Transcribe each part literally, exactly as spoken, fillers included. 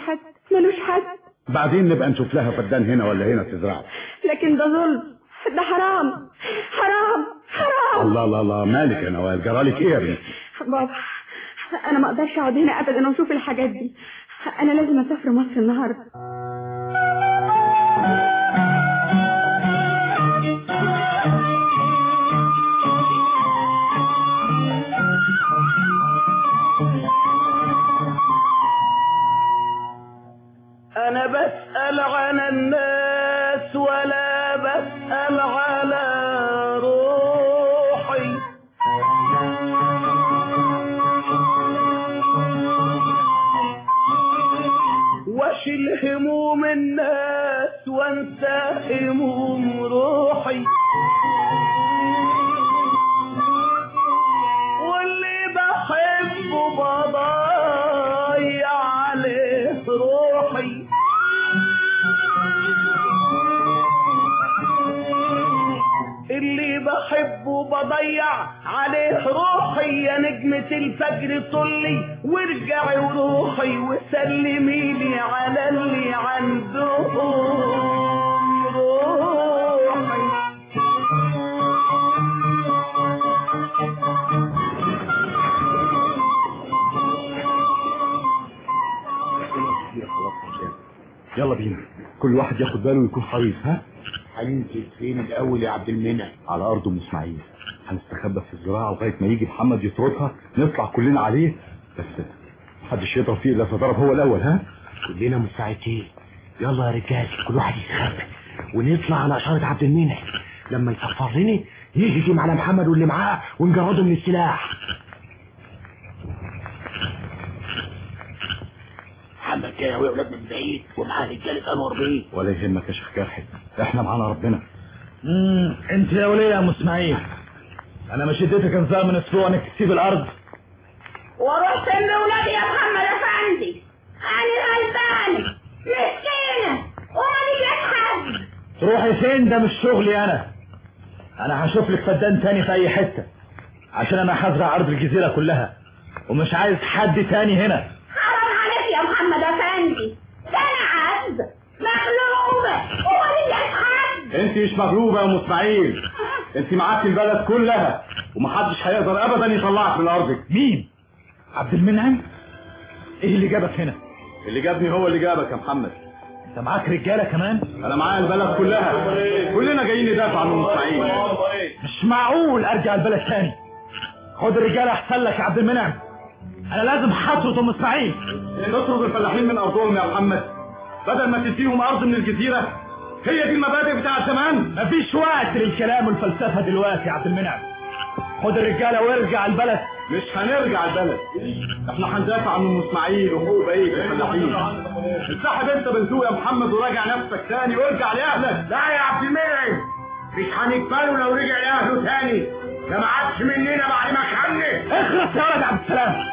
حد، ملوش حد. بعدين نبقى نشوف لها فدان هنا ولا هنا تزرعه. لكن ده ظلم، ده حرام حرام حرام. الله الله الله، مالك يا نوال؟ جرالك ايه يا بنتي؟ بابا انا ما اقدرش اقعد هنا ابدا واشوف الحاجات دي. انا لازم اسافر مصر النهارده. أنا بسأل عن الناس ولا بسأل على روحي، واشيل هموم الناس وانسى هموم روحي، واللي بحبه بضيع عليه روحي، اللي بحبه بضيع عليه روحي. يا نجمة الفجر طلي وارجعي وروحي وسلمي لي على اللي عندهم روحي. يلا بينا، كل واحد ياخد باله ويكون حريص. ها هننزل فين الاول يا عبد المنعم؟ على ارض ام اسماعيل، هنستخبى في الزراعه لغايه ما يجي محمد يطردها، نطلع كلنا عليه، بس محدش يضرب فيه الا ضرب هو الاول. ها كلنا مستعدين. يلا يا رجال، كل واحد يستخبى ونطلع على اشاره عبد المنعم. لما يصفر لنا يهجم على محمد واللي معاه ونجرده من السلاح. محمد جاي يا ولاد من بعيد ومعاه رجاله انور بيه. ولا يهمك يا شيخ كاحل، احنا معانا ربنا. امم انت يا وليه يا ام اسماعيل، انا ما شديتك انذار من اسبوع انك تسيب الارض؟ ورحت ام ولادي يا محمد افندي، انا غلبانه مسكينه وما ليش حد. تروحي فين؟ ده مش شغلي انا. انا هشوف لك فدان تاني في اي حته، عشان انا هزرع ارض الجزيره كلها ومش عايز حد تاني هنا. حرام عليك يا محمد افندي، ده انا عبد مغلوبه وما ليش حد. انت مش مغلوبه يا ام اسماعيل، انت معاك البلد كلها ومحدش هيقدر ابدا يطلعك من ارضك. مين؟ عبد المنعم؟ ايه اللي جابك هنا؟ اللي جابني هو اللي جابك يا محمد. انت معاك رجاله كمان؟ انا معايا البلد كلها، كلنا جايين ندافع عن ام اسماعيل. مش معقول ارجع البلد تاني. خد الرجاله احسن لك يا عبد المنعم، انا لازم هطرد ام اسماعيل. نطرد الفلاحين من ارضهم يا محمد بدل ما تديهم ارض من الجزيره؟ هي دي المبادئ بتاعت زمان. مفيش وقت للكلام والفلسفه دلوقتي يا عبد المنعم. خد الرجاله وارجع البلد. مش هنرجع البلد، احنا هندافع عن ام اسماعيل وحقوق بقيه الفلاحين. انسحب انت بنسوق يا محمد وراجع نفسك تاني وارجع لاهلك. لا يا عبد المنعم، مش هنقبله لو رجع لاهله تاني، ده ما عادش مننا بعد ما خلف. اخلص يا ولد عبد السلام،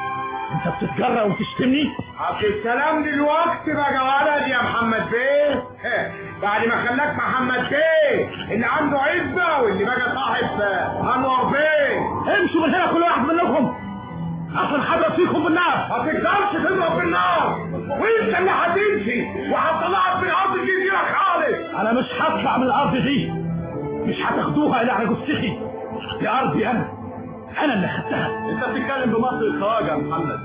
انت بتتجرأ وتشتمني؟ عبد السلام دلوقتي بقى ولد يا محمد بيه، بعد ما خلاك محمد بيه اللي عنده عزبه واللي بقى صاحب انور بيه. امشوا من هنا كل واحد منكم عشان هضرب فيكم بالنار. ما تقدرش تضرب بالنار، وانت اللي هتمشي وهطلعك من ارض الجزيره خالص. انا مش هطلع من الارض دي، مش هتاخدوها الى على جثتي، دي ارضي انا، انا اللي خدتها. انت بتتكلم بمصر الخواجه يا محمد،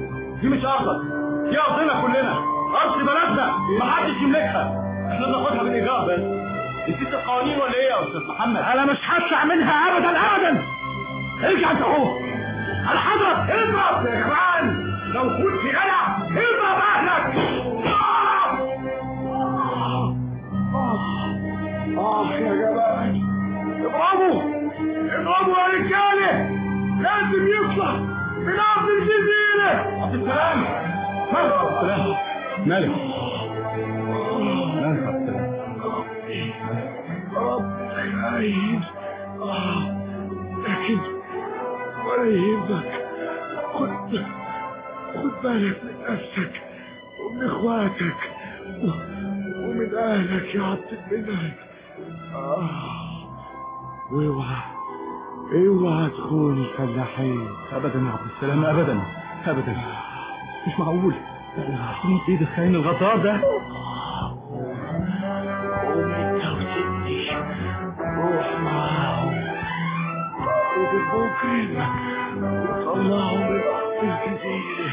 دي مش ارضك، دي ارضنا كلنا، ارض بلدنا محدش يملكها، احنا بناخدها بالايجار بس. نسيت القوانين ولا ايه يا استاذ محمد؟ انا مش هطلع منها ابدا ابدا. ارجع انت اهو، انا هضرب. اضرب يا جماعه، لو كنت جدع اضرب اهلك. اه اه يا جماعه، اضربوا اضربوا يا رجاله، لازم يطلع من ارض الجزيره. عبد السلام مالك يا عبد السلام؟ مالك؟ مالك يا عبد السلام؟ رب خايف، لكن ولا يهمك، خد خد بالك من نفسك ومن اخواتك ومن اهلك يا عبد المنعم. واوعى اوعى تخون الفلاحين. ابدا يا عبد السلام، ابدا ابدا، مش معقول عشان ايد الخاين الغدار ده. وانت وستي روح معاهم وبكره وطلعوا من ارض الجزيره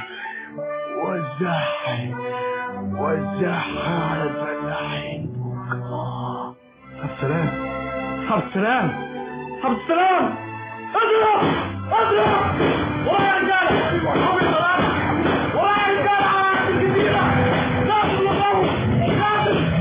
وزعها وزعها على الفلاحين بكره. عبد السلام عبد السلام عبد السلام اضرب اضرب ورايا يا رجاله ورايا يا رجاله على الجزيره. لازم نقوم لازم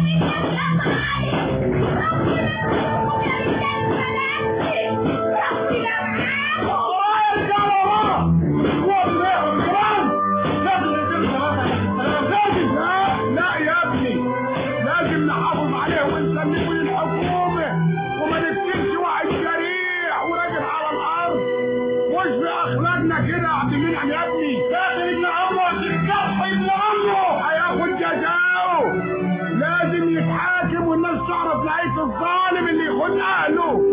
كده يا عبد المنعم يا ابني. داخل ابن عمه الكف ابن عمه هياخد جزاؤه. لازم يتحاكم والناس تعرف نهاية الظالم اللي يخون اهله.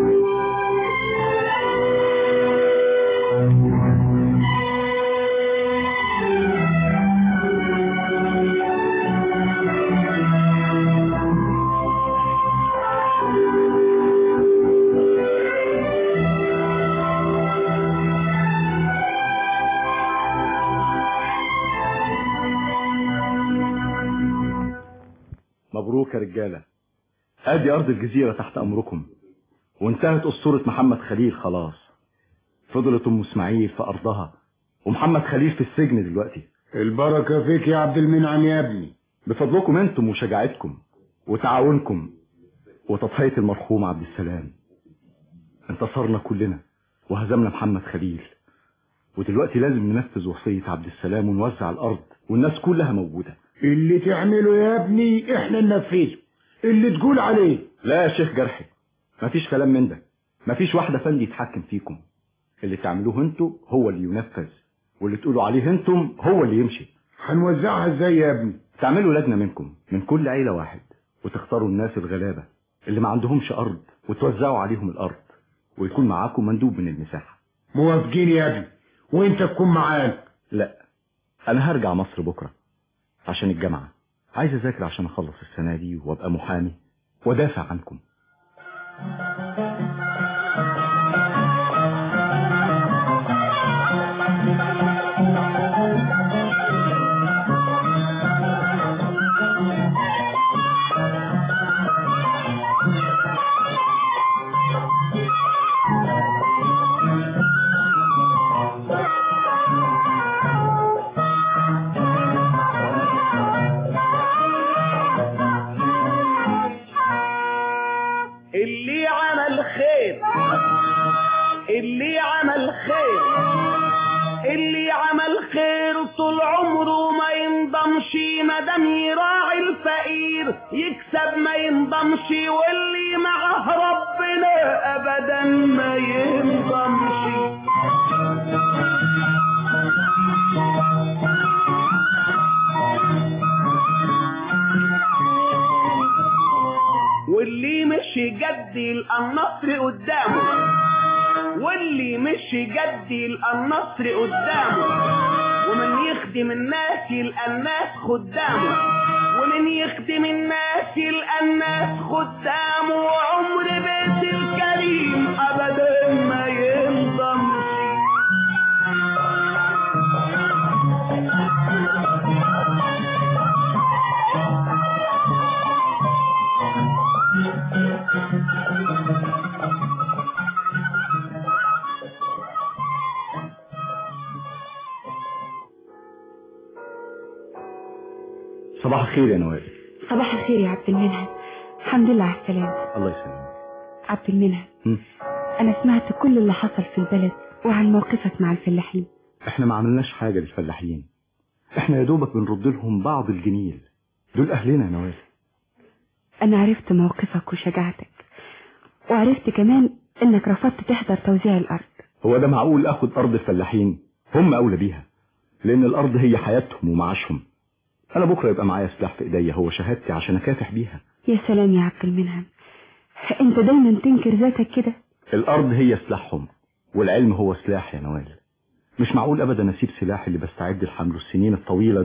مبروك يا رجالة، ادي ارض الجزيرة تحت امركم، وانتهت اسطورة محمد خليل خلاص. فضلت ام اسماعيل في ارضها ومحمد خليل في السجن دلوقتي. البركة فيك يا عبد المنعم يا ابني. بفضلكم انتم وشجاعتكم وتعاونكم وتضحية المرحوم عبد السلام انتصرنا كلنا وهزمنا محمد خليل، ودلوقتي لازم ننفذ وصية عبد السلام ونوزع الارض والناس كلها موجودة. اللي تعمله يا ابني احنا ننفذه، اللي تقول عليه. لا يا شيخ جرحي، مفيش كلام من ده، مفيش واحدة فندي يتحكم فيكم. اللي تعملوه انتوا هو اللي ينفذ، واللي تقولوا عليه انتم هو اللي يمشي. هنوزعها ازاي يا ابني؟ تعملوا لجنة منكم من كل عيلة واحد، وتختاروا الناس الغلابة اللي ما عندهمش ارض وتوزعوا عليهم الارض، ويكون معاكم مندوب من المساحة. موافقين يا ابني، وانت تكون معانا. لا، انا هرجع مصر بكرة عشان الجامعة، عايز اذاكر عشان اخلص السنة دي وابقى محامي ودافع عنكم. اللي عمل خير اللي عمل خير اللي عمل خير طول عمره ما ينضمش، مادام يراعي الفقير يكسب ما ينضمش، واللي معه ربنا ابدا ما ينضمش. واللي مش يجدي النصر قدامه واللي مش يجدي النصر قدامه، ومن يخدم الناس يلقى الناس خدامه، ومن يخدم الناس يلقى الناس خدامه، وعمر بيت الكريم ابدا ما ينضمش. صباح الخير يا نوال. صباح الخير يا عبد المنعم، الحمد لله على السلامة. الله يسلمك. عبد المنعم، أنا سمعت كل اللي حصل في البلد وعن موقفك مع الفلاحين. احنا ما عملناش حاجة للفلاحين، احنا يا دوبك بنرد لهم بعض الجميل، دول أهلنا يا نوال. أنا عرفت موقفك وشجاعتك، وعرفت كمان إنك رفضت تحضر توزيع الأرض. هو ده معقول أخد أرض الفلاحين؟ هم أولى بيها، لأن الأرض هي حياتهم ومعاشهم. أنا بكرة يبقى معايا سلاح في إيديا هو شهادتي عشان أكافح بيها. يا سلام يا عبد المنعم، أنت دايما تنكر ذاتك كده. الأرض هي سلاحهم والعلم هو سلاح يا نوال. مش معقول أبدا أسيب سلاحي اللي بستعد لحمله السنين الطويلة دي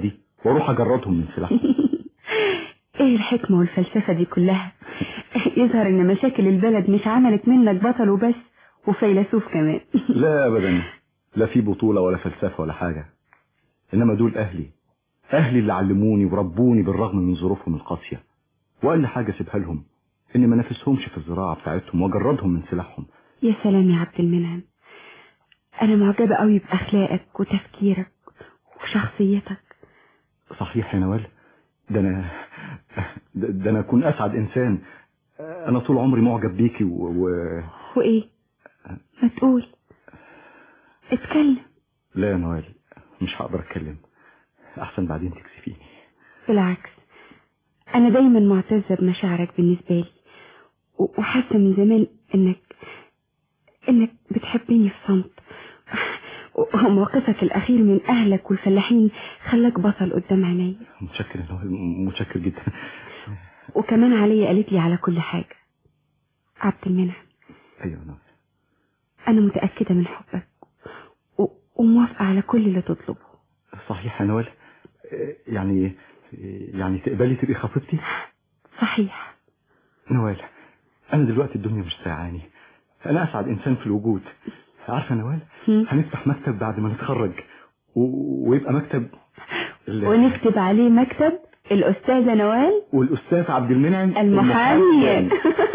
واروح اجردهم من سلاحهم. ايه الحكمة والفلسفة دي كلها؟ يظهر ان مشاكل البلد مش عملت منك بطل وبس وفيلسوف كمان. لا ابدا، لا في بطولة ولا فلسفة ولا حاجة، انما دول اهلي، اهلي اللي علموني وربوني بالرغم من ظروفهم القاسية. واقل حاجة سيبها لهم اني ما نافسهمش في الزراعة بتاعتهم واجردهم من سلاحهم. يا سلام يا عبد المنعم، انا معجبة قوي باخلاقك وتفكيرك وشخصيتك. صحيح يا نوال، ده انا ده, ده انا اكون اسعد انسان. انا طول عمري معجب بيكي و... و... وايه؟ ما تقول، اتكلم. لا يا نوال، مش هقدر اتكلم، احسن بعدين تكسفيني. بالعكس، انا دايما معتزة بمشاعرك بالنسبة لي، وحاسة من زمان انك انك بتحبني في صمت، وموقفك الاخير من اهلك والفلاحين خلاك بطل قدام عيني. متشكر يا نوال، متشكر جدا. وكمان عليا قالت لي على كل حاجة. عبد المنعم، ايوه نوال، انا متأكدة من حبك و... وموافقة على كل اللي تطلبه. صحيح يا نوال، يعني يعني تقبلي تبقي خطيبتي؟ صحيح نوال، انا دلوقتي الدنيا مش ساعاني، انا اسعد انسان في الوجود. عارفه يا نوال، هنفتح مكتب بعد ما نتخرج و... ويبقى مكتب ال... ونكتب عليه مكتب الأستاذة نوال والأستاذ عبد المنعم المحامي.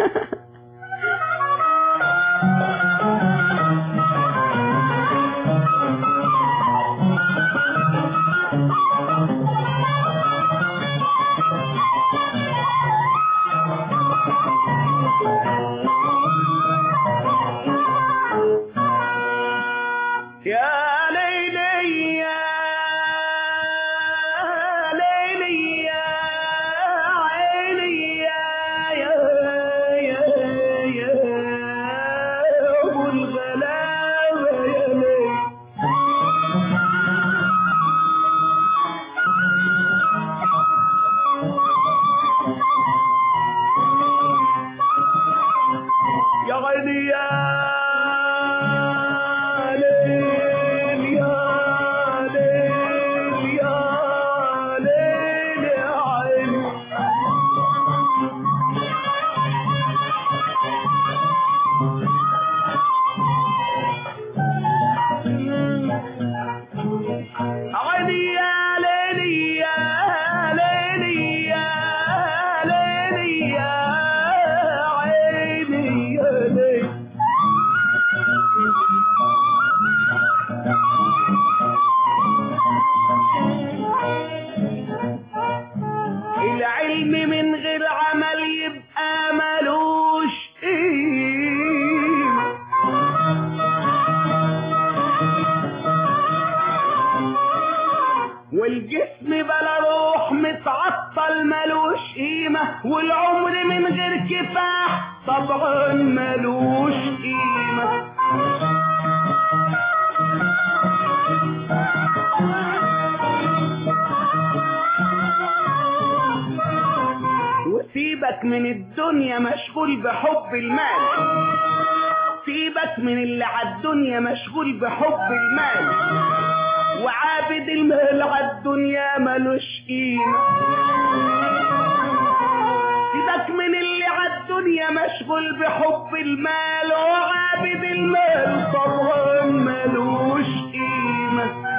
والعمر من غير كفاح طبعا ملوش قيمة. وسيبك من الدنيا مشغول بحب المال، سيبك من اللي عالدنيا مشغول بحب المال، وعابد المال عالدنيا ملوش قيمة. سيبك من اللي عالدنيا مشغول بحب المال، وعابد المال طبعا ملوش قيمة.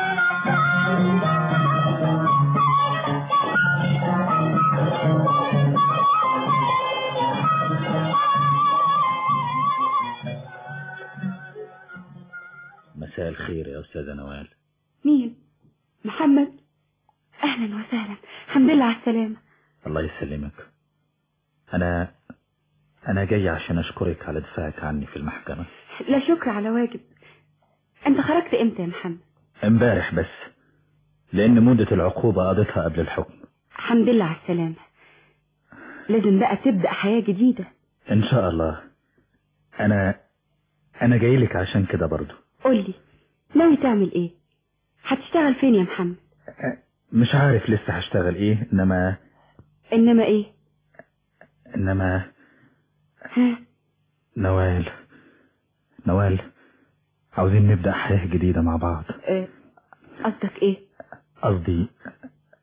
مساء الخير يا أستاذة نوال. مين؟ محمد؟ أهلا وسهلا، الحمد لله على السلامة. الله يسلمك. أنا أنا جاي عشان أشكرك على دفاعك عني في المحكمة. لا شكر على واجب. أنت خرجت إمتى يا محمد؟ امبارح بس، لأن مدة العقوبة قضيتها قبل الحكم. الحمد لله على السلامة. لازم بقى تبدأ حياة جديدة إن شاء الله. أنا أنا جاي لك عشان كده برضو. قولي، ناوي تعمل إيه؟ هتشتغل فين يا محمد؟ مش عارف لسه هشتغل إيه، إنما إنما إيه؟ إنما ها؟ نوال نوال عاوزين نبدأ حياة جديدة مع بعض. إيه؟ قصدك إيه؟ قصدي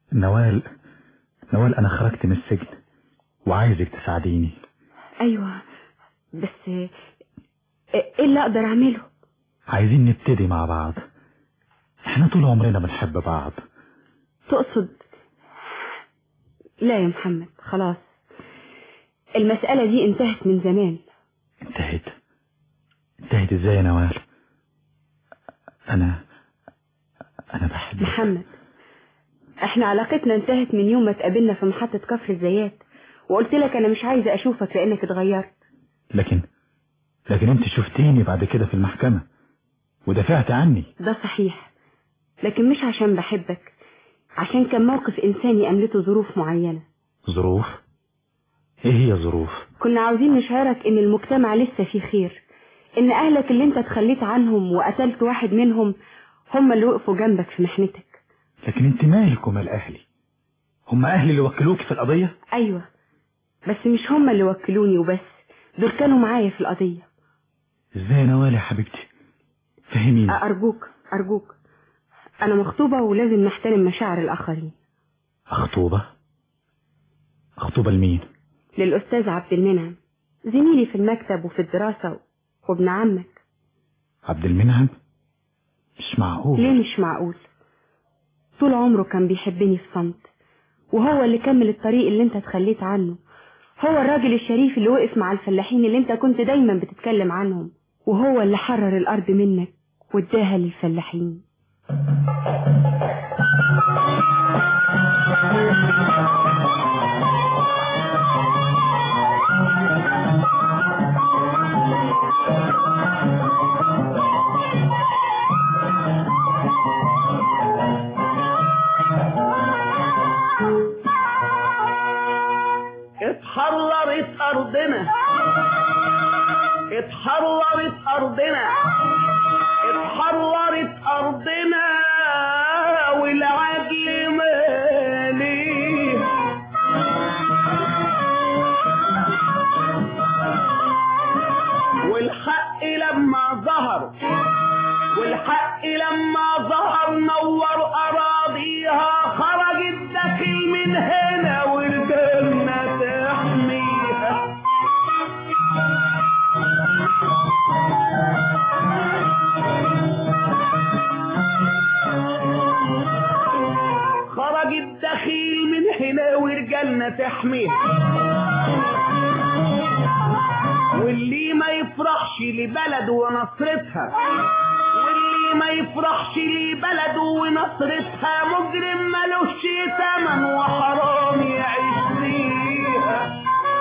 نوال نوال انا خرجت من السجن وعايزك تساعديني. ايوه بس ايه اللي اقدر اعمله؟ عايزين نبتدي مع بعض، احنا طول عمرنا بنحب بعض. تقصد؟ لا يا محمد خلاص، المسألة دي انتهت من زمان. انتهت؟ انتهت ازاي يا نوال؟ انا انا بحبك محمد. احنا علاقتنا انتهت من يوم ما اتقابلنا في محطة كفر الزيات وقلت لك انا مش عايزة اشوفك لانك اتغيرت. لكن لكن انت شفتيني بعد كده في المحكمة ودافعت عني. ده صحيح، لكن مش عشان بحبك، عشان كان موقف انساني املته ظروف معينة. ظروف؟ ايه هي ظروف؟ كنا عاوزين نشعرك ان المجتمع لسه فيه خير، ان اهلك اللي انت تخليت عنهم وقتلت واحد منهم هم اللي وقفوا جنبك في محنتك. لكن انت مالك ومال اهلي؟ هم اهلي اللي وكلوك في القضية؟ ايوه بس مش هم اللي وكلوني وبس، دول كانوا معايا في القضية. ازاي يا نوال يا حبيبتي؟ فهميني. ارجوك ارجوك، انا مخطوبة ولازم نحترم مشاعر الاخرين. خطوبة؟ خطوبة لمين؟ للاستاذ عبد المنعم، زميلي في المكتب وفي الدراسة وابن عمك. عبد المنعم؟ مش معقول. ليه مش معقول؟ طول عمره كان بيحبني في صمت، وهو اللي كمل الطريق اللي انت اتخليت عنه، هو الراجل الشريف اللي وقف مع الفلاحين اللي انت كنت دايما بتتكلم عنهم، وهو اللي حرر الارض منك واداها للفلاحين. اتحررت أرضنا، اتحررت أرضنا، اتحررت أرضنا والعدل مالي، والحق لما ظهر والحق لما ظهر نور أراضيها، خرج الدخيل من هنا والجنة تحميها. خرج الدخيل من هنا والجنة تحميها، واللي ما يفرحش لبلده ونصرتها، واللي ما يفرحش لبلده ونصرتها مجرم ملوش ثمن وحرام يعيش فيها.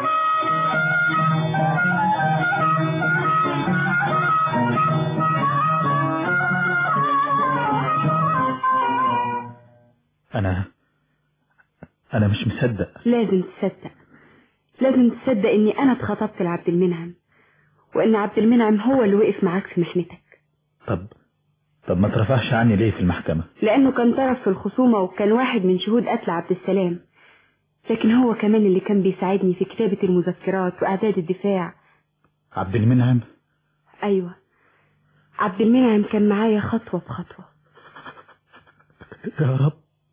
انا انا مش مصدق. لازم تصدق، لازم تصدق اني انا اتخطبت لعبد المنعم، وان عبد المنعم هو اللي وقف معاك في محنتك. طب طب ما ترفعش عني ليه في المحكمة؟ لانه كان طرف في الخصومة وكان واحد من شهود قتل عبد السلام، لكن هو كمان اللي كان بيساعدني في كتابة المذكرات واعداد الدفاع. عبد المنعم؟ ايوه عبد المنعم كان معايا خطوة بخطوة. يا رب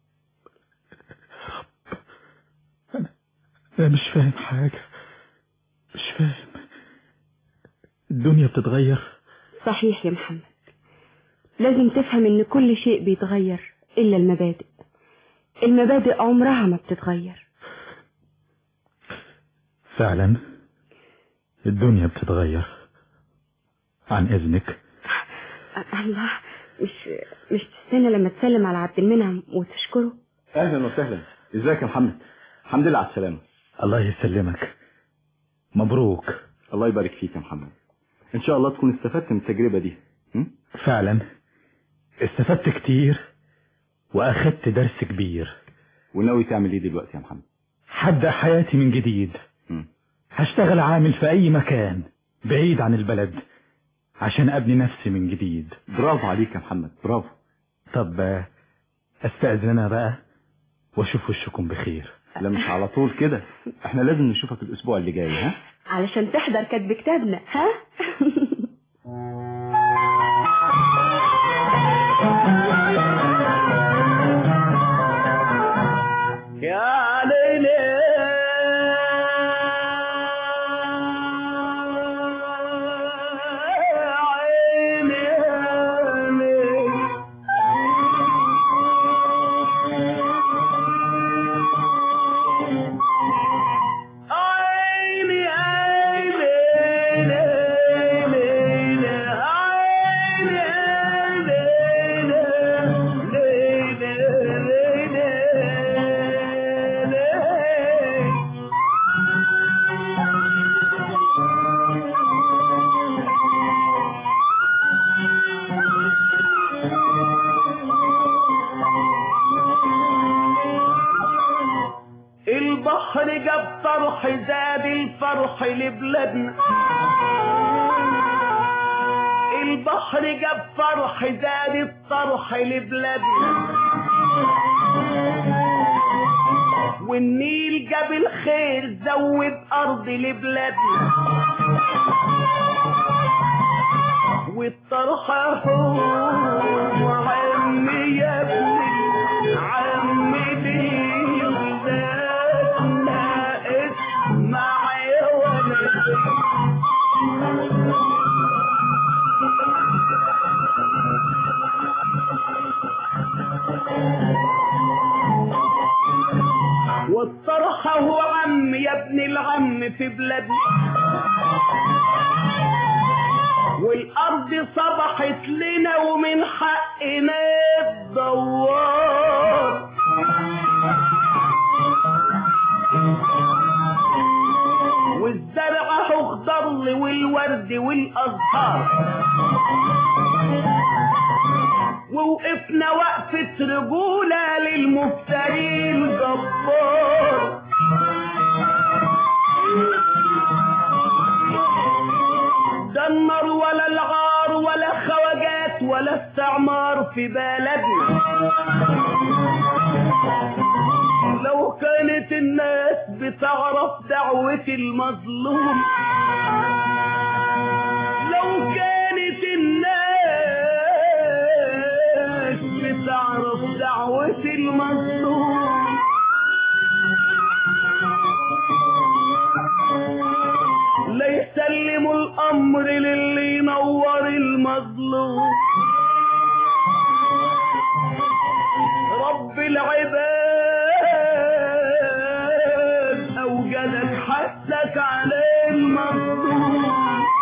يا رب، انا انا مش فاهم حاجة، مش فاهم. الدنيا بتتغير. صحيح يا محمد، لازم تفهم ان كل شيء بيتغير الا المبادئ. المبادئ عمرها ما بتتغير. فعلا الدنيا بتتغير. عن اذنك. الله، مش مش تستنى لما تسلم على عبد المنعم وتشكره؟ اهلا وسهلا. ازيك يا محمد؟ الحمد لله على السلامة. الله يسلمك. مبروك. الله يبارك فيك يا محمد، ان شاء الله تكون استفدت من التجربة دي. م? فعلا استفدت كتير واخدت درس كبير. وناوي تعمل ايه دلوقتي يا محمد؟ هبدأ حياتي من جديد. م. هشتغل عامل في اي مكان بعيد عن البلد عشان ابني نفسي من جديد. برافو عليك يا محمد، برافو. طب استأذن انا بقى واشوف وشكم بخير. لا مش على طول كده، احنا لازم نشوفك الاسبوع اللي جاي. ها؟ علشان تحضر كتب كتابنا. ها؟ البحر جاب طرح زاد الفرح لبلادنا، البحر جاب فرح زاد الطرح لبلادنا، والنيل جاب الخير زود ارض لبلادنا، والطرح هو عمي يا ابني عمي دي ولادنا اسمع يا ولد. والطرح هو عم يا ابن العم في بلادنا، والارض صبحت لنا ومن حقنا الدوار، والزرع اخضر والورد والازهار، ووقفنا وقفة رجولة للمفتري الجبار. ده النار ولا العار ولا خواجات ولا استعمار في بلدنا، لو كانت الناس بتعرف دعوة المظلوم، لو كانت الناس بتعرف دعوة المظلوم، لا يسلموا الامر للي ينور المظلوم. رب العباد اوجدك حثك على المظلوم،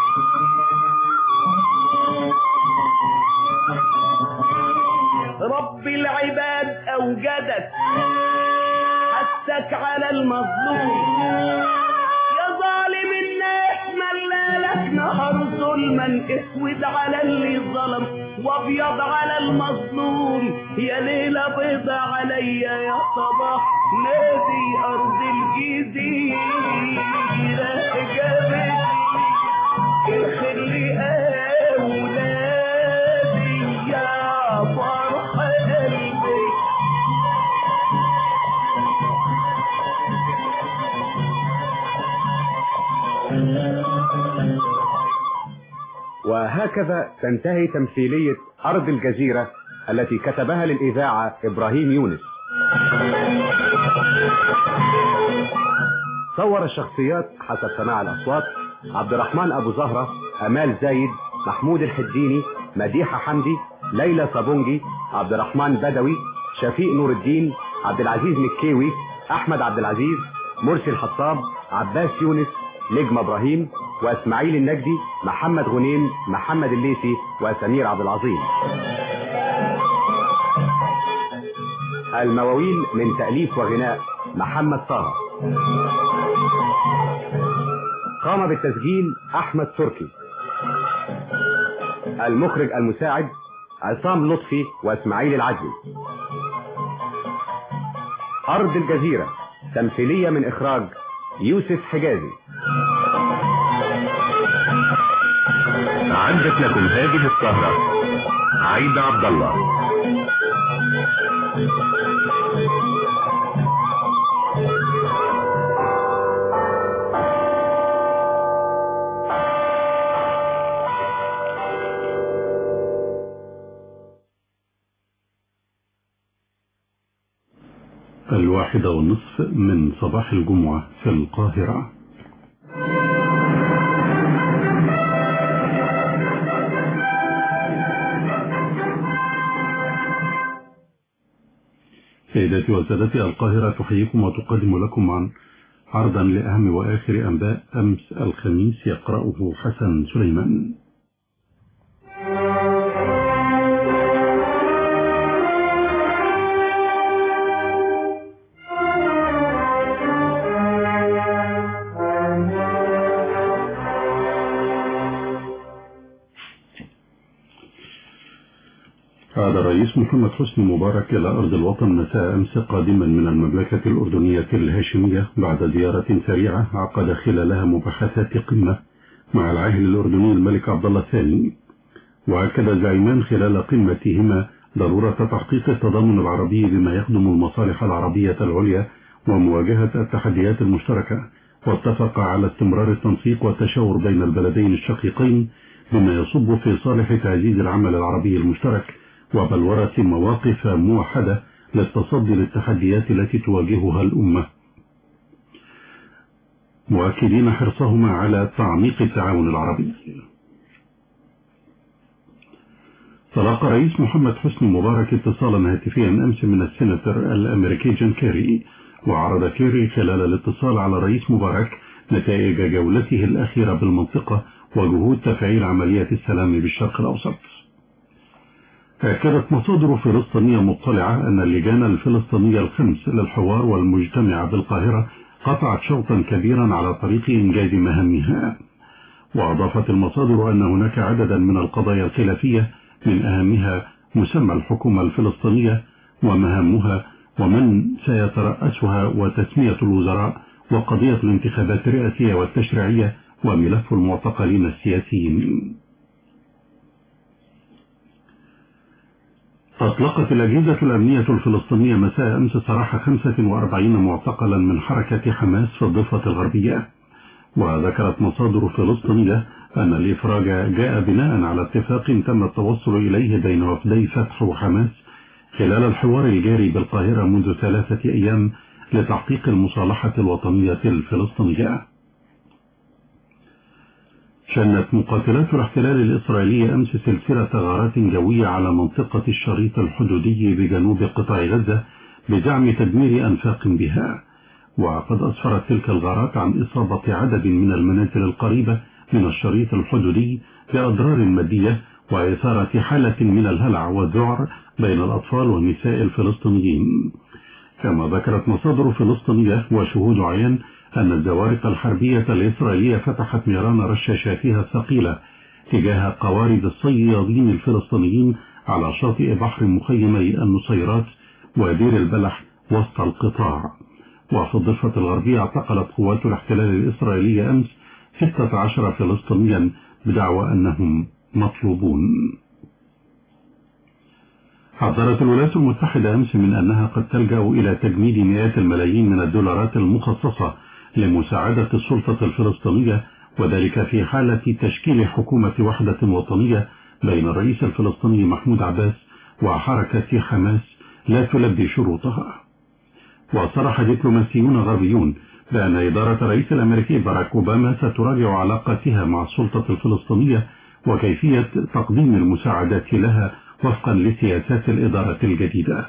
رب العباد اوجدك حثك على المظلوم. لك نهر ظلما اسود على اللي ظلم وابيض على المظلوم، يا ليلة بيضة عليا يا صباح نادي ارض الجزيرة جابت الخير لأولادي يا فرح قلبي. وهكذا تنتهي تمثيلية أرض الجزيرة التي كتبها للإذاعة إبراهيم يونس. صور الشخصيات حسب سماع الأصوات عبد الرحمن أبو زهرة، أمال زايد، محمود الحديني، مديحة حمدي، ليلى صابونجي، عبد الرحمن بدوي، شفيق نور الدين، عبد العزيز مكيوي، أحمد عبد العزيز، مرسي الحطاب، عباس يونس، نجم إبراهيم، واسماعيل النجدي، محمد غنيم، محمد الليثي، وسمير عبد العظيم. المواويل من تأليف وغناء محمد طه. قام بالتسجيل احمد تركي. المخرج المساعد عصام لطفي واسماعيل العدلي. ارض الجزيرة تمثيلية من اخراج يوسف حجازي. عدت لكم هذه السهرة عايدة عبد الله. الواحدة والنصف من صباح الجمعة في القاهرة. سيداتي وسادتي، القاهرة تحييكم وتقدم لكم عن عرضا لأهم وآخر أنباء أمس الخميس، يقرأه حسن سليمان. عاد الرئيس محمد حسني مبارك إلى أرض الوطن مساء أمس قادما من المملكة الأردنية الهاشمية بعد زيارة سريعة عقد خلالها مباحثات قمة مع العاهل الأردني الملك عبد الله الثاني. وأكد الزعيمان خلال قمتهما ضرورة تحقيق التضامن العربي بما يخدم المصالح العربية العليا ومواجهة التحديات المشتركة، واتفق على استمرار التنسيق والتشاور بين البلدين الشقيقين بما يصب في صالح تعزيز العمل العربي المشترك وبلورة مواقف موحدة للتصدي للتحديات التي تواجهها الأمة، مؤكدين حرصهما على تعميق التعاون العربي. تلقى الرئيس محمد حسني مبارك اتصالا هاتفيا أمس من السيناتور الأمريكي جون كيري، وعرض كيري خلال الاتصال على الرئيس مبارك نتائج جولته الأخيرة بالمنطقة وجهود تفعيل عملية السلام بالشرق الأوسط. أكدت مصادر فلسطينية مطلعة أن اللجان الفلسطينية الخمس للحوار والمجتمع بالقاهرة قطعت شوطا كبيرا على طريق إنجاز مهامها. وأضافت المصادر أن هناك عددا من القضايا الخلافية من أهمها مسمى الحكومة الفلسطينية ومهامها ومن سيترأسها وتسمية الوزراء وقضية الانتخابات الرئاسية والتشريعية وملف المعتقلين السياسيين. أطلقت الأجهزة الأمنية الفلسطينية مساء أمس سراح خمسة وأربعين معتقلا من حركة حماس في الضفة الغربية. وذكرت مصادر فلسطينية أن الإفراج جاء بناء على اتفاق تم التوصل إليه بين وفدي فتح وحماس خلال الحوار الجاري بالقاهرة منذ ثلاثة أيام لتحقيق المصالحة الوطنية الفلسطينية. شنت مقاتلات الاحتلال الإسرائيلي أمس سلسلة غارات جوية على منطقة الشريط الحدودي بجنوب قطاع غزة بزعم تدمير أنفاق بها. وقد أسفرت تلك الغارات عن إصابة عدد من المنازل القريبة من الشريط الحدودي بأضرار مادية وإثارة حالة من الهلع والذعر بين الأطفال والنساء الفلسطينيين. كما ذكرت مصادر فلسطينية وشهود عيان أن الزوارق الحربية الإسرائيلية فتحت نيران رشاشاتها الثقيلة تجاه قوارب الصيادين الفلسطينيين على شاطئ بحر مخيمي النصيرات ودير البلح وسط القطاع. وفي الضفة الغربية اعتقلت قوات الاحتلال الإسرائيلي أمس ستة عشر فلسطينيا بدعوى أنهم مطلوبون. حذرت الولايات المتحدة أمس من أنها قد تلجأ إلى تجميد مئات الملايين من الدولارات المخصصة لمساعدة السلطة الفلسطينية، وذلك في حالة تشكيل حكومة وحدة وطنية بين الرئيس الفلسطيني محمود عباس وحركة حماس لا تلبي شروطها. وصرح دبلوماسيون غربيون بأن إدارة الرئيس الأمريكي باراك أوباما ستراجع علاقاتها مع السلطة الفلسطينية وكيفية تقديم المساعدات لها وفقا لسياسات الإدارة الجديدة.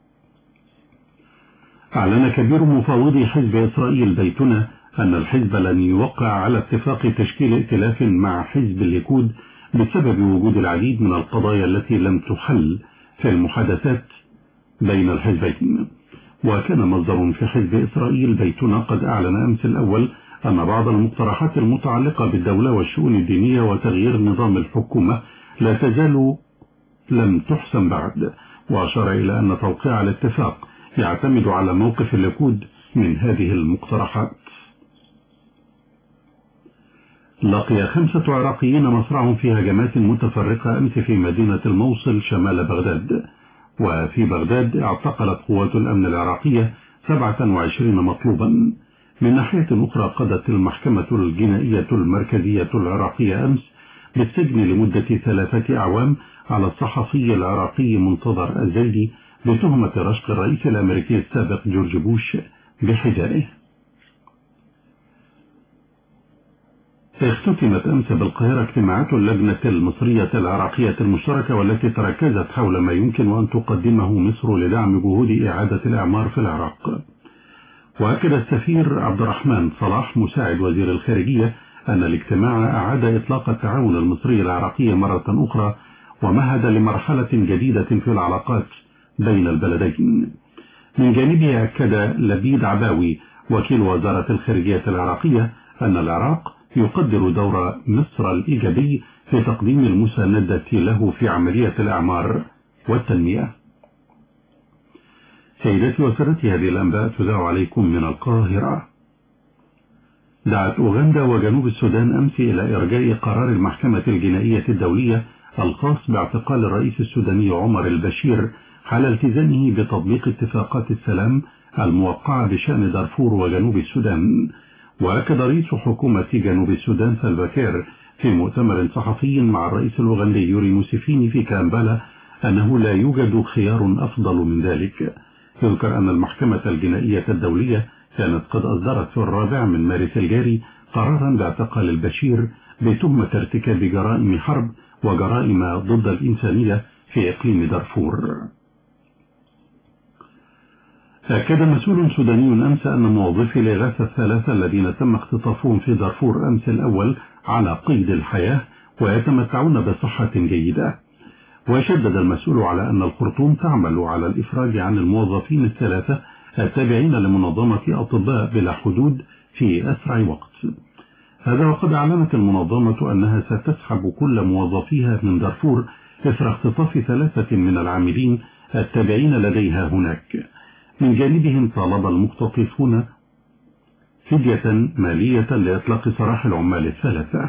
أعلن كبير مفاوضي حزب إسرائيل بيتنا أن الحزب لن يوقع على اتفاق تشكيل ائتلاف مع حزب الليكود بسبب وجود العديد من القضايا التي لم تحل في المحادثات بين الحزبين. وكان مصدر في حزب إسرائيل بيتنا قد أعلن أمس الأول أن بعض المقترحات المتعلقة بالدولة والشؤون الدينية وتغيير نظام الحكومة لا تزال لم تحسم بعد، وأشار إلى أن توقيع الاتفاق يعتمد على موقف الليكود من هذه المقترحات. لقي خمسة عراقيين مصرعهم في هجمات متفرقة أمس في مدينة الموصل شمال بغداد. وفي بغداد اعتقلت قوات الأمن العراقية سبعة وعشرين مطلوبا. من ناحية أخرى قضت المحكمة الجنائية المركزية العراقية أمس بالسجن لمدة ثلاثة أعوام على الصحفي العراقي منتظر الزيدي بتهمة رشق الرئيس الأمريكي السابق جورج بوش بحذائه. اختتمت أمس بالقاهرة اجتماعات اللجنة المصرية العراقية المشتركة والتي تركزت حول ما يمكن أن تقدمه مصر لدعم جهود إعادة الإعمار في العراق. وأكد السفير عبد الرحمن صلاح مساعد وزير الخارجية أن الاجتماع أعاد إطلاق التعاون المصري العراقي مرة أخرى ومهد لمرحلة جديدة في العلاقات بين البلدين. من جانبه أكد لبيد عباوي وكيل وزارة الخارجية العراقية أن العراق يقدر دور مصر الإيجابي في تقديم المساندة له في عملية الإعمار والتنمية. سيداتي وسادتي، هذه الأنباء تذاع عليكم من القاهرة. دعت أوغندا وجنوب السودان أمس إلى إرجاء قرار المحكمة الجنائية الدولية الخاص باعتقال الرئيس السوداني عمر البشير حال التزامه بتطبيق اتفاقات السلام الموقعة بشأن دارفور وجنوب السودان. وأكد رئيس حكومة جنوب السودان سلفا كير في مؤتمر صحفي مع الرئيس الأوغندي يوري موسيفيني في كامبالا أنه لا يوجد خيار أفضل من ذلك. يذكر أن المحكمة الجنائية الدولية كانت قد أصدرت في الرابع من مارس الجاري قرارا باعتقال البشير بتهمة ارتكاب جرائم حرب وجرائم ضد الإنسانية في إقليم دارفور. أكد مسؤول سوداني أمس أن موظفي الإغاثة الثلاثة الذين تم اختطافهم في دارفور أمس الأول على قيد الحياة ويتمتعون بصحة جيدة. وشدد المسؤول على أن الخرطوم تعمل على الإفراج عن الموظفين الثلاثة التابعين لمنظمة أطباء بلا حدود في أسرع وقت. هذا وقد أعلنت المنظمة أنها ستسحب كل موظفيها من دارفور إثر اختطاف ثلاثة من العاملين التابعين لديها هناك. من جانبهم طالب المختطفون فدية مالية لإطلاق سراح العمال الثلاثة.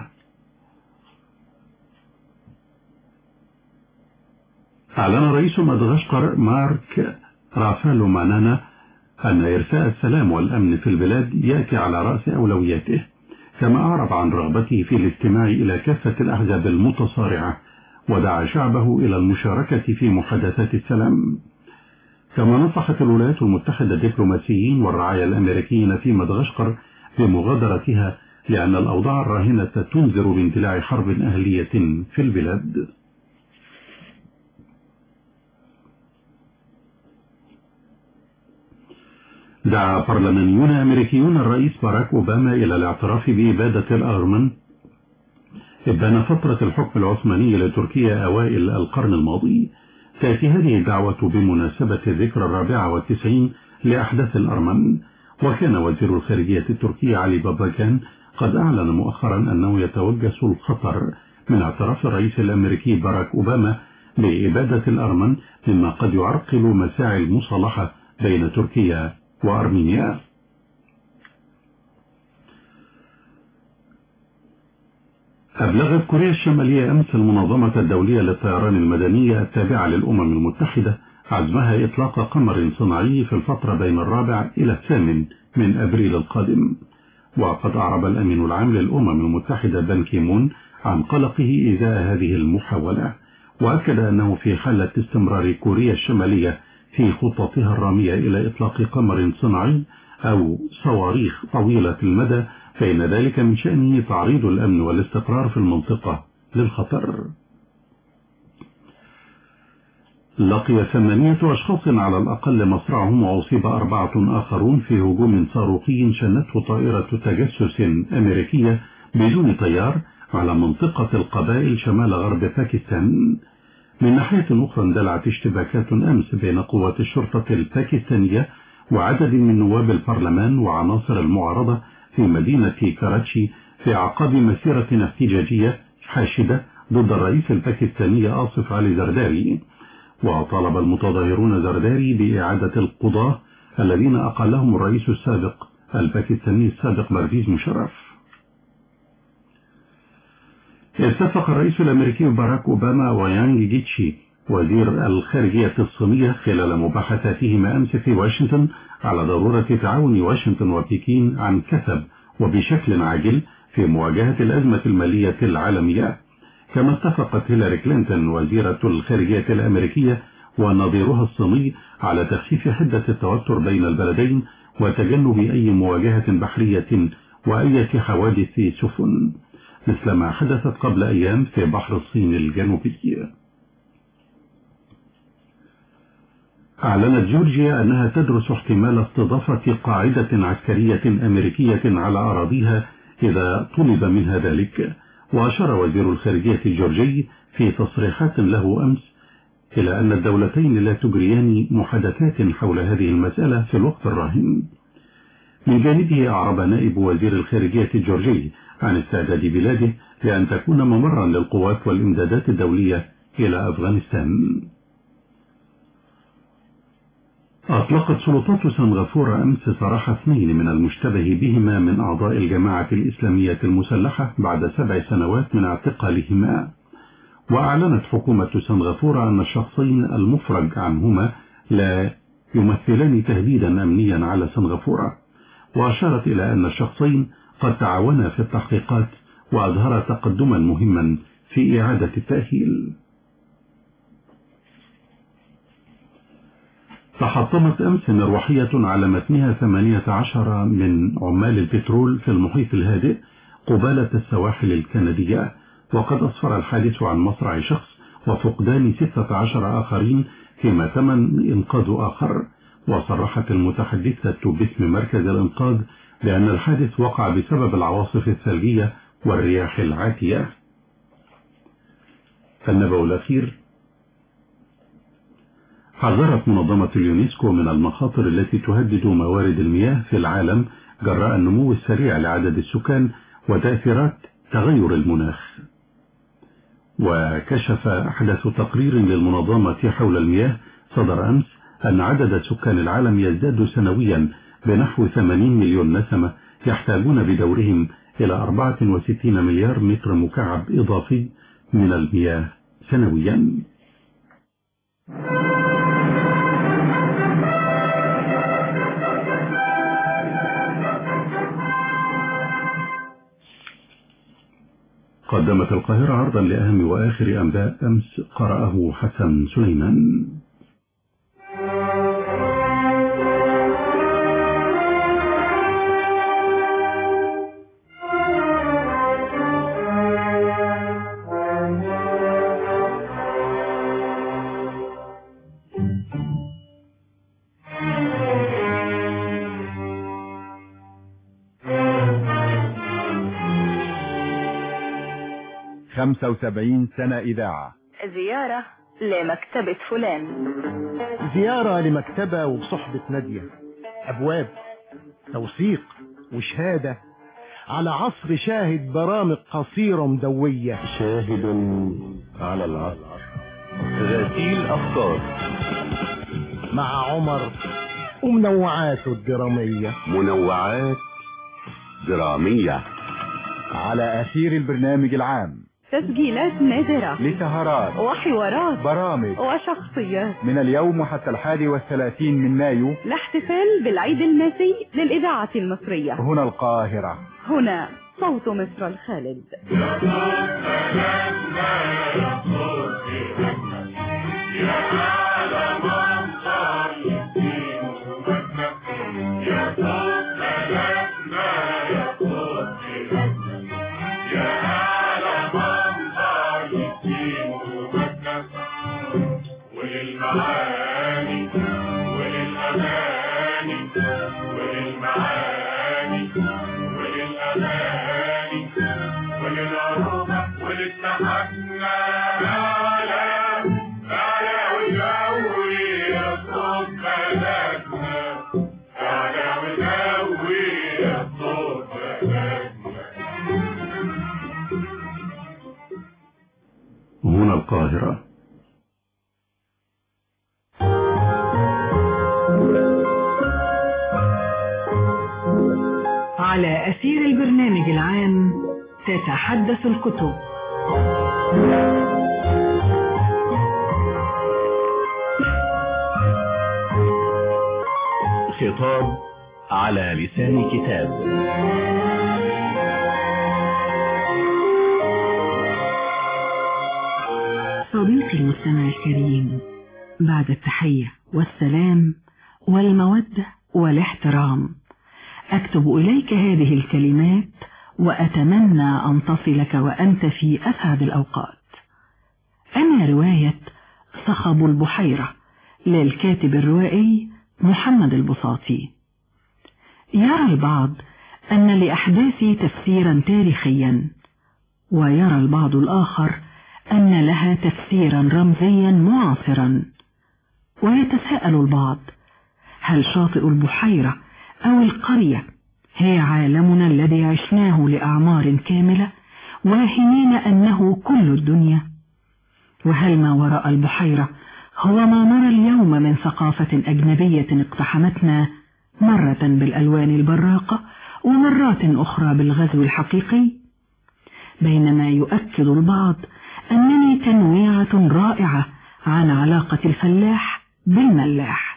أعلن رئيس مدغشقر مارك رافالو مانانا أن إرساء السلام والأمن في البلاد يأتي على رأس أولوياته، كما أعرب عن رغبته في الاستماع إلى كافة الأحزاب المتصارعة ودعا شعبه إلى المشاركة في محادثات السلام. كما نصحت الولايات المتحدة الدبلوماسيين والرعايا الأمريكيين في مدغشقر بمغادرتها لأن الأوضاع الراهنة تنذر باندلاع حرب أهلية في البلاد. دعا برلمانيون أمريكيون الرئيس باراك أوباما إلى الاعتراف بإبادة الأرمن إبان فترة الحكم العثماني لتركيا أوائل القرن الماضي. تأتي هذه الدعوة بمناسبة الذكرى الرابعة والتسعين لأحداث الأرمن. وكان وزير الخارجية التركي علي باباكان قد أعلن مؤخرا أنه يتوجس الخطر من اعتراف الرئيس الأمريكي باراك أوباما بإبادة الأرمن، مما قد يعرقل مساعي المصالحة بين تركيا وأرمينيا. أبلغت كوريا الشمالية أمس المنظمة الدولية للطيران المدنية التابعة للأمم المتحدة عزمها إطلاق قمر صناعي في الفترة بين الرابع إلى الثامن من أبريل القادم. وقد أعرب الأمين العام للأمم المتحدة بان كيمون عن قلقه إزاء هذه المحاولة، وأكد أنه في حالة استمرار كوريا الشمالية في خطتها الرامية إلى إطلاق قمر صناعي أو صواريخ طويلة المدى فإن ذلك من شأنه تعريض الأمن والاستقرار في المنطقة للخطر. لقي ثمانية أشخاص على الأقل مصرعهم وأصيب أربعة آخرون في هجوم صاروخي شنته طائرة تجسس أمريكية بدون طيار على منطقة القبائل شمال غرب باكستان. من ناحية أخرى اندلعت اشتباكات أمس بين قوات الشرطة الباكستانية وعدد من نواب البرلمان وعناصر المعارضة في مدينة كاراتشي في أعقاب مسيرة احتجاجية حاشدة ضد الرئيس الباكستاني آصف علي زرداري. وطالب المتظاهرون زرداري بإعادة القضاة الذين أقلهم الرئيس السابق الباكستاني السابق برفيز مشرف. اتفق الرئيس الأمريكي باراك أوباما ويانغ جيتشي وزير الخارجية الصينية خلال مباحثاتهما أمس في واشنطن على ضرورة تعاون واشنطن وبكين عن كثب وبشكل عاجل في مواجهة الأزمة المالية العالمية. كما اتفقت هيلاري كلينتون وزيرة الخارجية الأمريكية ونظيرها الصيني على تخفيف حدة التوتر بين البلدين وتجنب أي مواجهة بحرية وأي حوادث سفن مثل ما حدثت قبل أيام في بحر الصين الجنوبي. أعلنت جورجيا أنها تدرس احتمال استضافة قاعدة عسكرية أمريكية على أراضيها إذا طلب منها ذلك. وأشار وزير الخارجية الجورجي في تصريحات له أمس إلى أن الدولتين لا تجريان محادثات حول هذه المسألة في الوقت الراهن. من جانبه أعرب نائب وزير الخارجية الجورجي عن استعداد بلاده لأن تكون ممرا للقوات والإمدادات الدولية إلى أفغانستان. أطلقت سلطات سنغافورة أمس سراح اثنين من المشتبه بهما من أعضاء الجماعة الإسلامية المسلحة بعد سبع سنوات من اعتقالهما. وأعلنت حكومة سنغافورة أن الشخصين المفرج عنهما لا يمثلان تهديدا أمنيا على سنغافورة، وأشارت إلى أن الشخصين قد تعاونا في التحقيقات وأظهر تقدما مهما في إعادة التأهيل. تحطمت أمس مروحية على متنها ثمانية عشر من عمال البترول في المحيط الهادئ قبالة السواحل الكندية، وقد أسفر الحادث عن مصرع شخص وفقدان ستة عشر آخرين فيما تم إنقاذ آخر. وصرحت المتحدثة باسم مركز الإنقاذ بأن الحادث وقع بسبب العواصف الثلجية والرياح العاتية. النبأ الأخير: حذرت منظمة اليونسكو من المخاطر التي تهدد موارد المياه في العالم جراء النمو السريع لعدد السكان وتأثيرات تغير المناخ. وكشف أحدث تقرير للمنظمة حول المياه صدر أمس أن عدد سكان العالم يزداد سنويا بنحو ثمانين مليون نسمة يحتاجون بدورهم إلى أربعة وستين مليار متر مكعب إضافي من المياه سنويا. قدمت القاهرة عرضا لأهم وآخر أنباء أمس، قرأه حسن سليمان. خمسة وسبعين سنة إذاعة. زيارة لمكتبة فلان. زيارة لمكتبة وبصحبة نادية، أبواب، توثيق وشهادة على عصر شاهد برامج قصيرة مدوية. شاهد على العصر. غسيل أفكار مع عمر ومنوعاته الدرامية. منوعات درامية على أثير البرنامج العام. تسجيلات نادرة لسهرات وحوارات برامج وشخصيات من اليوم وحتى الحادي والثلاثين من مايو لاحتفال بالعيد الماسي للإذاعة المصرية هنا القاهرة. هنا صوت مصر الخالد. وللمعاني وللأماني وللمعاني وللأماني وللعروبة وللتحنى على على ونوي الصوت بلدنا على ونوي الصوت بلدنا. هنا القاهرة. على أثير البرنامج العام تتحدث الكتب. خطاب على لسان كتاب. صديقي المستمع الكريم، بعد التحية والسلام والمودة والاحترام، أكتب إليك هذه الكلمات وأتمنى أن تصلك وأنت في أسعد الأوقات. أنا رواية صخب البحيرة للكاتب الروائي محمد البساطي. يرى البعض أن لأحداثي تفسيرا تاريخيا، ويرى البعض الآخر أن لها تفسيرا رمزيا معاصرا، ويتساءل البعض: هل شاطئ البحيرة أو القرية هي عالمنا الذي عشناه لأعمار كاملة واهمين أنه كل الدنيا؟ وهل ما وراء البحيرة هو ما نرى اليوم من ثقافة أجنبية اقتحمتنا مرة بالألوان البراقة ومرات أخرى بالغزو الحقيقي، بينما يؤكد البعض أنني تنويعة رائعة عن علاقة الفلاح بالملاح.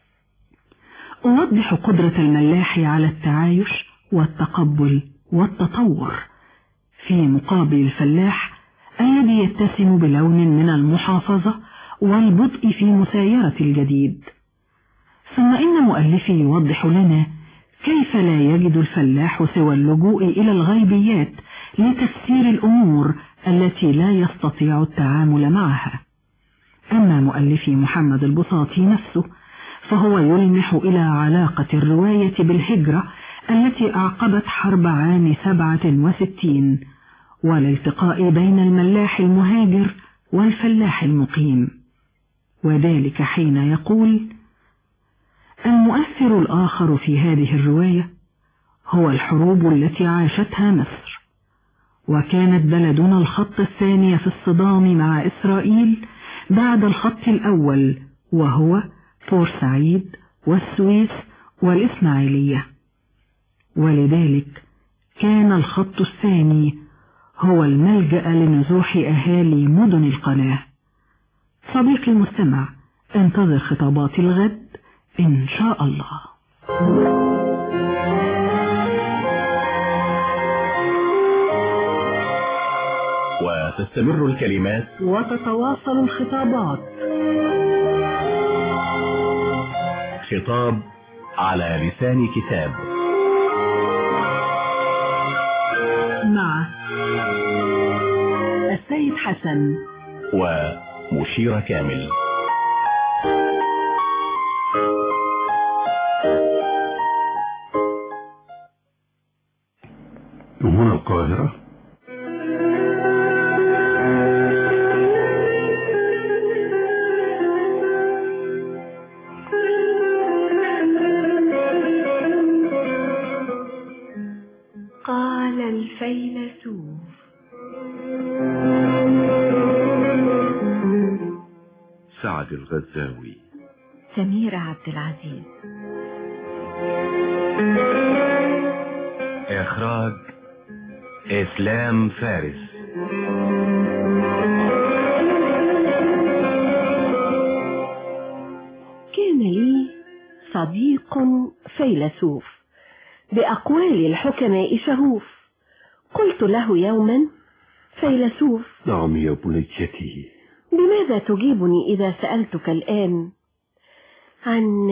أوضح قدرة الملاح على التعايش والتقبل والتطور في مقابل الفلاح الذي يتسم بلون من المحافظة والبطء في مسايرة الجديد. ثم إن مؤلفي يوضح لنا كيف لا يجد الفلاح سوى اللجوء إلى الغيبيات لتفسير الأمور التي لا يستطيع التعامل معها. أما مؤلفي محمد البساطي نفسه فهو يلمح إلى علاقة الرواية بالهجرة التي أعقبت حرب عام سبعة وستين والالتقاء بين الملاح المهاجر والفلاح المقيم، وذلك حين يقول: المؤثر الآخر في هذه الرواية هو الحروب التي عاشتها مصر، وكانت بلدنا الخط الثاني في الصدام مع إسرائيل بعد الخط الأول، وهو بورسعيد والسويس والإسماعيلية، ولذلك كان الخط الثاني هو الملجأ لنزوح أهالي مدن القناة. صديقي المستمع، انتظر خطابات الغد إن شاء الله. وتستمر الكلمات وتتواصل الخطابات. خطاب على لسان كتاب مع السيد حسن ومشيرة كامل. هنا القاهرة. قال الفيلسوف: سعد الغزاوي. سميرة عبد العزيز. إخراج إسلام فارس. كان لي صديق فيلسوف بأقوال الحكماء شغوف. قلت له يوما: فيلسوف. نعم يا بنيتي. بماذا تجيبني إذا سألتك الآن عن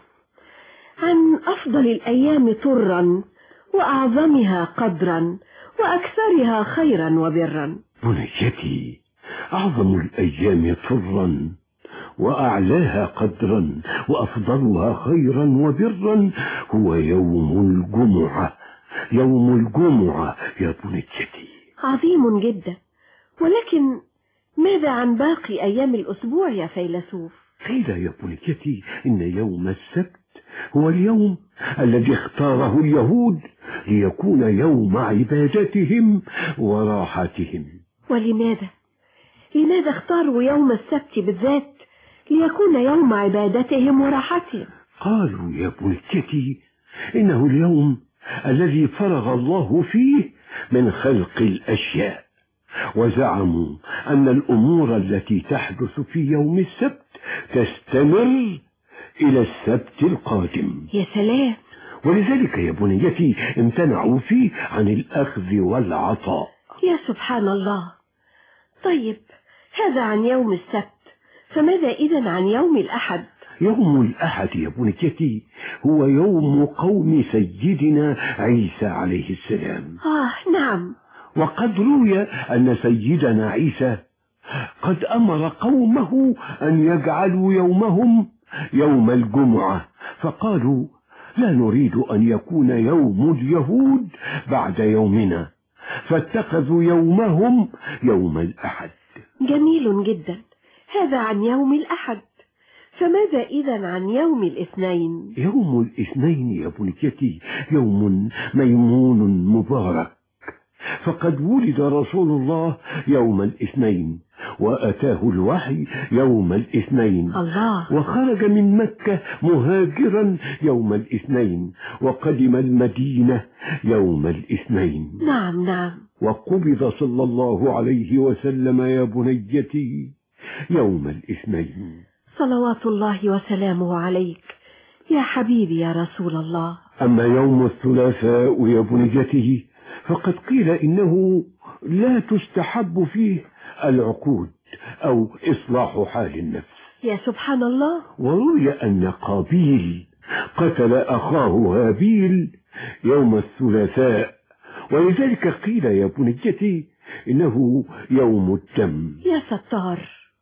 عن أفضل الأيام طرا وأعظمها قدرا وأكثرها خيرا وبرا؟ بنيتي، أعظم الأيام طرا وأعلاها قدرا وأفضلها خيرا وبرا هو يوم الجمعة. يوم الجمعة يا بنيتي. عظيم جدا، ولكن ماذا عن باقي أيام الأسبوع يا فيلسوف؟ قيل يا بنيتي إن يوم السبت هو اليوم الذي اختاره اليهود ليكون يوم عبادتهم وراحتهم. ولماذا؟ لماذا اختاروا يوم السبت بالذات ليكون يوم عبادتهم وراحتهم؟ قالوا يا بنيتي إنه اليوم الذي فرغ الله فيه من خلق الأشياء، وزعموا أن الأمور التي تحدث في يوم السبت تستمر إلى السبت القادم. يا سلام! ولذلك يا بنيتي امتنعوا فيه عن الأخذ والعطاء. يا سبحان الله. طيب، هذا عن يوم السبت، فماذا إذن عن يوم الأحد؟ يوم الأحد يا بنيتي هو يوم قوم سيدنا عيسى عليه السلام. آه نعم. وقد روي أن سيدنا عيسى قد أمر قومه أن يجعلوا يومهم يوم الجمعة، فقالوا: لا نريد أن يكون يوم اليهود بعد يومنا، فاتخذوا يومهم يوم الأحد. جميل جدا، هذا عن يوم الأحد، فماذا إذن عن يوم الاثنين؟ يوم الاثنين يا بنيتي يوم ميمون مبارك، فقد ولد رسول الله يوم الاثنين وأتاه الوحي يوم الاثنين الله. وخرج من مكة مهاجرا يوم الاثنين وقدم المدينة يوم الاثنين. نعم نعم. وقبض صلى الله عليه وسلم يا بنيتي يوم الاثنين. صلوات الله وسلامه عليك يا حبيبي يا رسول الله. أما يوم الثلاثاء يا بنيته فقد قيل إنه لا تستحب فيه العقود أو إصلاح حال النفس. يا سبحان الله. وروي أن قابيل قتل أخاه هابيل يوم الثلاثاء ولذلك قيل يا بنيتي إنه يوم الدم. يا ستار.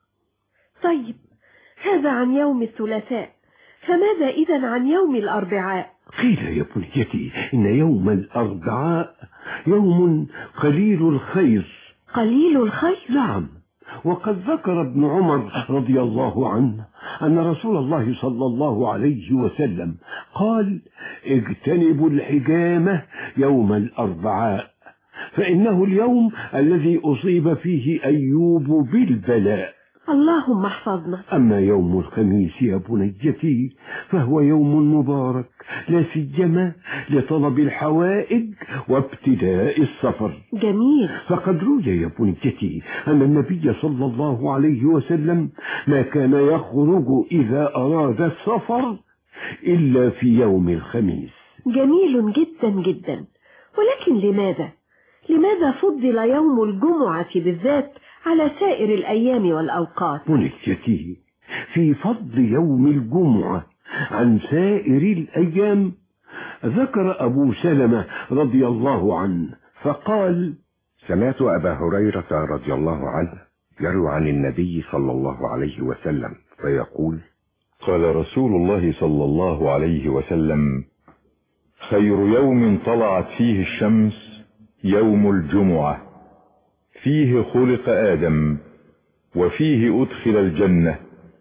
طيب هذا عن يوم الثلاثاء، فماذا إذن عن يوم الأربعاء؟ قيل يا بنيتي إن يوم الأربعاء يوم قليل الخير. قليل الخير؟ نعم. وقد ذكر ابن عمر رضي الله عنه أن رسول الله صلى الله عليه وسلم قال: اجتنبوا الحجامة يوم الأربعاء فإنه اليوم الذي أصيب فيه أيوب بالبلاء. اللهم احفظنا. أما يوم الخميس يا بنيتي فهو يوم مبارك لا سيما لطلب الحوائج وابتداء السفر. جميل. فقد روي يا بنيتي أن النبي صلى الله عليه وسلم ما كان يخرج إذا أراد السفر إلا في يوم الخميس. جميل جدا جدا. ولكن لماذا لماذا فضل يوم الجمعة بالذات على سائر الأيام والأوقات؟ بنيتي في فضل يوم الجمعة عن سائر الأيام ذكر أبو سلمة رضي الله عنه فقال: سمعت أبا هريرة رضي الله عنه يروي عن النبي صلى الله عليه وسلم فيقول: قال رسول الله صلى الله عليه وسلم: خير يوم طلعت فيه الشمس يوم الجمعة، فيه خلق آدم، وفيه أدخل الجنة،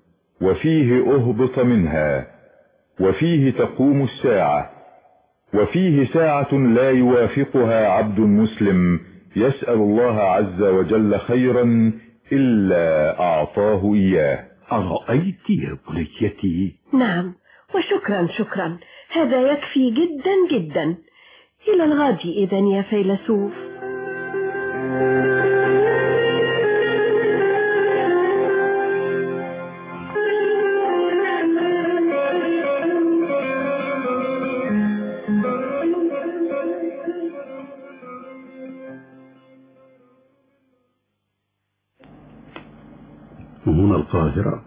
وفيه أهبط منها، وفيه تقوم الساعة، وفيه ساعة لا يوافقها عبد مسلم يسأل الله عز وجل خيرا إلا أعطاه إياه. أرأيت يا بنيتي؟ نعم، وشكرا شكرا، هذا يكفي جدا جدا. إلى الغد إذن يا فيلسوف. هنا القاهرة.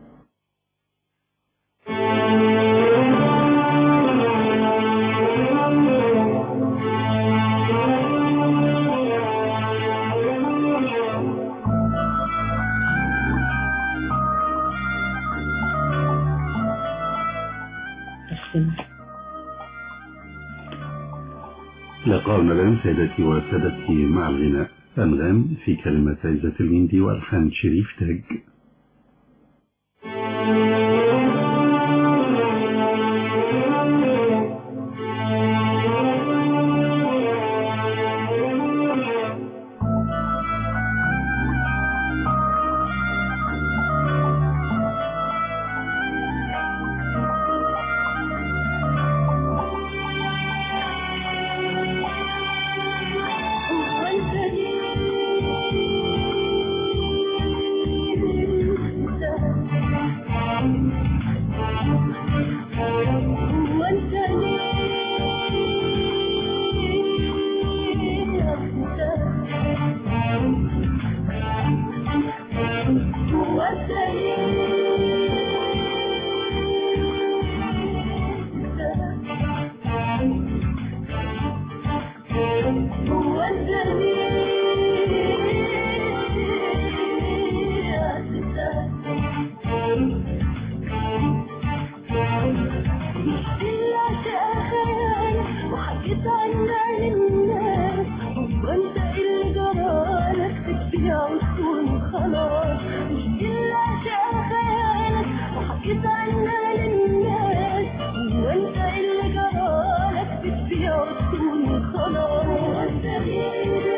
لقاؤنا الآن سيدتي وسادتي مع الغناء، أنغام في كلمة عزة الهندي وألحان شريف تاج. خلاص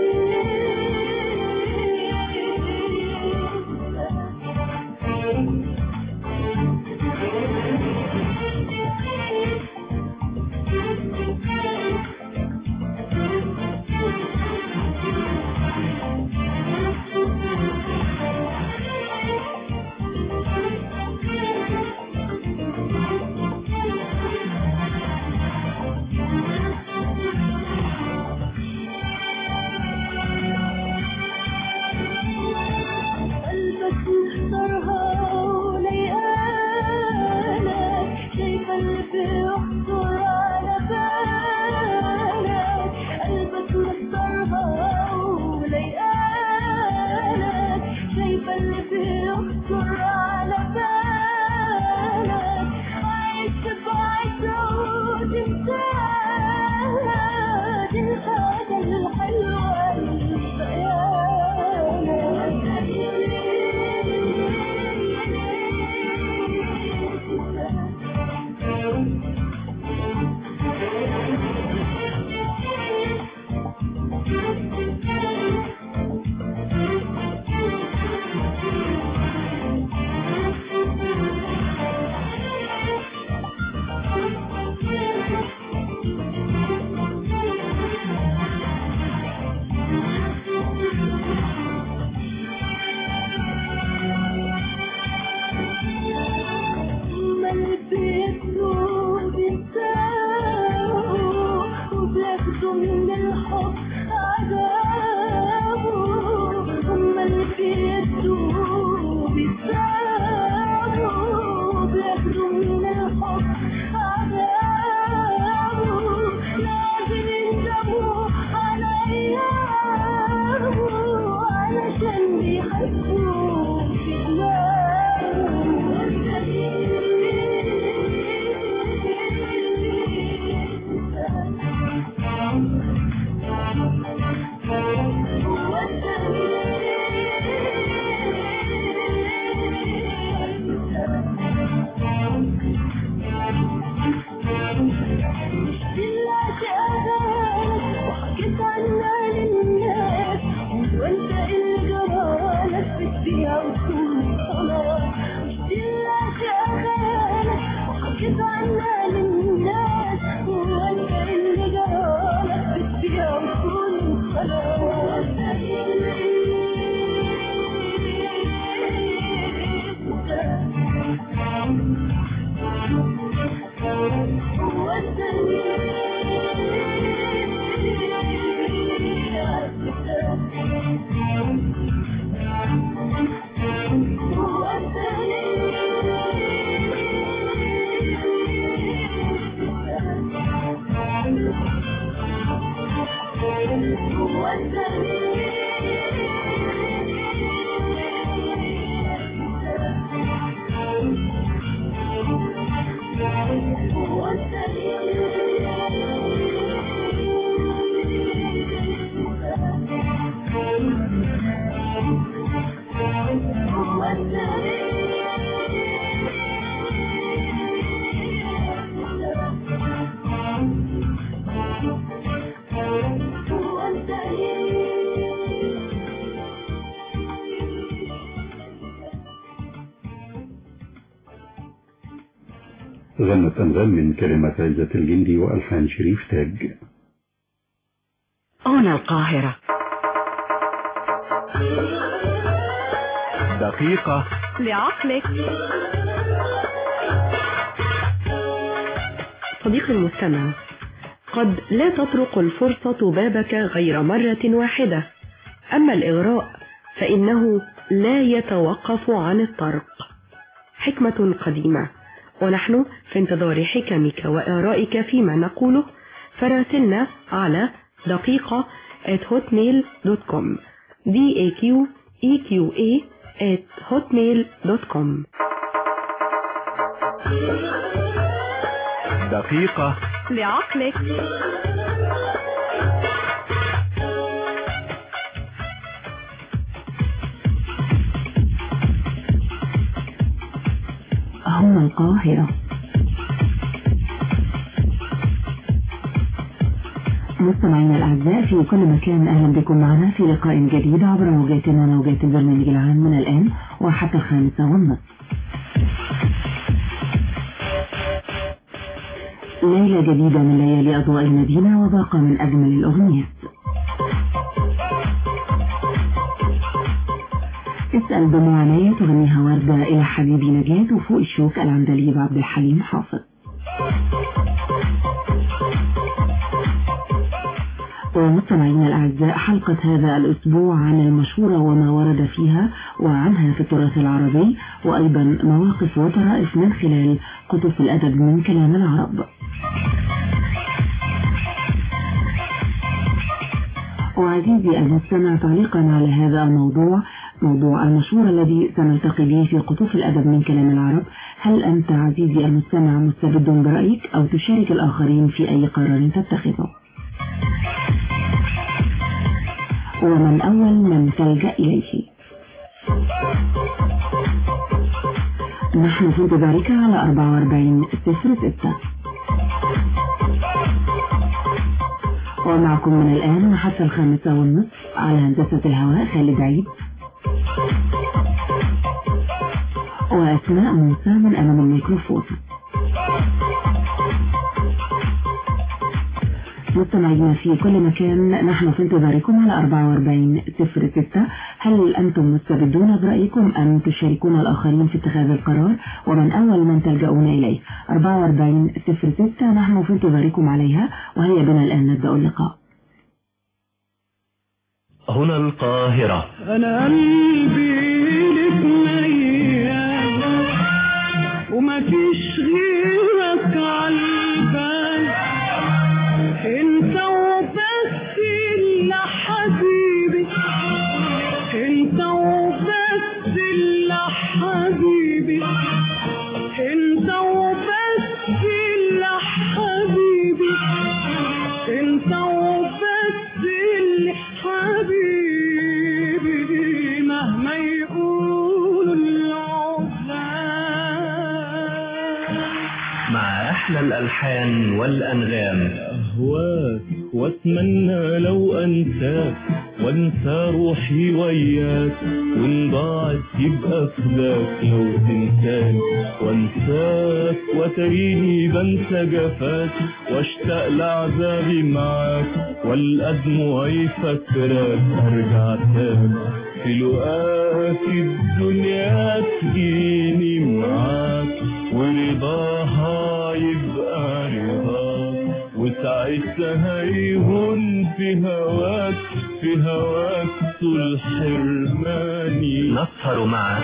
بياخدوا من الحب عذابه هما اللي بيدوا بيسابوا بياخدوا من الحب عذابه لازم يندموا على أيامه علشان بيحبوا في وحكيت عنها للناس وانت اللي جرالك بتبيع وتكون خلاص مش دي اللي شغالك وحكيت عنها للناس وانت اللي جرالك بتبيع وتكون خلاص غنت أنغام من كلمات عزة الجندي وألحان شريف تاج. هنا القاهرة. دقيقة لعقلك. صديقي المستمع، قد لا تطرق الفرصة بابك غير مرة واحدة، أما الإغراء فإنه لا يتوقف عن الطرق. حكمة قديمة، ونحن في انتظار حكمك وآرائك فيما نقوله، فراسلنا على دقيقة at hotmail dot com d a q e q a at hotmail dot com. دقيقة لعقلك. هنا القاهرة. مستمعينا الأعزاء في كل مكان، أهلا بكم معنا في لقاء جديد عبر موجاتنا موجات البرنامج العام من الآن وحتى الخامسة والنصف. ليلة جديدة من ليالي أضواء المدينة وباقة من أجمل الأغنيات. اسأل دموع عينيا تغنيها وردة إلى حبيبي نجاة وفوق الشوك العندليب عبد الحليم حافظ. ومستمعينا الأعزاء، حلقة هذا الأسبوع عن المشهورة وما ورد فيها وعنها في التراث العربي، وأيضا مواقف وطرائف من خلال قطف الأدب من كلام العرب. وعزيزي المستمع، تعليقا على هذا الموضوع، موضوع المشهور الذي سنلتقي به في قطوف الأدب من كلام العرب، هل أنت عزيزي المستمع مستبد برأيك أو تشارك الآخرين في أي قرار تتخذه؟ ومن أول من تلجأ إليه؟ نحن في انتظارك على أربعة وأربعين صفر ستة، ومعكم من الآن وحتى الخامسة والنصف على هندسة الهواء خالد عيد وأسماء موسى من أمام الميكروفون. مستمعينا في كل مكان، نحن في انتظاركم على أربعة وأربعين صفر ستة هل أنتم مستبدون برأيكم أم تشاركون الآخرين في اتخاذ القرار؟ ومن أول من تلجؤون إليه؟ أربعة وأربعين صفر ستة نحن في انتظاركم عليها. وهيا بنا الآن نبدأ اللقاء. هنا القاهرة. أنا قلبي لك ميال وما فيش غيرك عالبال، انت وبس اللي حبيبي، انت وبس اللي حبيبي، انت وبس اللي حبيبي، انت وبس اللي حبيبي، مهما يقولوا العذاب. مع أحلى الألحان والأنغام. أهواك وأتمنى لو أنساك وأنسى روحي وياك، وإن ضاعت يبقى فداك لو تنساني وأنساك، وتريني بنسى جفاك واشتاق لعذابي معاك، والأدمع يفكرك أرجع تاني في لقاك الدنيا تجيني معاك، ورضاها يبقى رضاك، وساعتها يهون في هواك في هواك طول حرماني. نسهر مع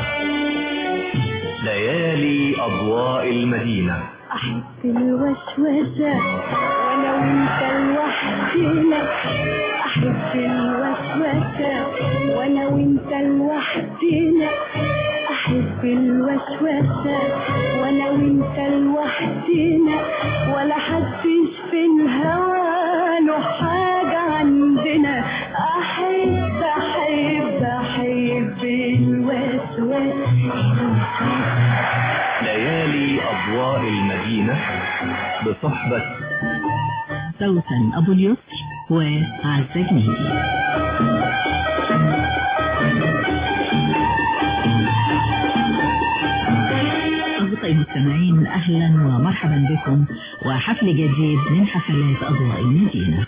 ليالي أضواء المدينة. أحس الوسوسة وأنا وأنت لوحدنا، أحس الوسوسة وأنا وأنت لوحدنا، أحس الوسوسة وأنا وأنت لوحدنا، ولا حدش في الهوى له حاجة عندنا، أحب أحب أحب الوسوسة. ليالي أضواء المدينة بصحبة سوسن أبو اليسر وعزة جنيدي. أصدقائي المستمعين، أهلا ومرحبا بكم وحفل جديد من حفلات أضواء المدينة.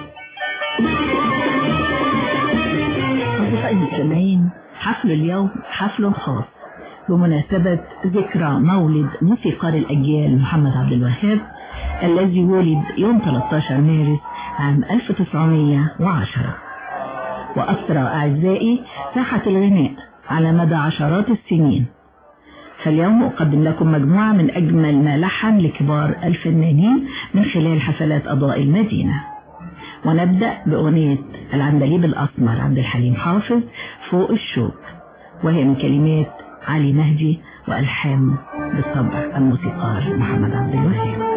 أصدقائي المستمعين، حفل اليوم حفل خاص بمناسبة ذكرى مولد موسيقار الأجيال محمد عبد الوهاب، الذي ولد يوم ثلاثة عشر مارس عام ألف وتسعمائة وعشرة، وأثرى أعزائي ساحة الغناء على مدى عشرات السنين. فاليوم أقدم لكم مجموعة من أجمل ما لحن لكبار الفنانين من خلال حفلات أضواء المدينة. ونبدأ بأغنية العندليب الأسمر عبد الحليم حافظ فوق الشوق، وهي من كلمات علي مهدي وألحان بالطبع الموسيقار محمد عبد الوهاب.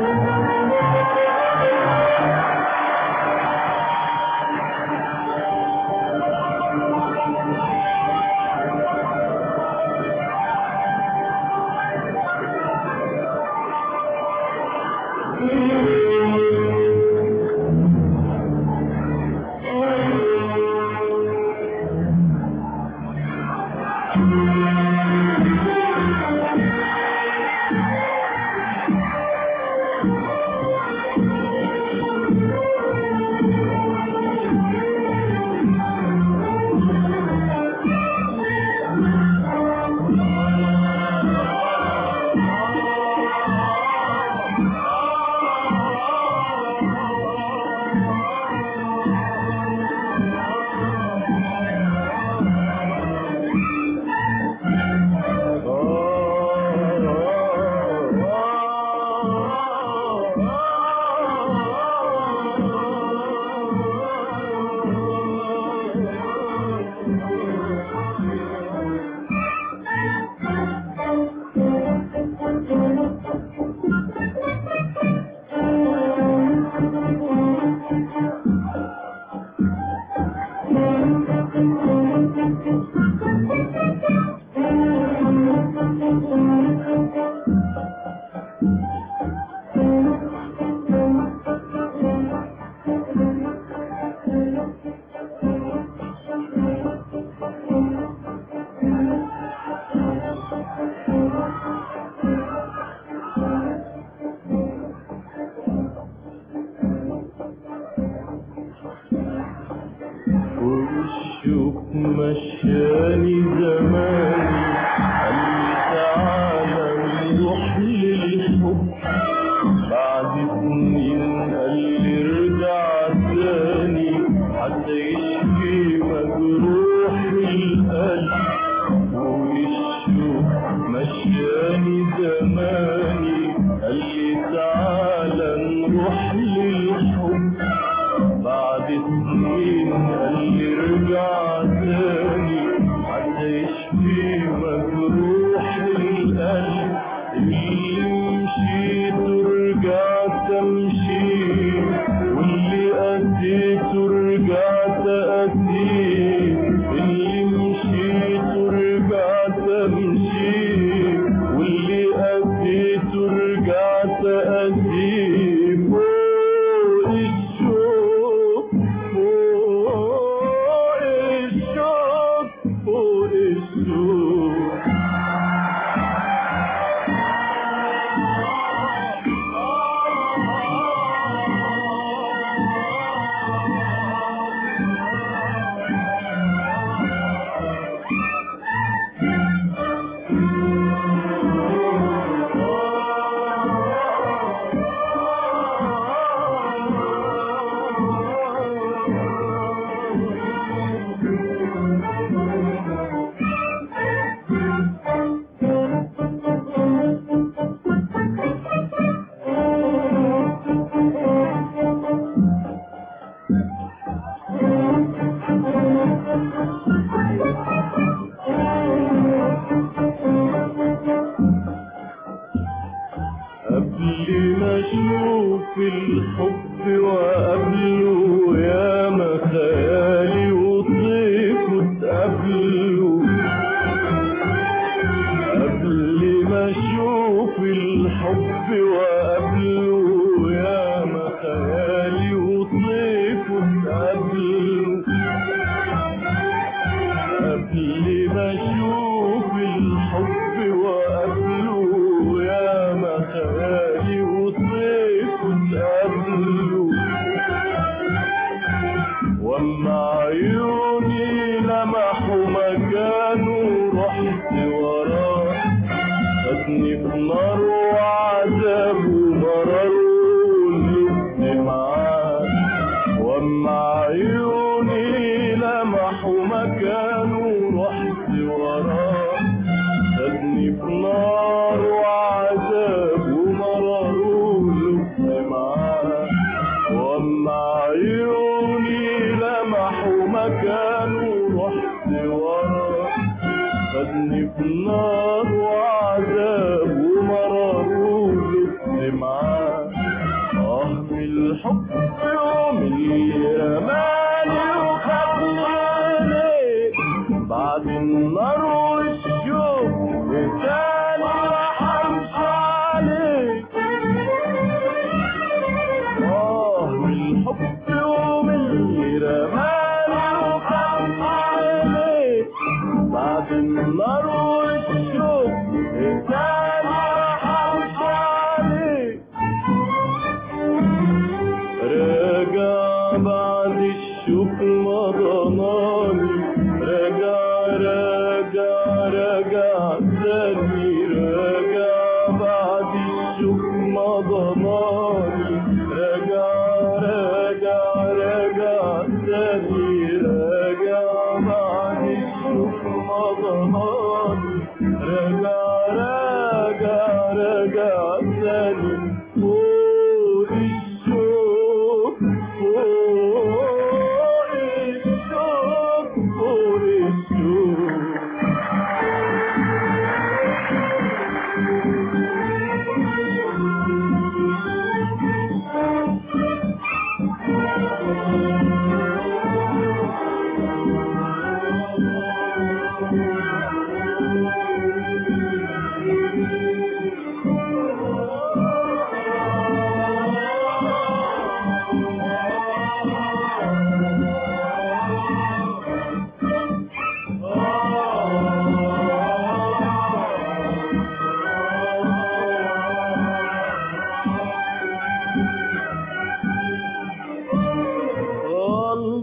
والشوق مشاني زماني قال لي تعالى نروح للحب بعد سنين قال لي ارجع تاني حتى يشفي مجروح القلب والشوق مشاني زماني قال لي تعالى نروح للحب بعد سنين قال لي ارجع تاني حتى يشفي مجروح القلب اللي مشيت ورجعت امشي واللي اديت ورجعت ادي اللي مشيت ورجعت امشي واللي اديت ورجعت ادي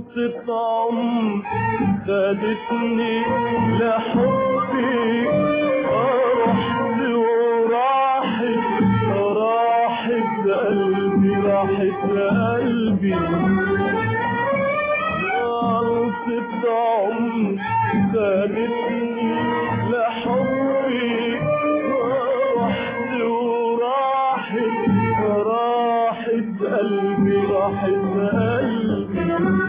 غلطة عمر خدتني لحبي رحت وراحت راحت قلبي راحت قلبي غلطة عمر خدتني لحبي رحت وراحت راحت قلبي راحت قلبي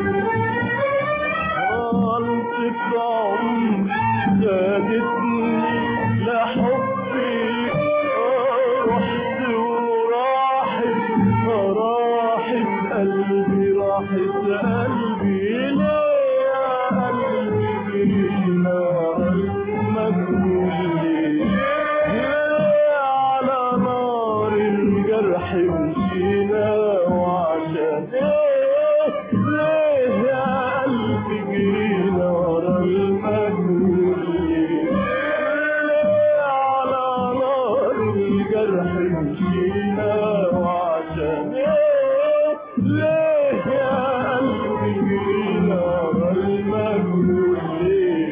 غلطة عمر خدتني لحبي رحت وراحت راحت قلبي راحت قلبي ليه يا قلبي نار المجهول ليه على نار الجرح مشينا وعشان ايه ليه يا قلبي جرينا ورا المجهول ليه على نار الجرح مشينا وعشان ايه ليه يا قلبي جرينا ورا المجهول ليه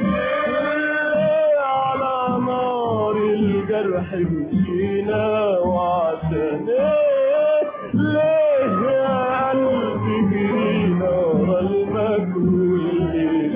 على نار الجرح مشينا وعشان ايه ليه يا قلبي جرينا ورا المجهول ليه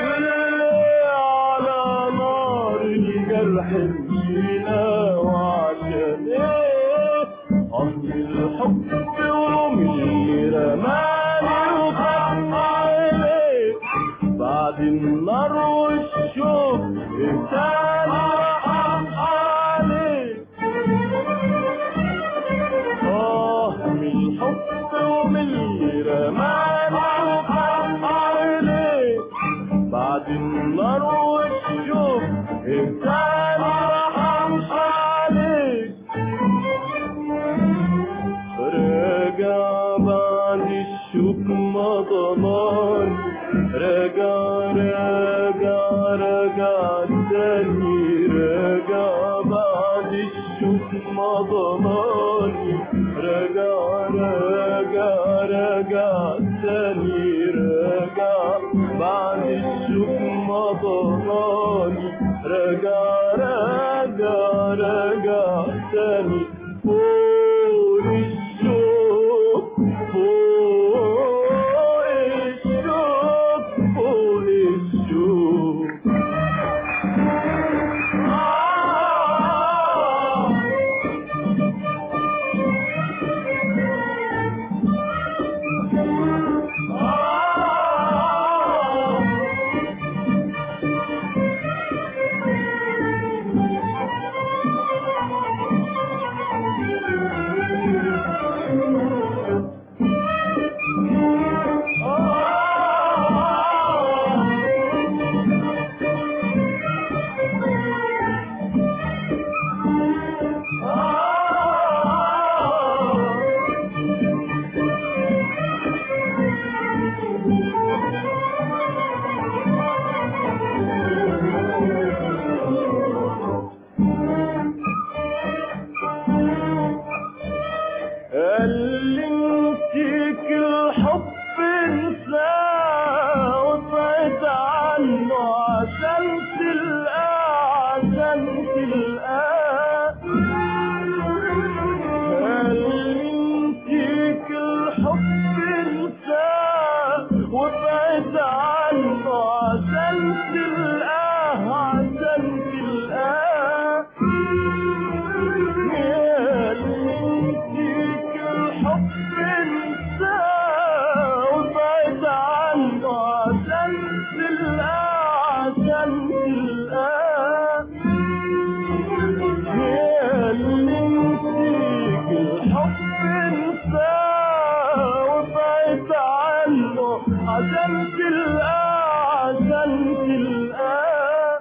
على نار الجرح مشينا وعشان ايه اصل الحب ومين رماني وخاف عليه بعد النار والشوق ابتدى راح عليه اه من الحب ومن رماني وخاف عليه بعد النار والشوق ابتدى راح عليه راجع بعد الشوق ما ضمان راجع راجع راجع تاني راجع بعد الشوق ما ضماني راجع راجع راجع تاني راجع بعد الشوق ما ضماني راجع راجع راجع تاني فوق الشوق فوق الشوق فوق الشوق علمتك الحب انساه وابعد عنه عشان تلقاه عشان تلقاه علمتك الحب انساه وابعد عنه عشان تلقاه عشان تلقاه علمتك الحب انساه وابعد عنه عشان تلقاه عشان تلقاه علمتك الحب انساه وابعد عنه عشان تلقاه عشان تلقاه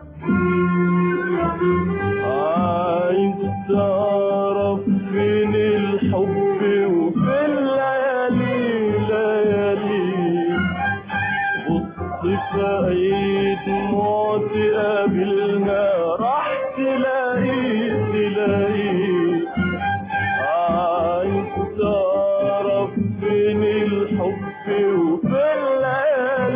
عايز تعرف فين الحب وفي الليالي ليالي بص في عيد موت قابلنا راح تلاقيه تلاقيه عايز تعرف فين الحب وفي الليالي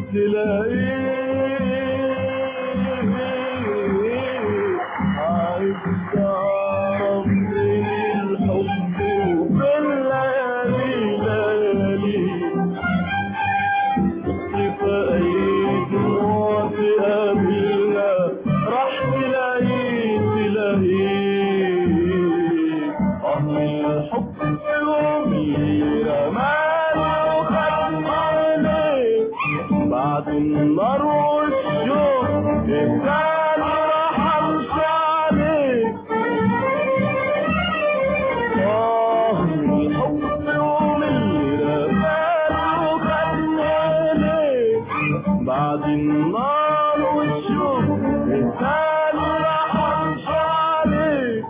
تلاقيه عايز تعرف من الحب وبالليالي ليالي في أي دموع تقابلنا راح تلاقيه تلاقيه أهل الحب يوم رماله وخد عليه بعد النار والشوق الثاني راح امشي عليه آه الحب يوم رماله وخد عليه بعد النار والشوق الثاني راح امشي عليه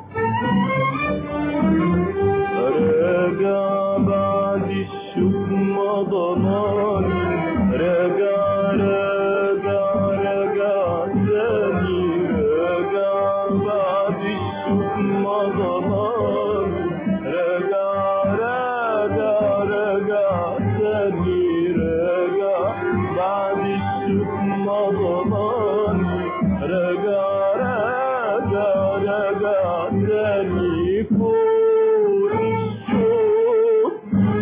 راجع بعد الشوق ما ضناني راجع راجع راجع تاني راجع بعد الشوق ما ضناني راجع راجع راجع تاني راجع بعد الشوق ما ضناني راجع راجع راجع تاني فوق الشوق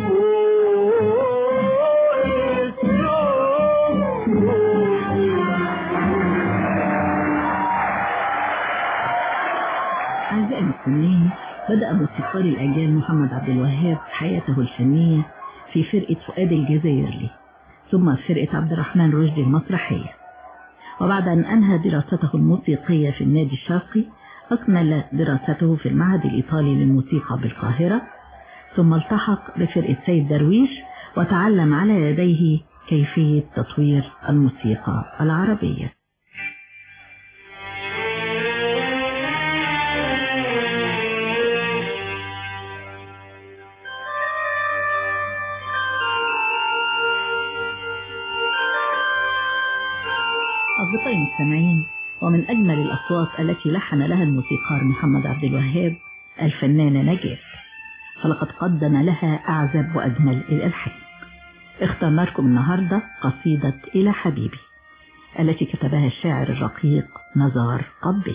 أعزائي المستمعين، بدأ موسيقار الأجيال محمد عبد الوهاب حياته الفنية في فرقة فؤاد الجزائري ثم فرقة عبد الرحمن رشدي المسرحية، وبعد أن أنهى دراسته الموسيقية في النادي الشرقي أكمل دراسته في المعهد الإيطالي للموسيقى بالقاهرة، ثم التحق بفرقة سيد درويش وتعلم على يديه كيفية تطوير الموسيقى العربية. أصدقائي المستمعين، ومن أجمل الأصوات التي لحن لها الموسيقار محمد عبد الوهاب الفنانة نجاة، فلقد قدم لها أعزب وأجمل الألحان. اخترنا لكم النهاردة قصيدة إلى حبيبي التي كتبها الشاعر الرقيق نزار قبه.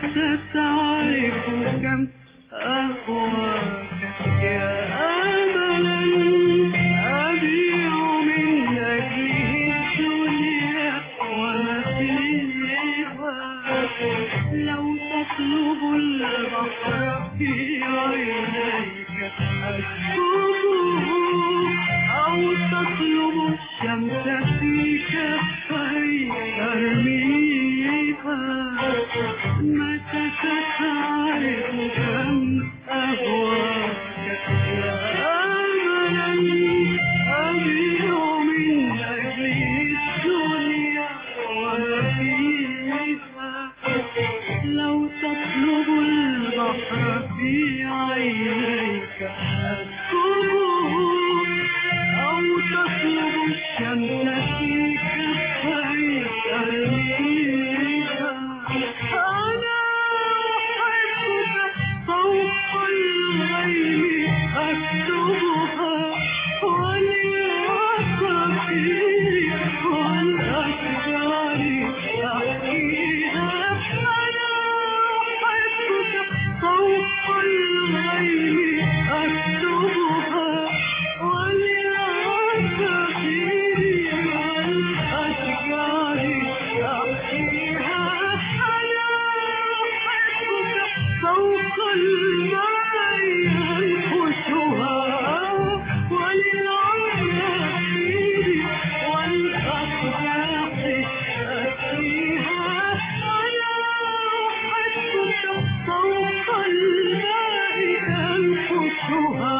تستعرف كم أهواك يا أملا أبيع من أجله الدنيا وما فيها لو تطلب البحر في عينيك أسكبه أو تطلب الشمس في كفي أرميها متى ستعرف كم أهواك يا أملا أبيع من أجله الدنيا وما فيها لو تطلب البحر في عينيك أسكبه أو تطلب الشمس في كفي أرميها أنا أحبك فوق الغيم أكتبها وللعصافير والأشجار أحكيها أنا أحبك فوق الغيم أكتبها وللعصافير والأشجار أحكيها أنا أحبك فوق الماء أنفشها وللعصافير والأشجار أحكيها أنا أحبك فوق الماء أنفشها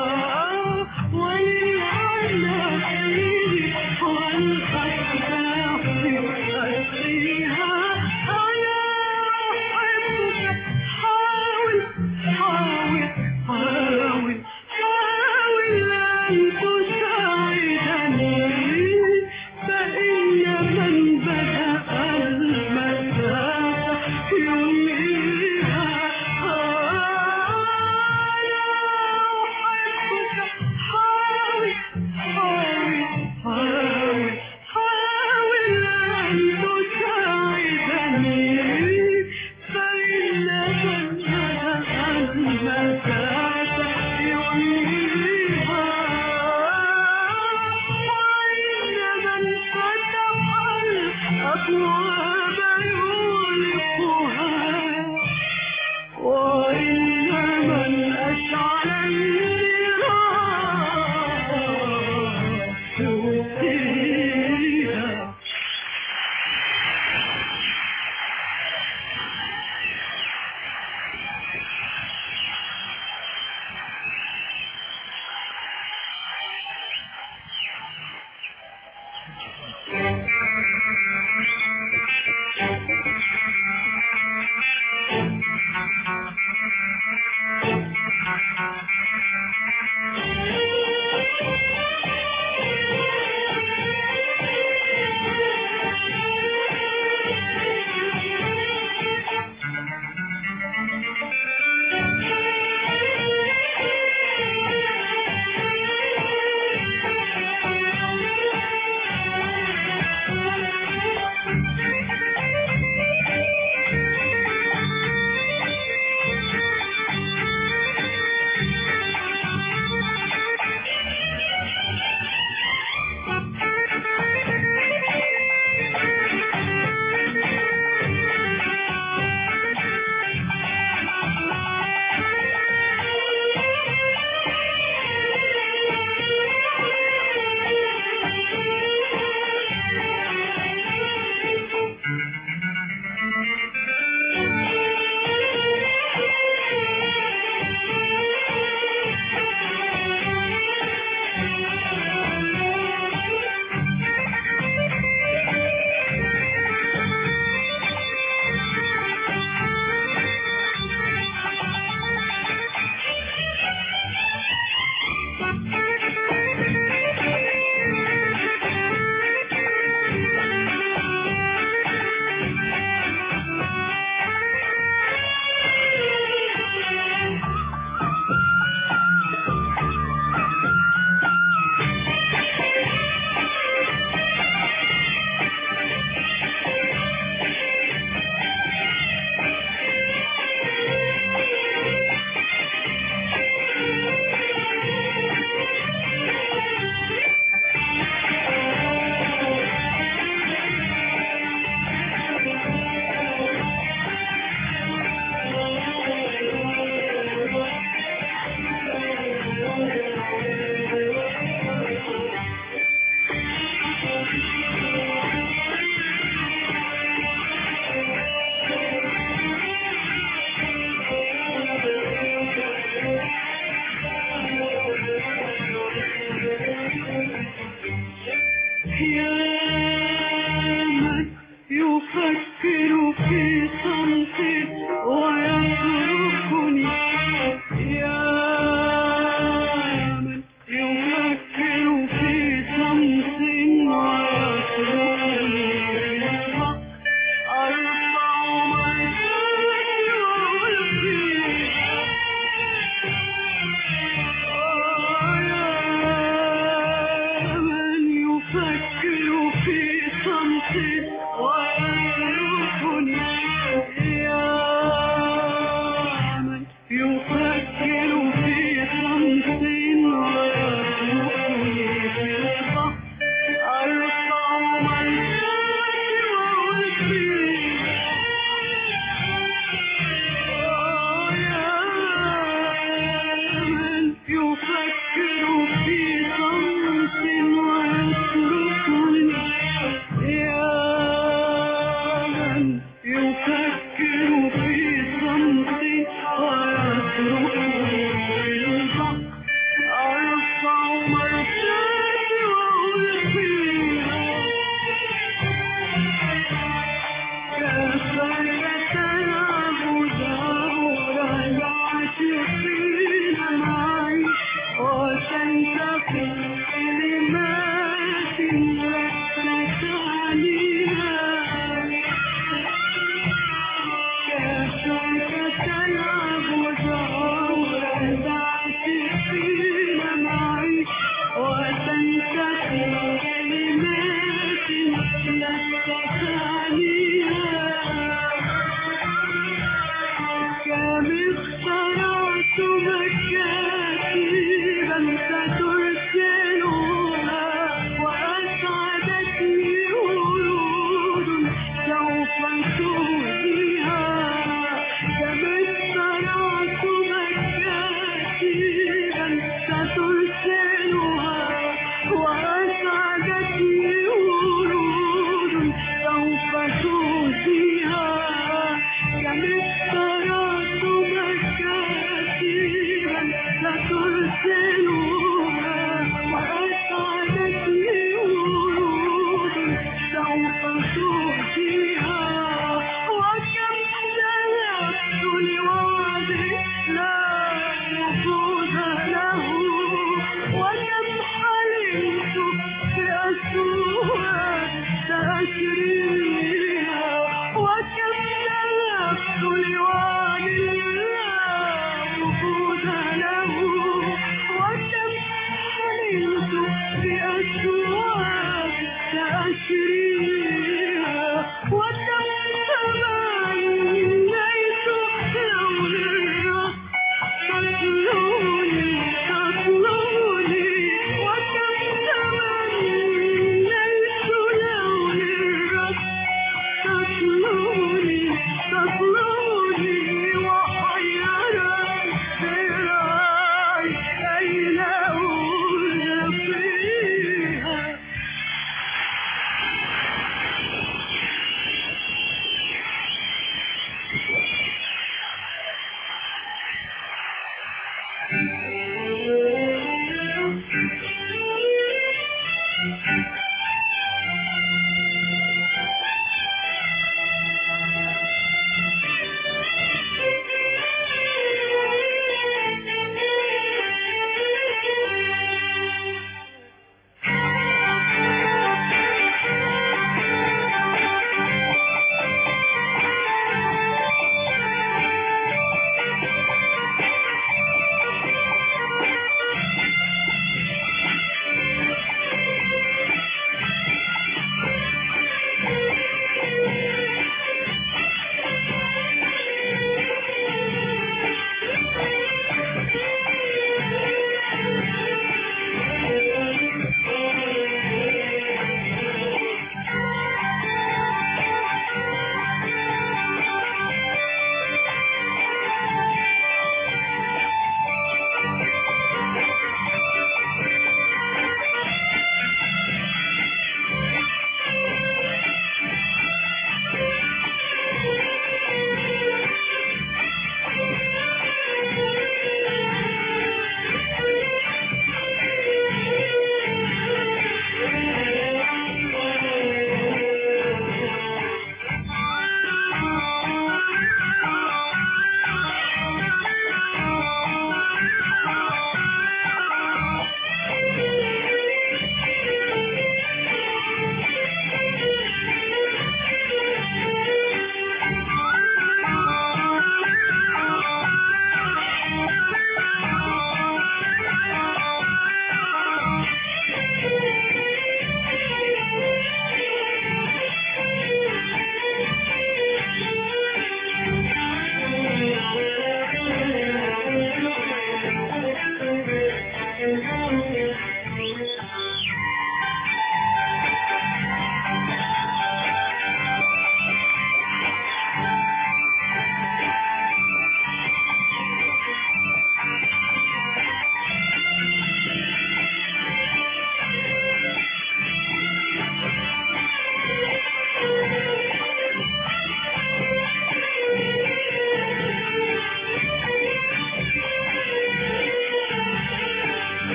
وللعناصير والأشجار أسقيها أنا أحبك حاول حاول حاول حاول أن تساعدني فإن من بدأ المسافة يميها حاول حاول حاول حاول أن تساعدني فإن من بدأ المسافة يميها وإن من فتح الأبواب يغلقها وإن من أشعل النيران يطفئها كلمات لك عليها كيف تلعب وزهورا تعشقين معي وتنسى كلمات لك عليها كم اخترعت مكاتبا سترسلها وأسعدتني ورود سوف تهديها كم اخترعت مكاتبا سترسلها وأسعدتني ورود سوف تهديها كم اخترعت مكاتبا سترسلها وأسعدتني ورود سوف تهديها وكم ذهبت لوعد لا وجود له وكم حلمت بأسوها سأشريها وكم ذهبت لوعد لا وجود له وكم حلمت بأسوها سأشريها وكم تمنيت لو للرب تطلوني تطلوني وكم تمنيت لو للرب تطلوني تطلوني وحيرت ذراعي أين ألقيها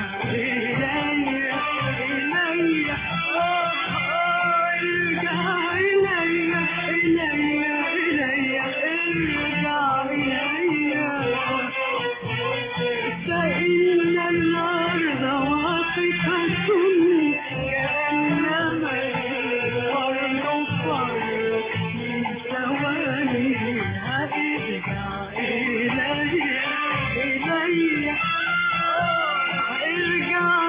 ارجع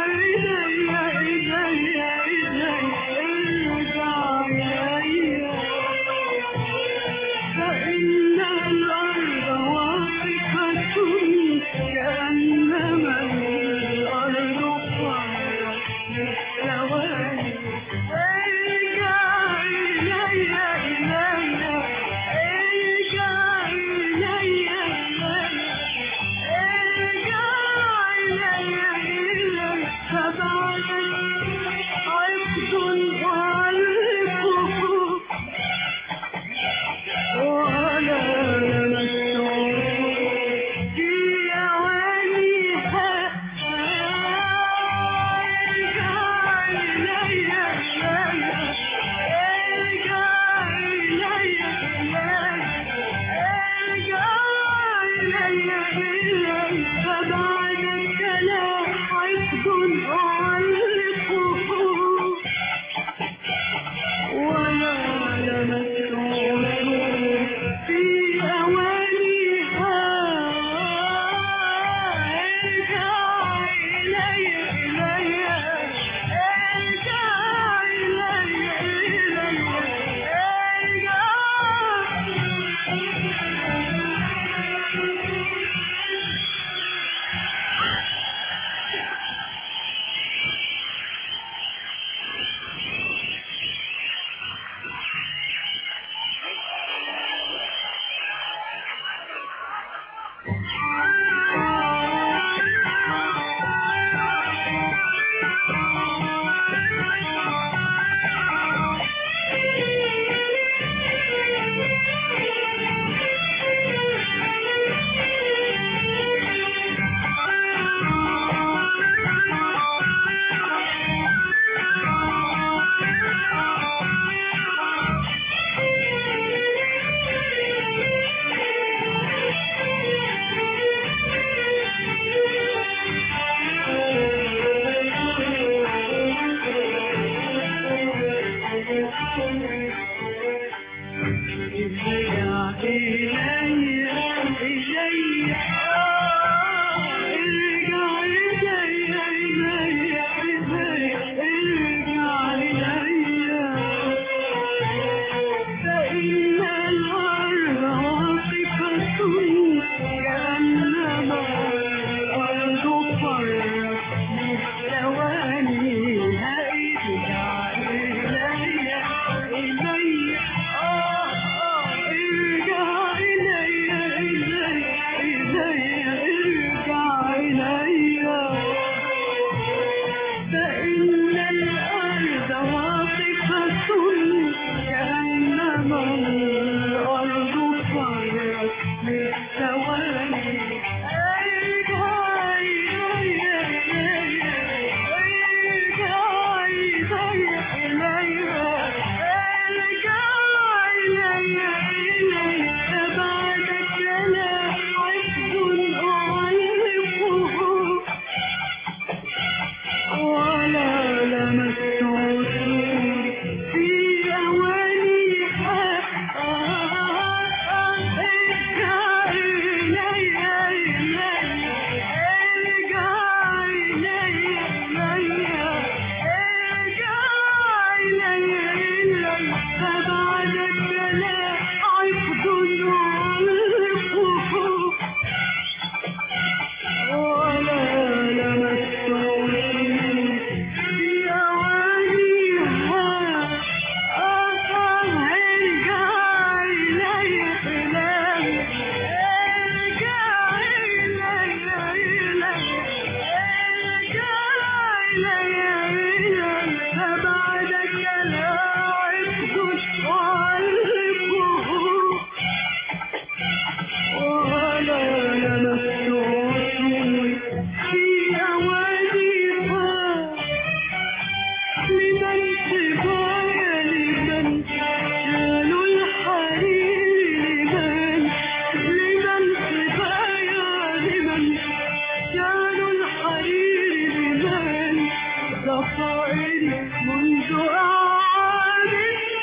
ضفائري منذ أعوام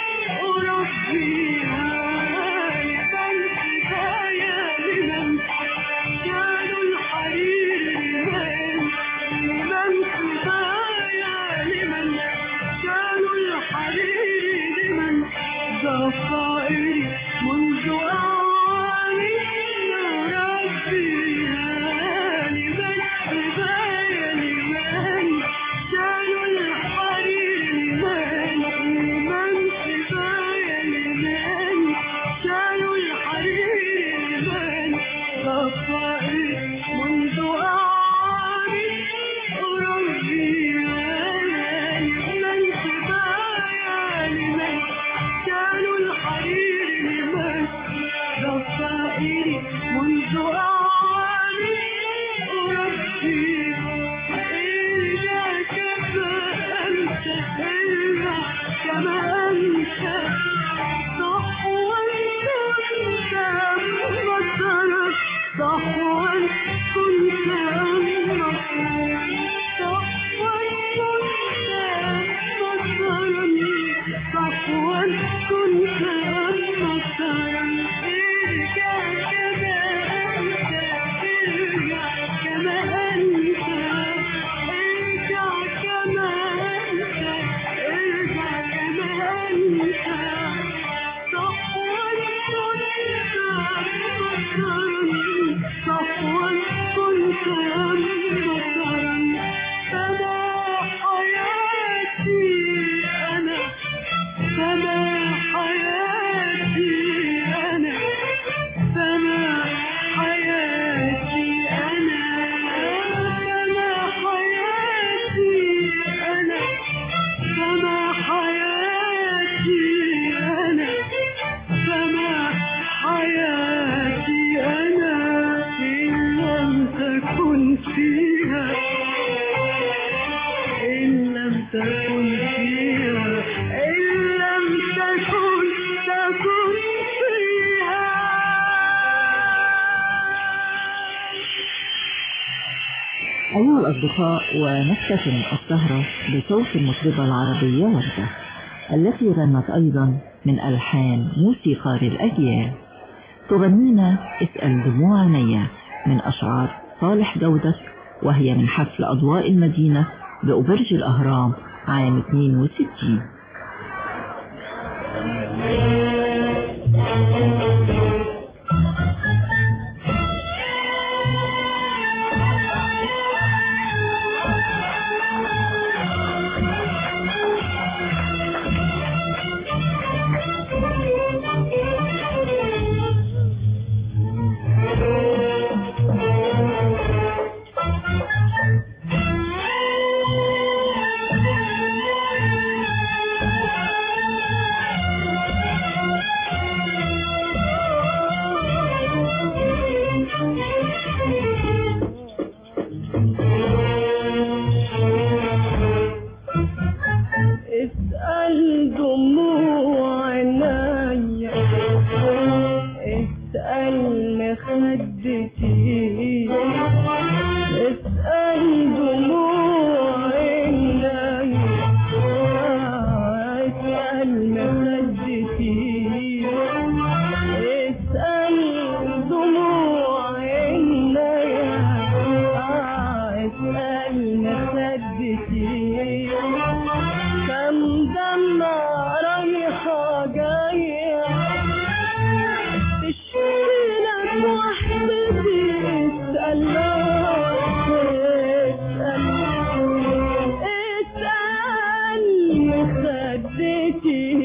أربيها لمن كفاية لمن كانوا الحرير لمن كفاية لمن كانوا الحرير لمن ضفائري منذ أعوام أربيها لمن كفاية لمن كانوا الحرير لمن لمن كفاية لمن كانوا الحرير لمن ضفائري منذ أعوام أربيها لمن كفاية لمن كانوا الحرير لمن ضفائري منذ أعوام أربيها ارجع كما أنت ارجع كما أنت صحوا كنت مطرا صحوا كنت مطرا صحوا كنت مطرا صحوا كنت مطرا ارجع كما أنت ارجع كما أنت ارجع كما أنت ارجع كما أنت صحوا كنت مطرا صحوا كنت مطرا فما حياتي أنا فما حياتي أنا فما حياتي أنا فما حياتي أنا فما حياتي أنا فما حياتي أنا إن لم تكن فيها إن لم تكن فيها إن لم تكن تكن فيها. أيها الأصدقاء، ونختتم السهرة بصوت المطربة العربية وردة التي غنت أيضا من ألحان موسيقار الأجيال. تغنينا اسأل دموع عينيا من أشعار صالح جودة، وهي من حفل أضواء المدينة بأوبرج الأهرام عام اثنين وستين. اسأل دموع عينيا اسأل مخدتي اسأل دموع عينيا اسأل مخدتي اسأل دموع عينيا اسأل مخدتي كم دمع رايحة جاية تشيلك وحدتي اسأل اسأل اسأل مخدتي.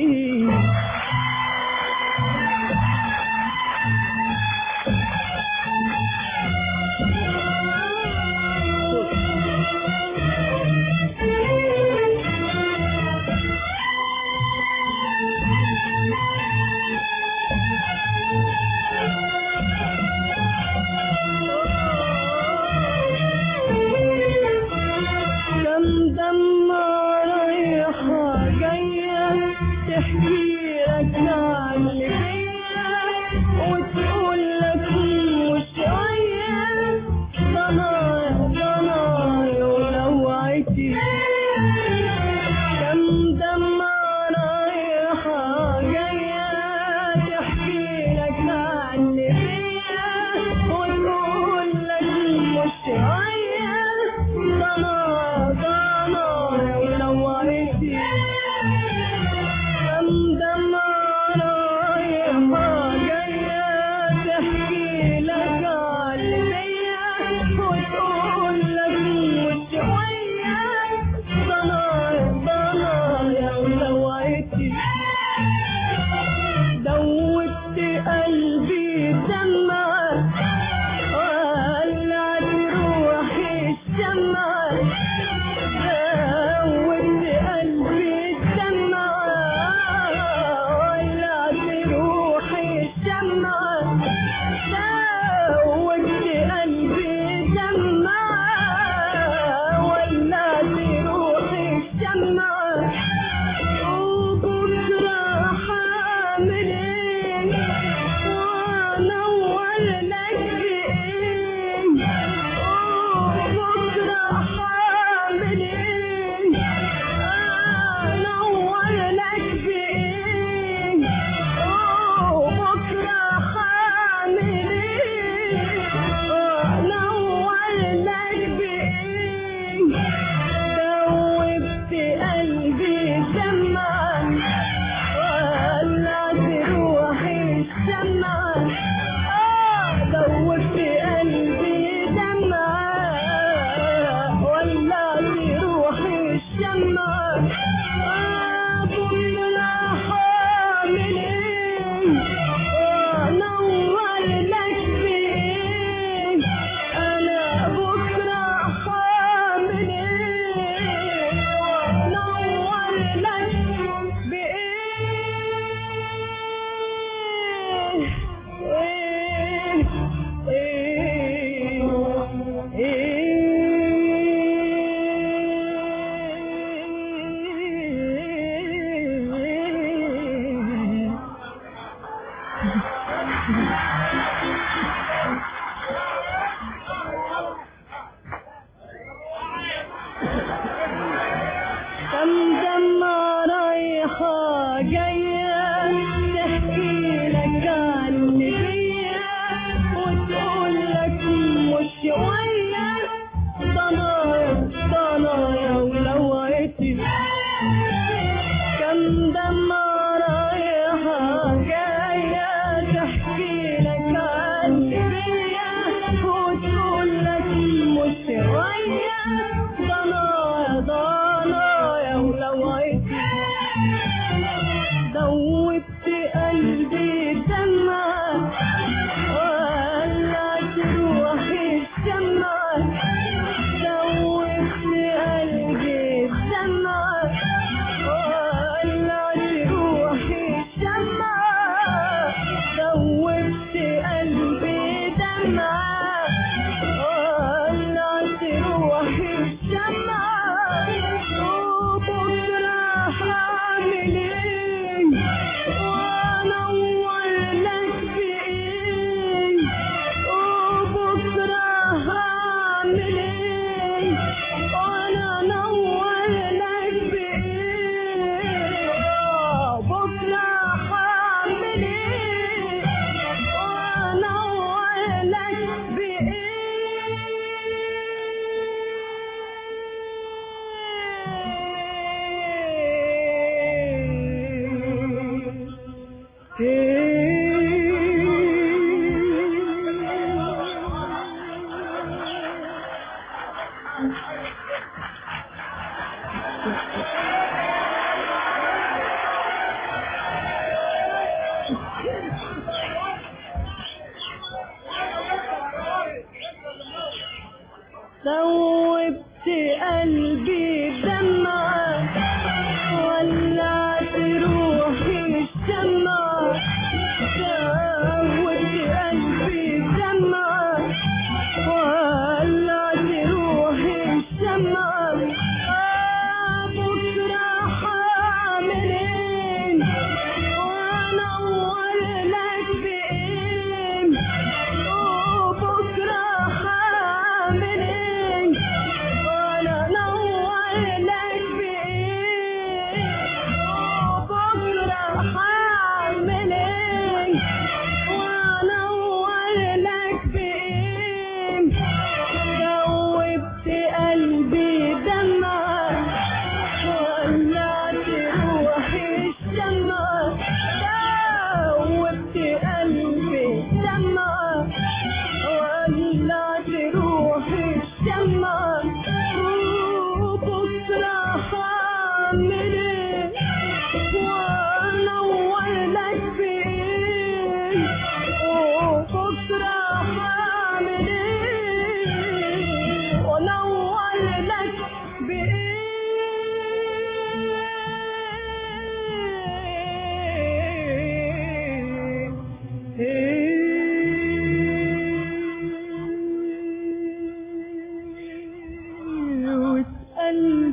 Let me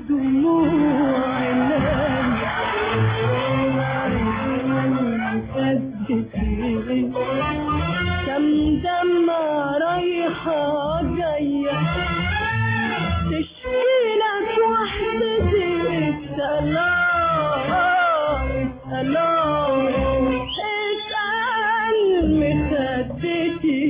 دموع عينيا سدتي كم دمعة رايحة جاية تشكيلك وحدتي السلام السلام اسأل مسدتي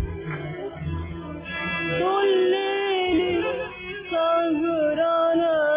كل ليلي سهرانة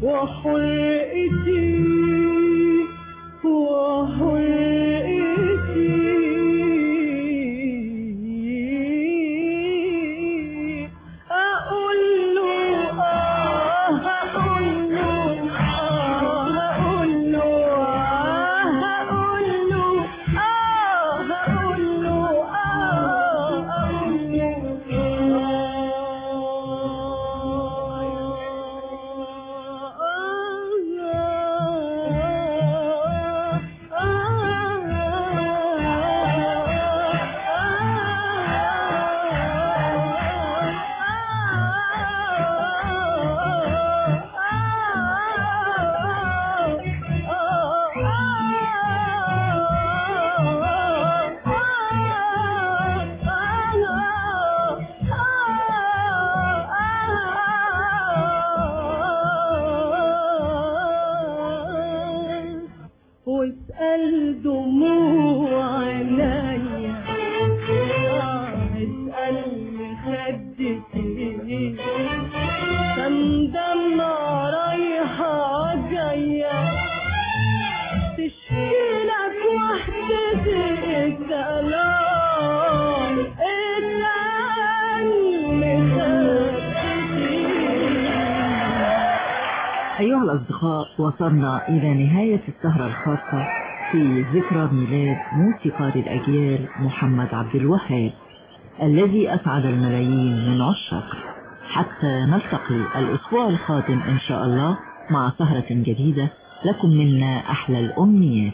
وحرقتي وحرقتي أقول له آه هقول له آه هقول له آه هقول له آه هقول له آه أقول واسأل دموع عينيا اسأل خدتي كم دمعة رايحة جاية تشكيلك وحدتي الكلام اسأل خدتي. أيها الأصدقاء، وصلنا إلى نهاية السهرة الخاصة في ذكرى ميلاد موسيقار الأجيال محمد عبد الوهاب الذي أسعد الملايين من عشاقه. حتى نلتقي الأسبوع القادم إن شاء الله مع سهرة جديدة، لكم منا أحلى الأمنيات.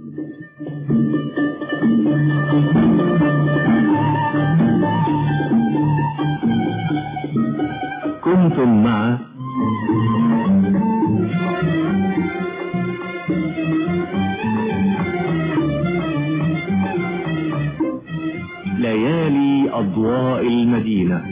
كنتم مع ليالي أضواء المدينة.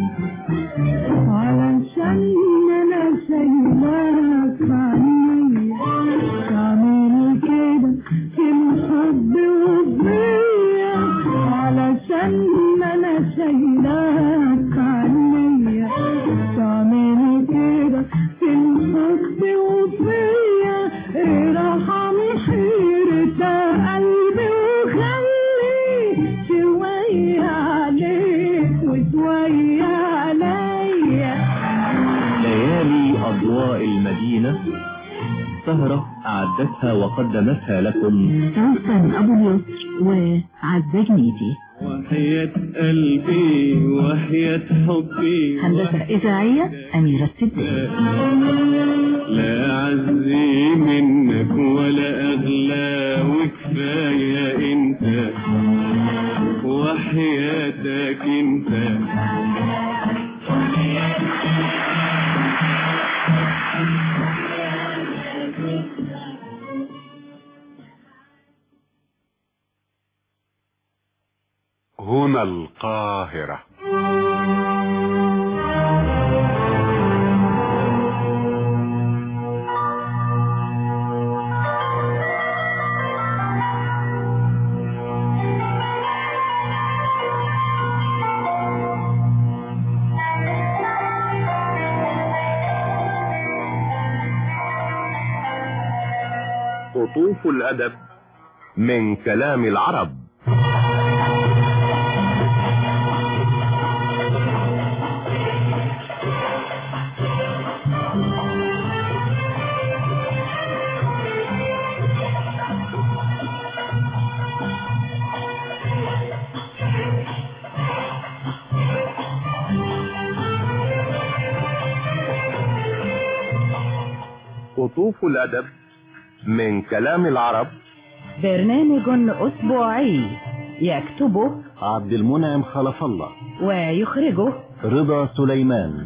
علشان أنا سايباك عني تعمل كده في الحب وفيا، علشان أنا سايباك عني تعمل كده في الحب وفيا، ارحم حيرة قلبي وخلي شوية عليك وشوية عليا. ليالي أضواء المدينة، سهرة أعدتها وقدمتها لكم سوسن أبو اليسر وعزة جنيدي. وحياة قلبي وحياة حبي هندسة إذاعية أميرة السداد. لا عزي منك ولا أغلى وكفاية أنت وحياتك أنت. هنا القاهرة. قطوف الأدب من كلام العرب. قطوف الأدب من كلام العرب، برنامج أسبوعي يكتبه عبد المنعم خلف الله ويخرجه رضا سليمان.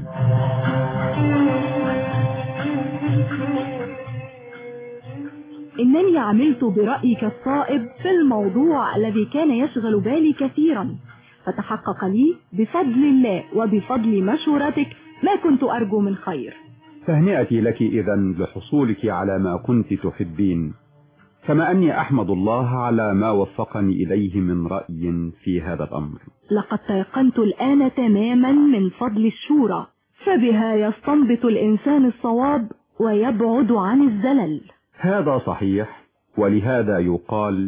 إنني عملت برأيك الصائب في الموضوع الذي كان يشغل بالي كثيرا، فتحقق لي بفضل الله وبفضل مشورتك ما كنت أرجو من خير. تهنئتي لك إذا بحصولك على ما كنت تحبين، كما أني أحمد الله على ما وفقني إليه من رأي في هذا الأمر. لقد تيقنت الآن تماما من فضل الشورى، فبها يستنبط الإنسان الصواب ويبعد عن الزلل. هذا صحيح، ولهذا يقال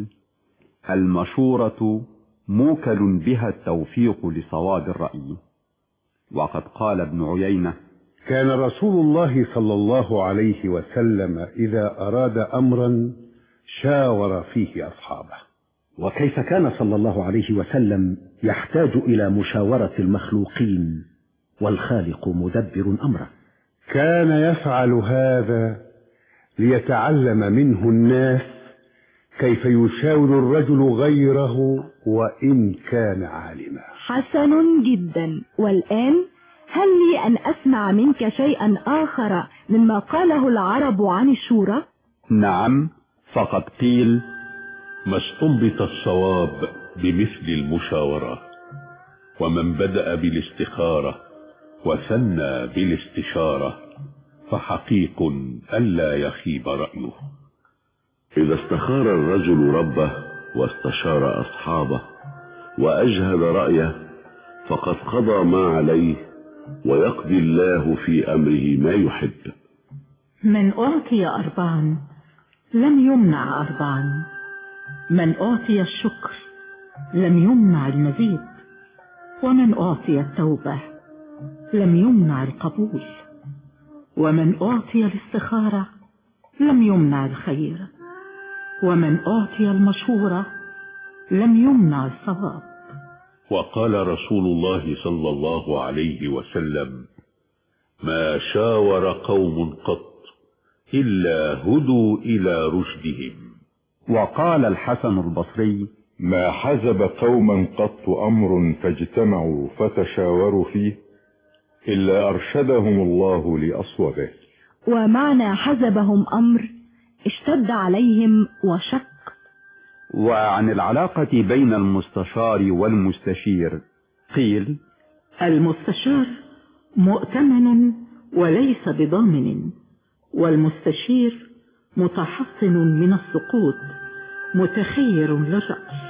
المشورة موكل بها التوفيق لصواب الرأي. وقد قال ابن عيينة: كان رسول الله صلى الله عليه وسلم إذا أراد أمرا شاور فيه أصحابه. وكيف كان صلى الله عليه وسلم يحتاج إلى مشاورة المخلوقين والخالق مدبر أمره؟ كان يفعل هذا ليتعلم منه الناس كيف يشاور الرجل غيره وإن كان عالما. حسن جدا. والآن هل لي أن أسمع منك شيئا آخر مما قاله العرب عن الشورى؟ نعم، فقد قيل: ما استنبط الصواب بمثل المشاورة، ومن بدأ بالاستخارة وثنى بالاستشارة فحقيق ألا يخيب رأيه. إذا استخار الرجل ربه واستشار أصحابه وأجهد رأيه فقد قضى ما عليه، ويقضي الله في أمره ما يحب. من أعطي أربعا لم يمنع أربعا، من أعطي الشكر لم يمنع المزيد، ومن أعطي التوبة لم يمنع القبول، ومن أعطي الاستخارة لم يمنع الخير، ومن أعطي المشورة لم يمنع الصواب. وقال رسول الله صلى الله عليه وسلم: ما شاور قوم قط إلا هدوا إلى رشدهم. وقال الحسن البصري: ما حزب قوما قط أمر فاجتمعوا فتشاوروا فيه إلا أرشدهم الله لأصوبه. ومعنى حزبهم أمر اشتد عليهم وشق. وعن العلاقة بين المستشار والمستشير قيل: المستشار مؤتمن وليس بضامن، والمستشير متحصن من السقوط متخير للرأي.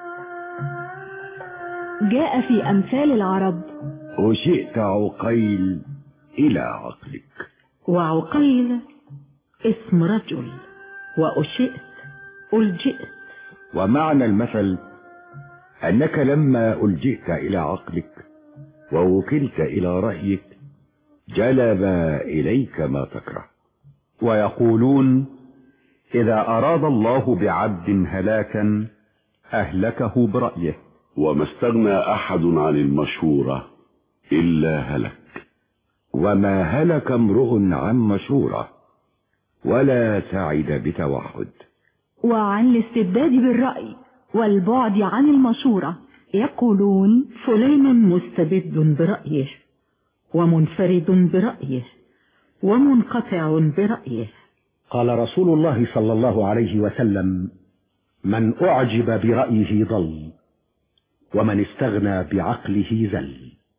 جاء في أمثال العرب: أشئت عقيل إلى عقلك. وعقيل اسم رجل، وأشئت ألجئت. ومعنى المثل أنك لما ألجئت إلى عقلك ووكلت إلى رأيك جلب إليك ما تكره. ويقولون: إذا أراد الله بعبد هلاكا أهلكه برأيه. وما استغنى أحد عن المشورة إلا هلك. وما هلك امرؤ عن مشورة ولا سعد بتوحد. وعن الاستبداد بالرأي والبعد عن المشورة يقولون: فلان مستبد برأيه، ومنفرد برأيه، ومنقطع برأيه. قال رسول الله صلى الله عليه وسلم: من أعجب برأيه ضل، ومن استغنى بعقله زل.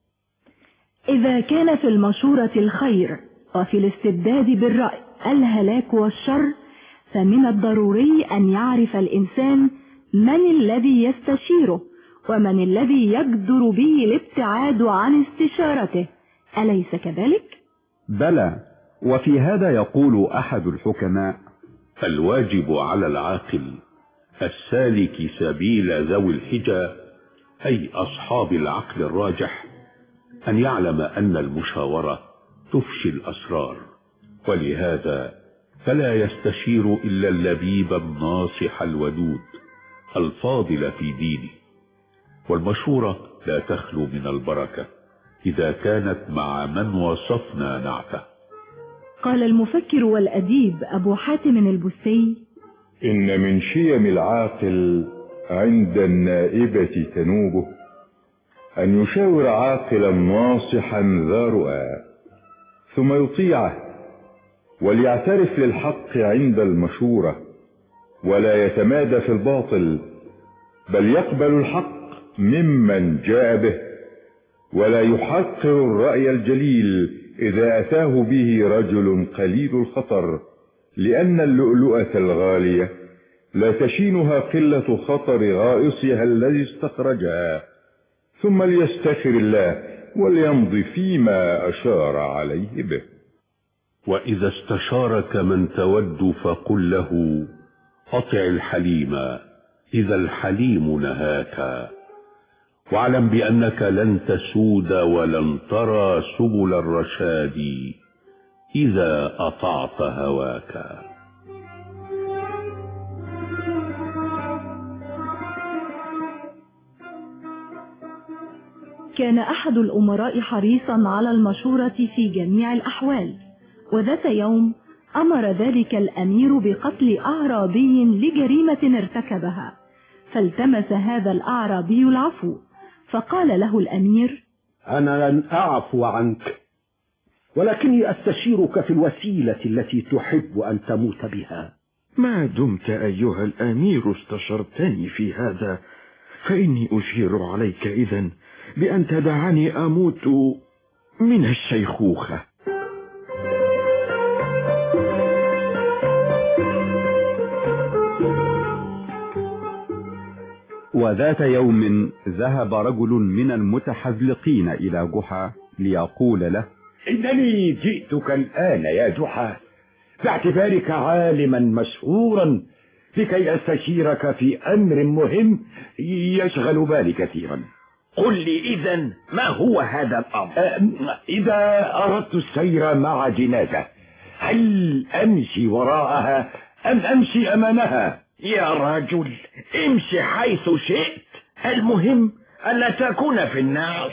إذا كان في المشورة الخير وفي الاستبداد بالرأي الهلاك والشر، فمن الضروري أن يعرف الإنسان من الذي يستشيره ومن الذي يقدر به الابتعاد عن استشارته، أليس كذلك؟ بلى، وفي هذا يقول أحد الحكماء: الواجب على العاقل السالك سبيل ذوي الحجى، أي أصحاب العقل الراجح، أن يعلم أن المشاورة تفشي الأسرار، ولهذا فلا يستشير إلا اللبيب الناصح الودود الفاضل في دينه. والمشورة لا تخلو من البركة إذا كانت مع من وصفنا نعته. قال المفكر والأديب أبو حاتم البستي: إن من شيم العاقل عند النائبة تنوبه أن يشاور عاقلا ناصحا ذا رؤى ثم يطيعه، وليعترف للحق عند المشورة ولا يتمادى في الباطل، بل يقبل الحق ممن جاء به، ولا يحقر الرأي الجليل إذا أتاه به رجل قليل الخطر، لأن اللؤلؤة الغالية لا تشينها قلة خطر غائصها الذي استخرجها، ثم ليستخر الله وليمضي فيما أشار عليه به. وإذا استشارك من تود فقل له أطع الحليم إذا الحليم نهاك، واعلم بأنك لن تسود ولن ترى سبل الرشاد إذا أطعت هواك. كان أحد الأمراء حريصا على المشورة في جميع الأحوال، وذات يوم أمر ذلك الأمير بقتل أعرابي لجريمة ارتكبها، فالتمس هذا الأعرابي العفو، فقال له الأمير: أنا لن أعفو عنك، ولكني أستشيرك في الوسيلة التي تحب أن تموت بها. ما دمت أيها الأمير استشرتني في هذا، فإني أشير عليك إذن بأن تدعني أموت من الشيخوخة. وذات يوم ذهب رجل من المتحذلقين إلى جحا ليقول له: إنني جئتك الآن يا جحا باعتبارك عالما مشهورا لكي أستشيرك في أمر مهم يشغل بالي كثيرا. قل لي إذن ما هو هذا الأمر؟ إذا أردت السير مع جنازة هل أمشي وراءها أم أمشي أمامها؟ يا رجل امشي حيث شئت، المهم ألا تكون في النار.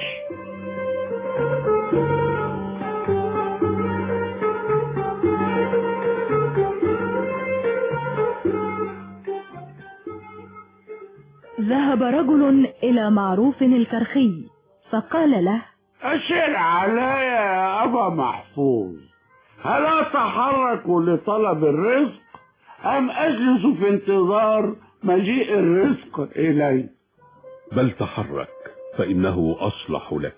ذهب رجل إلى معروف الكرخي فقال له: أشر علي يا أبا محفوظ، هل أتحرك لطلب الرزق أم أجلس في انتظار مجيء الرزق إلي؟ بل تحرك فإنه أصلح لك.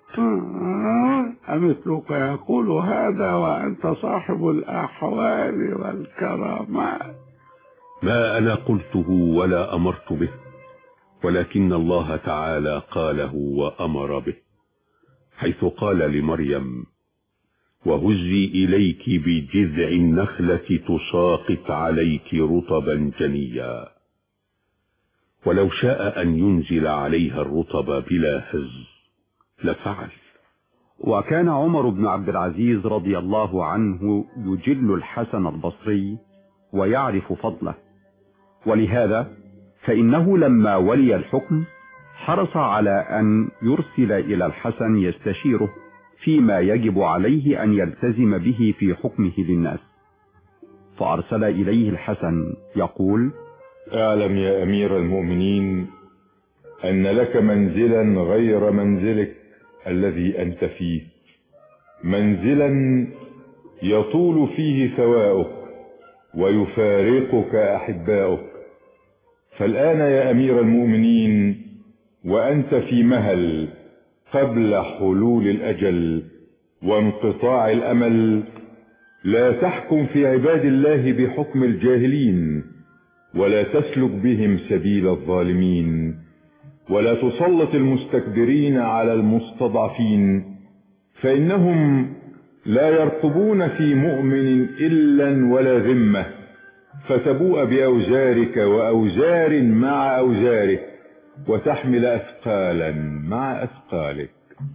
أمثلك يقول هذا وأنت صاحب الأحوال والكرامات؟ ما أنا قلته ولا أمرت به، ولكن الله تعالى قاله وأمر به، حيث قال لمريم: وهزي إليك بجذع النخلة تساقط عليك رطبا جنيا. ولو شاء أن ينزل عليها الرطب بلا هز لفعل. وكان عمر بن عبد العزيز رضي الله عنه يجل الحسن البصري ويعرف فضله، ولهذا فإنه لما ولي الحكم حرص على أن يرسل إلى الحسن يستشيره فيما يجب عليه أن يلتزم به في حكمه للناس، فأرسل إليه الحسن يقول: اعلم يا أمير المؤمنين أن لك منزلا غير منزلك الذي أنت فيه، منزلا يطول فيه ثواؤك ويفارقك أحباؤك. فالآن يا أمير المؤمنين وأنت في مهل قبل حلول الأجل وانقطاع الأمل، لا تحكم في عباد الله بحكم الجاهلين، ولا تسلك بهم سبيل الظالمين، ولا تسلط المستكبرين على المستضعفين، فإنهم لا يرقبون في مؤمن إلا ولا ذمة، فتبوء بأوزارك وأوزار مع أوزارك، وتحمل أثقالا مع أثقالك.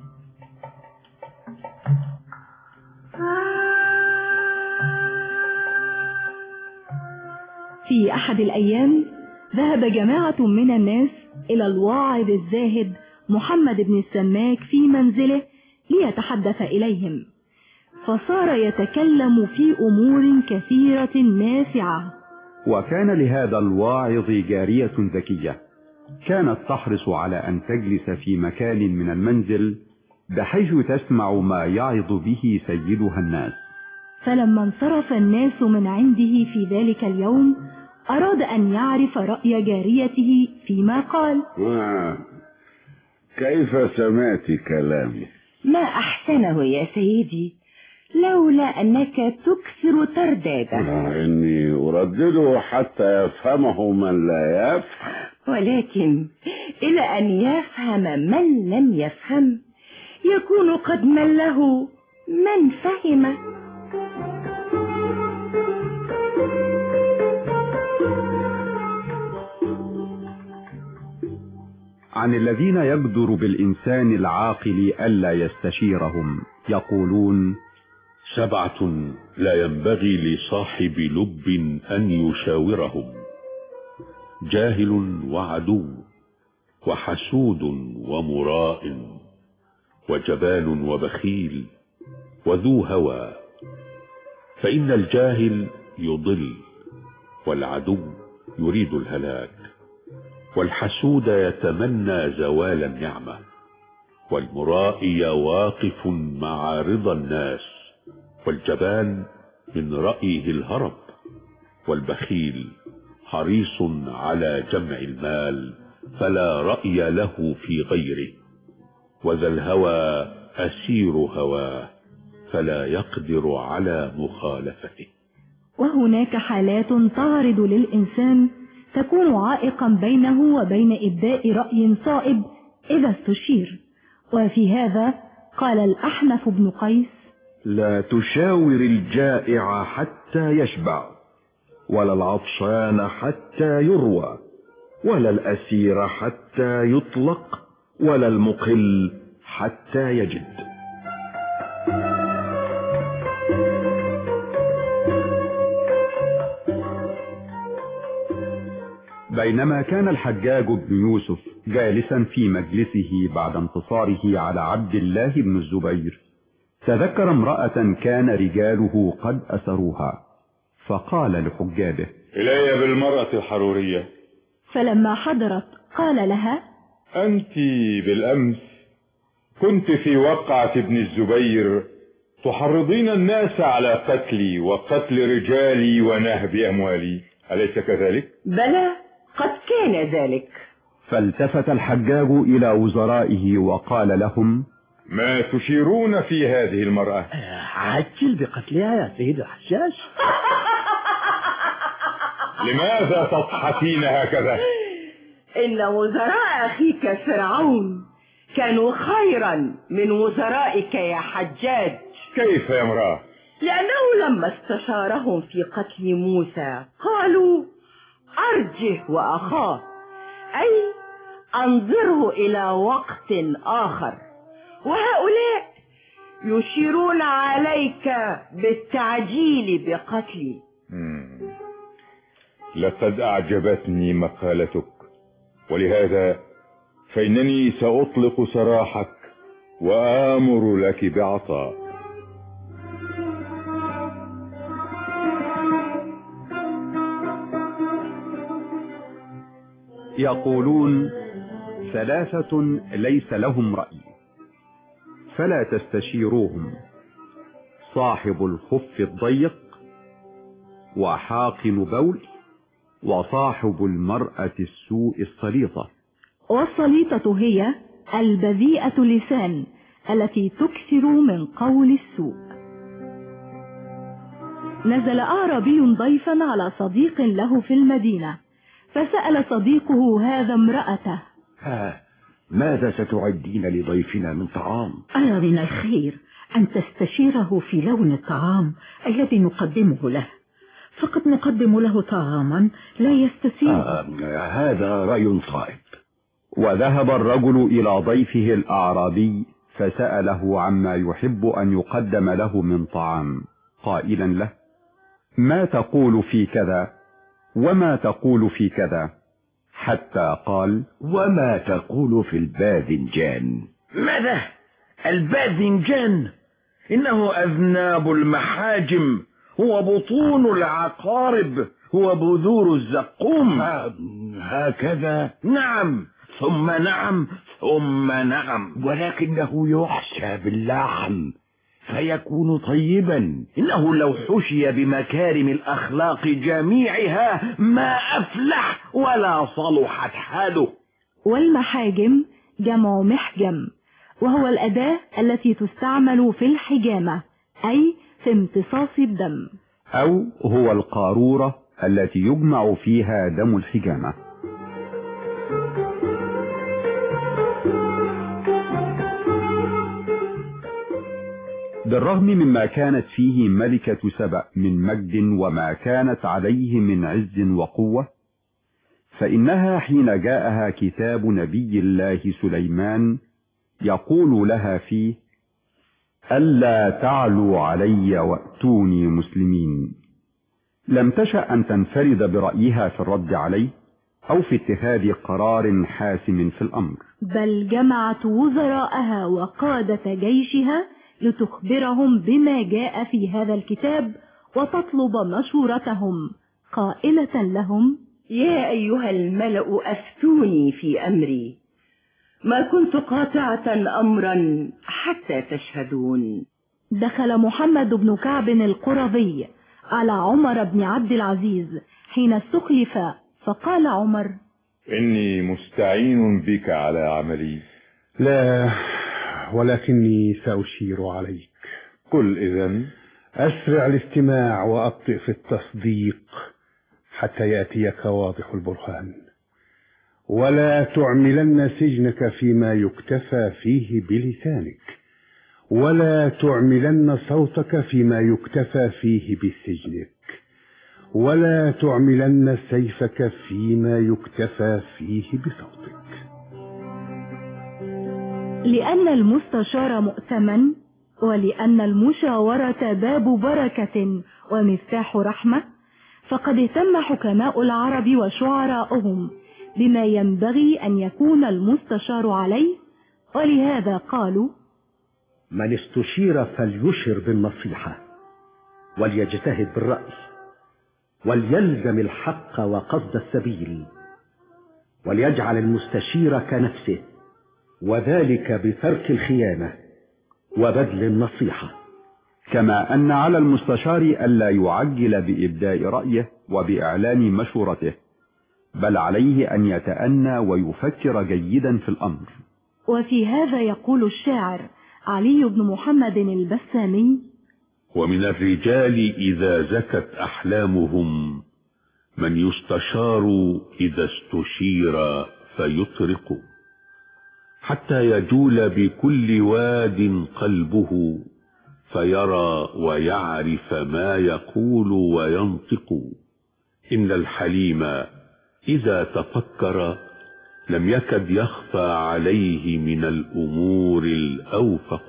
في أحد الأيام ذهب جماعة من الناس إلى الواعظ الزاهد محمد بن السماك في منزله ليتحدث إليهم، فصار يتكلم في أمور كثيرة نافعة. وكان لهذا الواعظ جارية ذكية كانت تحرص على أن تجلس في مكان من المنزل بحيث تسمع ما يعظ به سيدها الناس. فلما انصرف الناس من عنده في ذلك اليوم أراد أن يعرف رأي جاريته فيما قال. آه. كيف سمعت كلامي؟ ما أحسنه يا سيدي، لولا أنك تكثر ترداده. آه إني أردده حتى يفهمه من لا يفهم، ولكن إلى أن يفهم من لم يفهم يكون قد مله من فهم. عن الذين يقدر بالإنسان العاقل ألا يستشيرهم يقولون: سبعة لا ينبغي لصاحب لب أن يشاورهم: جاهل وعدو، وحسود ومراء، وجبان وبخيل، وذو هوى. فإن الجاهل يضل، والعدو يريد الهلاك، والحسود يتمنى زوال النعمة، والمرائي واقف مع رضا الناس، والجبان من رأيه الهرب، والبخيل حريص على جمع المال فلا رأي له في غيره، وذا الهوى أسير هواه فلا يقدر على مخالفته. وهناك حالات تعرض للإنسان تكون عائقا بينه وبين إبداء رأي صائب إذا استشير، وفي هذا قال الأحنف بن قيس: لا تشاور الجائع حتى يشبع، ولا العطشان حتى يروى، ولا الأسير حتى يطلق، ولا المقل حتى يجد. بينما كان الحجاج بن يوسف جالسا في مجلسه بعد انتصاره على عبد الله بن الزبير، تذكر امرأة كان رجاله قد أسروها، فقال لحجاجه: إلي بالمرأة الحرورية. فلما حضرت قال لها: أنت بالأمس كنت في وقعة ابن الزبير تحرضين الناس على قتلي وقتل رجالي ونهب أموالي، أليس كذلك؟ بلى، قد كان ذلك. فالتفت الحجاج إلى وزرائه وقال لهم: ما تشيرون في هذه المرأة؟ عجل بقتلها يا سيد الحجاج. لماذا تضحكين هكذا؟ إن وزراء أخيك فرعون كانوا خيرا من وزرائك يا حجاج. كيف يا امرأة؟ لأنه لما استشارهم في قتل موسى قالوا: أرجه وأخاه، أي أنظره إلى وقت آخر، وهؤلاء يشيرون عليك بالتعجيل بقتلي. لقد أعجبتني مقالتك، ولهذا فإنني سأطلق سراحك وآمر لك بعطاء. يقولون: ثلاثة ليس لهم رأي فلا تستشيروهم: صاحب الخف الضيق، وحاقن بول، وصاحب المرأة السوء السليطة. والسليطة هي البذيئة اللسان التي تكثر من قول السوء. نزل أعرابي ضيفا على صديق له في المدينة، فسأل صديقه هذا امرأته: ها ماذا ستعدين لضيفنا من طعام؟ أرى من الخير أن تستشيره في لون الطعام الذي نقدمه له، فقد نقدم له طعاما لا يستسيغ. آه هذا رأي صائب. وذهب الرجل إلى ضيفه الأعرابي فسأله عما يحب أن يقدم له من طعام، قائلا له: ما تقول في كذا وما تقول في كذا؟ حتى قال: وما تقول في الباذنجان؟ ماذا؟ الباذنجان إنه أذناب المحاجم، هو بطون العقارب، هو بذور الزقوم. هكذا؟ نعم ثم نعم ثم نعم. ولكنه يحشى باللحم فيكون طيبا. إنه لو حشي بمكارم الأخلاق جميعها ما أفلح ولا صلحت حاله. والمحاجم جمع محجم، وهو الأداة التي تستعمل في الحجامة، أي في امتصاص الدم، أو هو القارورة التي يجمع فيها دم الحجامة. بالرغم مما كانت فيه ملكة سبأ من مجد وما كانت عليه من عز وقوة، فإنها حين جاءها كتاب نبي الله سليمان يقول لها فيه: ألا تعلوا علي وأتوني مسلمين، لم تشأ أن تنفرد برأيها في الرد عليه أو في اتخاذ قرار حاسم في الأمر، بل جمعت وزراءها وقادة جيشها لتخبرهم بما جاء في هذا الكتاب وتطلب مشورتهم، قائلة لهم: يا أيها الملأ أفتوني في أمري، ما كنت قاطعة أمرا حتى تشهدون. دخل محمد بن كعب القرظي على عمر بن عبد العزيز حين استخلف، فقال عمر: إني مستعين بك على عملي. لا، ولكني سأشير عليك. قل إذن. أسرع الاستماع وأبطئ في التصديق حتى يأتيك واضح البرهان، ولا تعملن سجنك فيما يكتفى فيه بلسانك، ولا تعملن صوتك فيما يكتفى فيه بسجنك، ولا تعملن سيفك فيما يكتفى فيه بصوتك. لأن المستشار مؤتمن، ولأن المشاورة باب بركة ومفتاح رحمة، فقد اهتم حكماء العرب وشعراؤهم بما ينبغي أن يكون المستشار عليه، ولهذا قالوا: من استشير فليشر بالنصيحة، وليجتهد بالرأي، وليلزم الحق وقصد السبيل، وليجعل المستشير كنفسه، وذلك بترك الخيانة وبذل النصيحة. كما أن على المستشار ألا يعجل بإبداء رأيه وبإعلان مشورته، بل عليه أن يتأنى ويفكر جيدا في الأمر. وفي هذا يقول الشاعر علي بن محمد البسامي: ومن الرجال إذا زكت أحلامهم من يستشار إذا استشير فيطرق، حتى يجول بكل واد قلبه فيرى ويعرف ما يقول وينطق. إن الحليم إذا تفكر لم يكد يخفى عليه من الأمور الأوفق.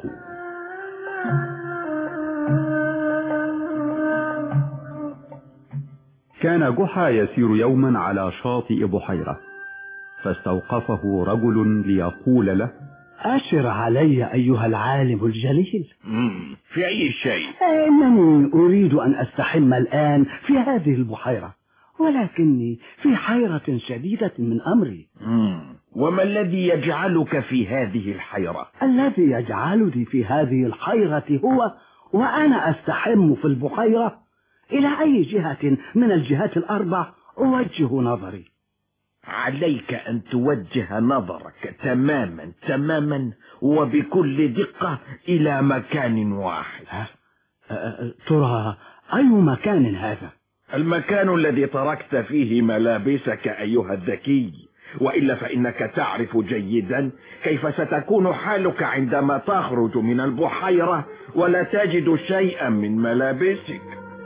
كان جحا يسير يوما على شاطئ بحيرة، فاستوقفه رجل ليقول له: أشر علي أيها العالم الجليل. في أي شيء؟ إنني أريد أن أستحم الآن في هذه البحيرة، ولكني في حيرة شديدة من أمري. مم. وما الذي يجعلك في هذه الحيرة؟ الذي يجعلني في هذه الحيرة هو وأنا أستحم في البحيرة إلى أي جهة من الجهات الأربع أوجه نظري. عليك أن توجه نظرك تماما تماما وبكل دقة إلى مكان واحد. أه ترى أي مكان هذا؟ المكان الذي تركت فيه ملابسك أيها الذكي، وإلا فإنك تعرف جيدا كيف ستكون حالك عندما تخرج من البحيرة ولا تجد شيئا من ملابسك.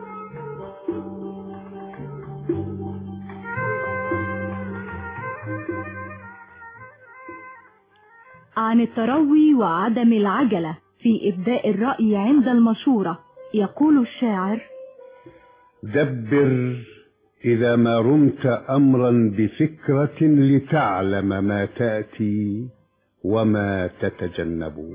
عن التروي وعدم العجلة في إبداء الرأي عند المشورة يقول الشاعر: دبر إذا ما رمت أمرا بفكرة لتعلم ما تأتي وما تتجنب،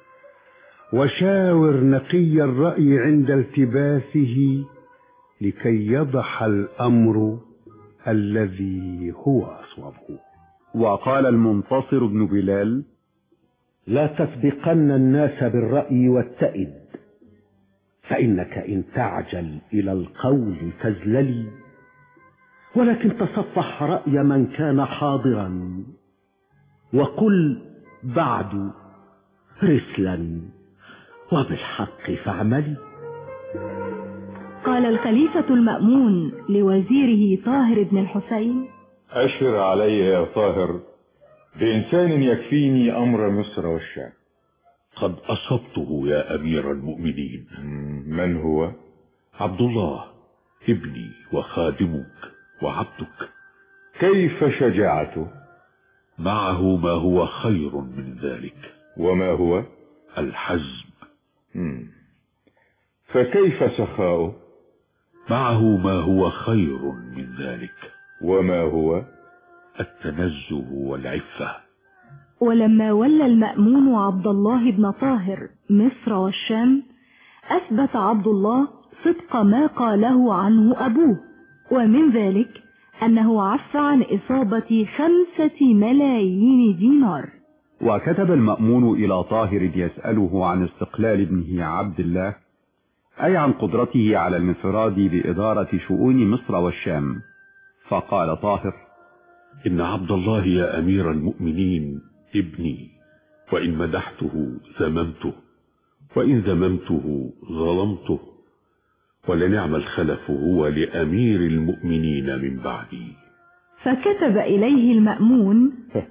وشاور نقي الرأي عند التباسه لكي يضح الأمر الذي هو أصوبه. وقال المنتصر بن بلال: لا تسبقن الناس بالرأي واتئد، فإنك إن تعجل إلى القول تزللي، ولكن تصفح رأي من كان حاضرا، وقل بعد رسلا وبالحق فاعملي. قال الخليفة المأمون لوزيره طاهر بن الحسين: أشر علي يا طاهر بإنسان يكفيني أمر مصر والشام. قد أصبته يا أمير المؤمنين. من هو؟ عبد الله ابني وخادمك وعبدك، كيف شجاعته؟ معه ما هو خير من ذلك. وما هو؟ الحزم. مم. فكيف سخاؤه؟ معه ما هو خير من ذلك. وما هو؟ التنزه والعفة. ولما ولى المأمون عبد الله بن طاهر مصر والشام، أثبت عبد الله صدق ما قاله عنه أبوه، ومن ذلك أنه عف عن إصابة خمسة ملايين دينار. وكتب المأمون إلى طاهر يسأله عن استقلال ابنه عبد الله، أي عن قدرته على الانفراد بإدارة شؤون مصر والشام. فقال طاهر: إن عبد الله يا أمير المؤمنين ابني، وإن مدحته ذممته، وإن ذممته ظلمته، ولنعم الخلف هو لأمير المؤمنين من بعدي. فكتب إليه المأمون: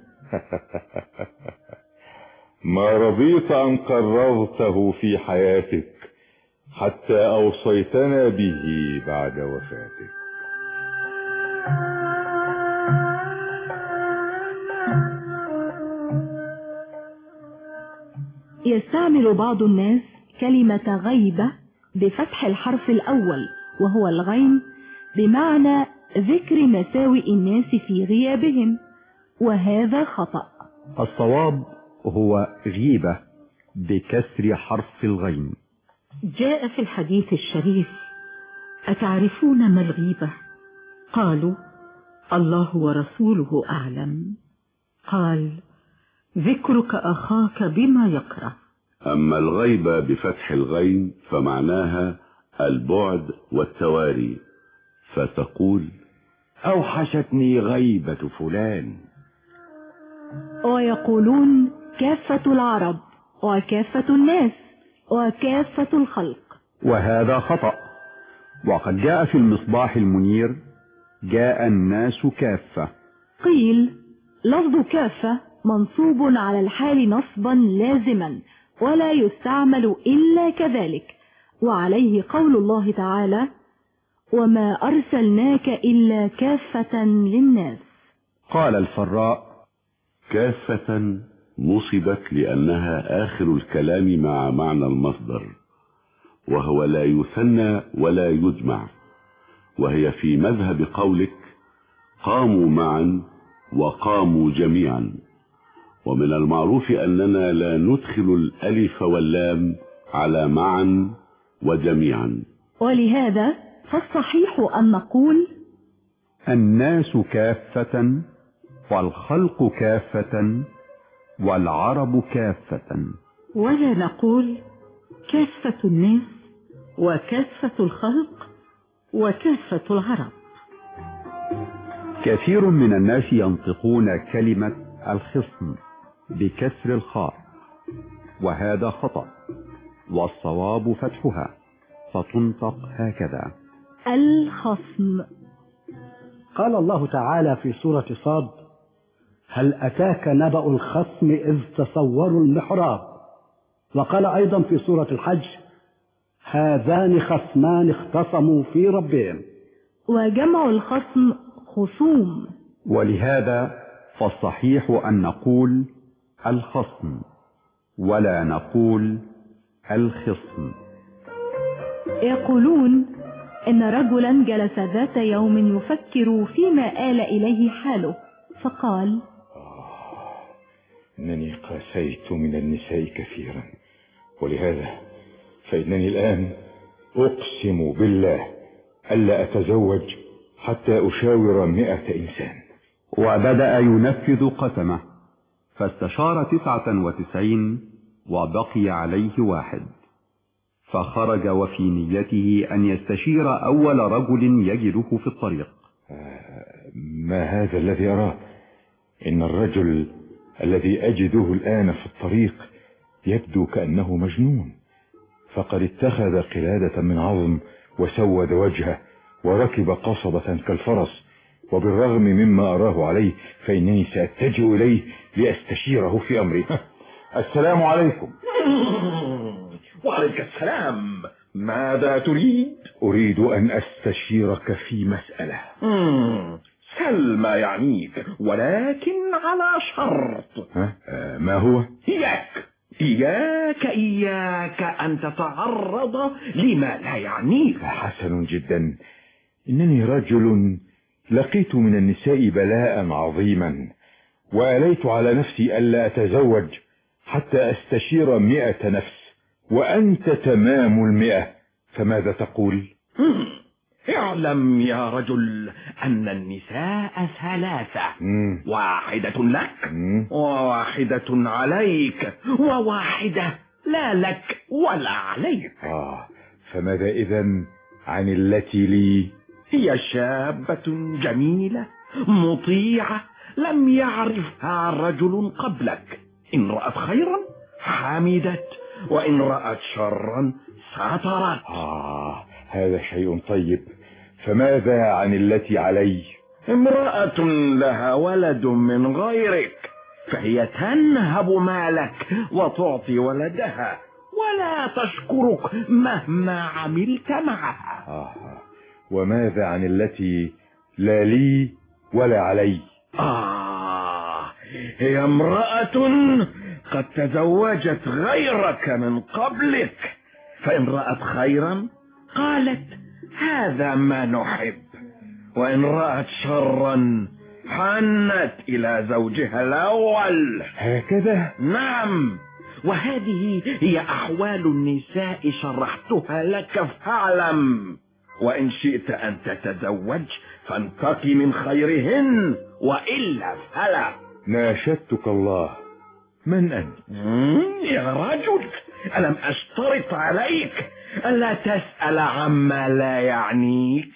ما رضيت أن قررته في حياتك حتى أوصيتنا به بعد وفاتك. يستعمل بعض الناس كلمة غيبة بفتح الحرف الأول وهو الغين بمعنى ذكر مساوئ الناس في غيابهم، وهذا خطأ. الصواب هو غيبة بكسر حرف الغين. جاء في الحديث الشريف: أتعرفون ما الغيبة؟ قالوا: الله ورسوله أعلم. قال: ذكرك أخاك بما يكره. أما الغيبة بفتح الغين فمعناها البعد والتواري، فتقول: أوحشتني غيبة فلان. ويقولون كافة العرب وكافة الناس وكافة الخلق، وهذا خطأ. وقد جاء في المصباح المنير: جاء الناس كافة. قيل لفظ كافة منصوب على الحال نصبا لازما ولا يستعمل إلا كذلك، وعليه قول الله تعالى: وما أرسلناك إلا كافة للناس. قال الفراء: كافة نصبت لأنها آخر الكلام مع معنى المصدر، وهو لا يثنى ولا يجمع، وهي في مذهب قولك: قاموا معا وقاموا جميعا. ومن المعروف أننا لا ندخل الألف واللام على معا وجميعا، ولهذا فالصحيح أن نقول: الناس كافة، والخلق كافة، والعرب كافة. ولا نقول كافة الناس وكافة الخلق وكافة العرب. كثير من الناس ينطقون كلمة الخصم بكسر الخاء، وهذا خطأ، والصواب فتحها فتنطق هكذا: الخصم. قال الله تعالى في سورة صاد: هل أتاك نبأ الخصم إذ تصوروا المحراب. وقال أيضا في سورة الحج: هذان خصمان اختصموا في ربهم. وجمع الخصم خصوم. ولهذا فالصحيح أن نقول الخصم ولا نقول الخصم. يقولون إن رجلا جلس ذات يوم يفكر فيما آل إليه حاله، فقال: إنني قاسيت من النساء كثيرا، ولهذا فإنني الآن أقسم بالله ألا أتزوج حتى أشاور مئة إنسان. وبدأ ينفذ قسمه، فاستشار تسعة وتسعين وبقي عليه واحد، فخرج وفي نيته أن يستشير أول رجل يجده في الطريق. ما هذا الذي أراه؟ إن الرجل الذي أجده الآن في الطريق يبدو كأنه مجنون، فقد اتخذ قلادة من عظم وسود وجهه وركب قصبة كالفرس، وبالرغم مما أراه عليه فإنني سأتجه إليه لأستشيره في أمري. السلام عليكم. وعليك السلام. ماذا تريد؟ أريد أن أستشيرك في مسألة. مم. افعل ما يعنيك، ولكن على شرط. ها؟ آه ما هو؟ إياك إياك إياك أن تتعرض لما لا يعنيك. حسن جدا. إنني رجل لقيت من النساء بلاء عظيما، وآليت على نفسي ألا أتزوج حتى أستشير مئة نفس، وأنت تمام المئة، فماذا تقول؟ اعلم يا رجل أن النساء ثلاثة، مم. واحدة لك مم. وواحدة عليك وواحدة لا لك ولا عليك. آه فماذا إذن عن التي لي؟ هي شابة جميلة مطيعة لم يعرفها رجل قبلك، إن رأت خيرا حمدت، وإن رأت شرا سترت. آه هذا شيء طيب. فماذا عن التي علي؟ امرأة لها ولد من غيرك، فهي تنهب مالك وتعطي ولدها ولا تشكرك مهما عملت معها. آه وماذا عن التي لا لي ولا علي؟ آه هي امرأة قد تزوجت غيرك من قبلك، فإن رأت خيرا قالت هذا ما نحب، وإن رأت شرا حنت إلى زوجها الأول. هكذا؟ نعم، وهذه هي أحوال النساء شرحتها لك فاعلم، وإن شئت أن تتزوج فانتقي من خيرهن، وإلا فلا. ناشدتك الله، من أنت؟ يا رجل، ألم أشترط عليك ألا تسأل عما لا يعنيك؟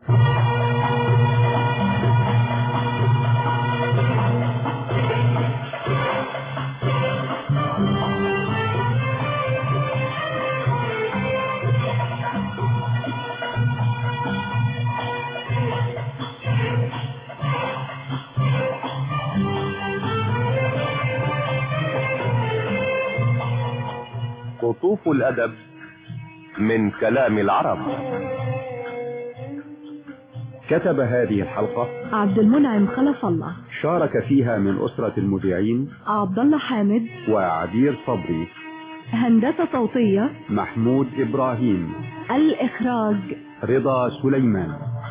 قطوف الأدب من كلام العرب. كتب هذه الحلقة عبد المنعم خلف الله، شارك فيها من أسرة المذيعين عبد الله حامد وعبير صبري، هندسة صوتية محمود إبراهيم، الإخراج رضا سليمان.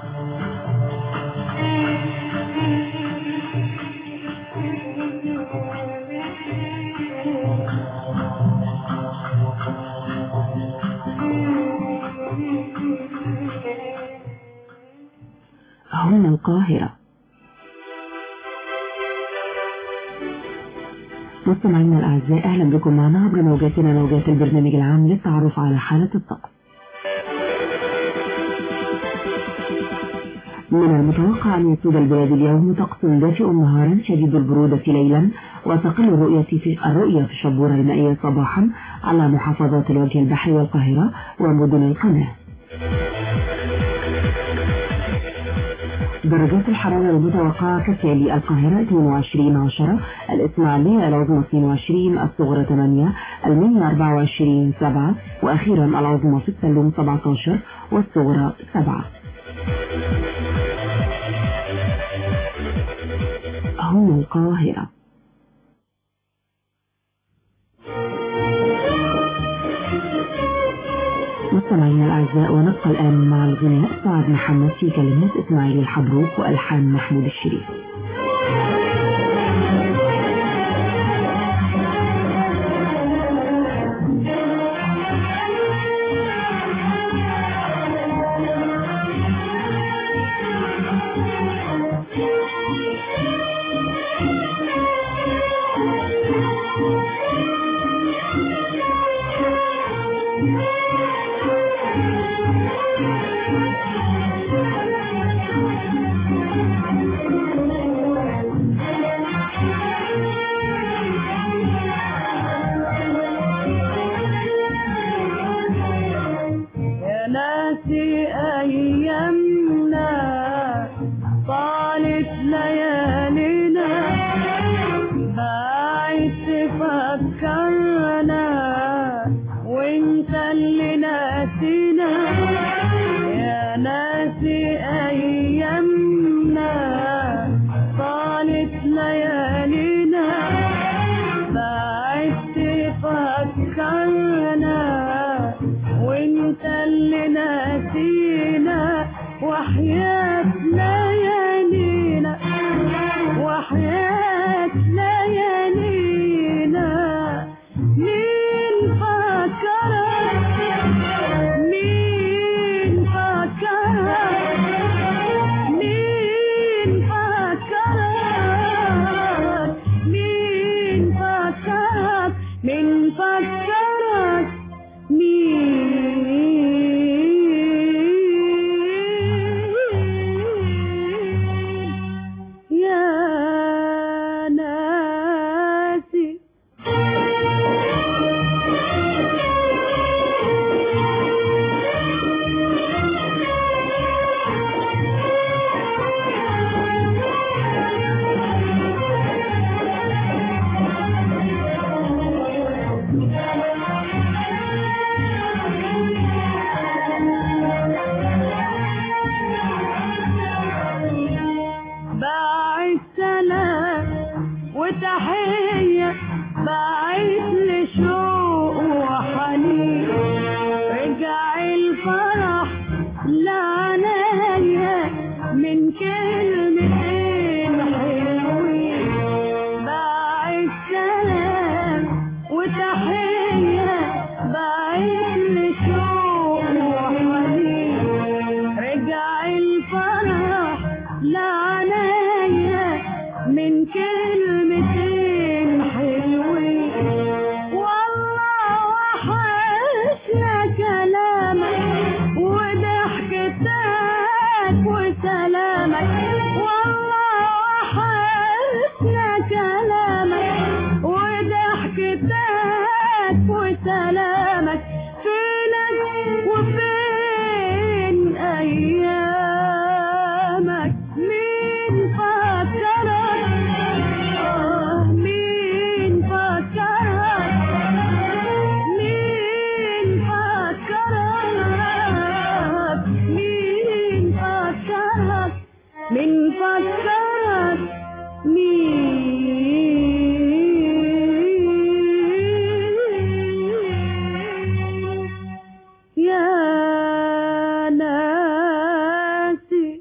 هنا القاهرة. مستمعينا الأعزاء، أهلا بكم معنا عبر موجاتنا، موجات البرنامج العام للتعرف على حالة الطقس. من المتوقع أن يسود البلاد اليوم طقس دافئ نهارا شديد البرودة ليلا، وتقل الرؤية في الرؤية في الشبورة المائية صباحا على محافظات الوجه البحري والقاهرة ومدن القناة. درجات الحرارة المتوقعة كالتالي: القاهرة اثنين وعشرين عشرة، الإسماعيلية العظمى اثنين وعشرين، الصغرى ثمانية، المنيا أربعة وعشرين سبعة، وأخيرا العظمى في السلوم سبعة عشر والصغرى سبعة. هنا القاهرة. مستمعينا الأعزاء، ونبقى الآن مع الغناء سعد محمد في كلمات إسماعيل الحبروك وألحان محمود الشريف. وتحية بعيد لشوق وحنين رجع الفرح لعنايا من كلمتين حلوين بعيد سلام وتحية بعيد لشوق وحنين رجع الفرح لعنايا من كلمتين حلوين والله وحشنا كلامك وضحكتك وسلامك والله وحشنا كلامك وضحكتك وسلامك فينك وفين أيامك مين فكرك آه مين فكرك مين فكرك مين فكرك مين فكرك مين يا ناسي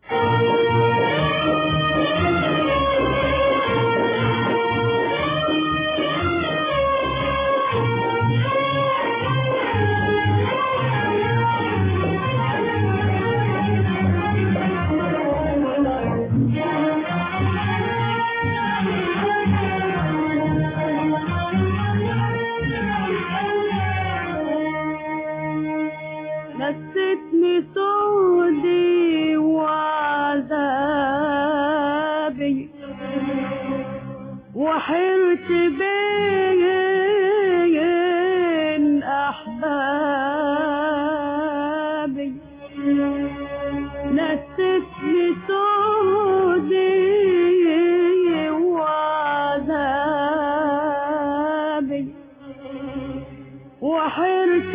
نستني سودي وعذابي وحرت بين أحبابي نستني سودي وعذابي وحرت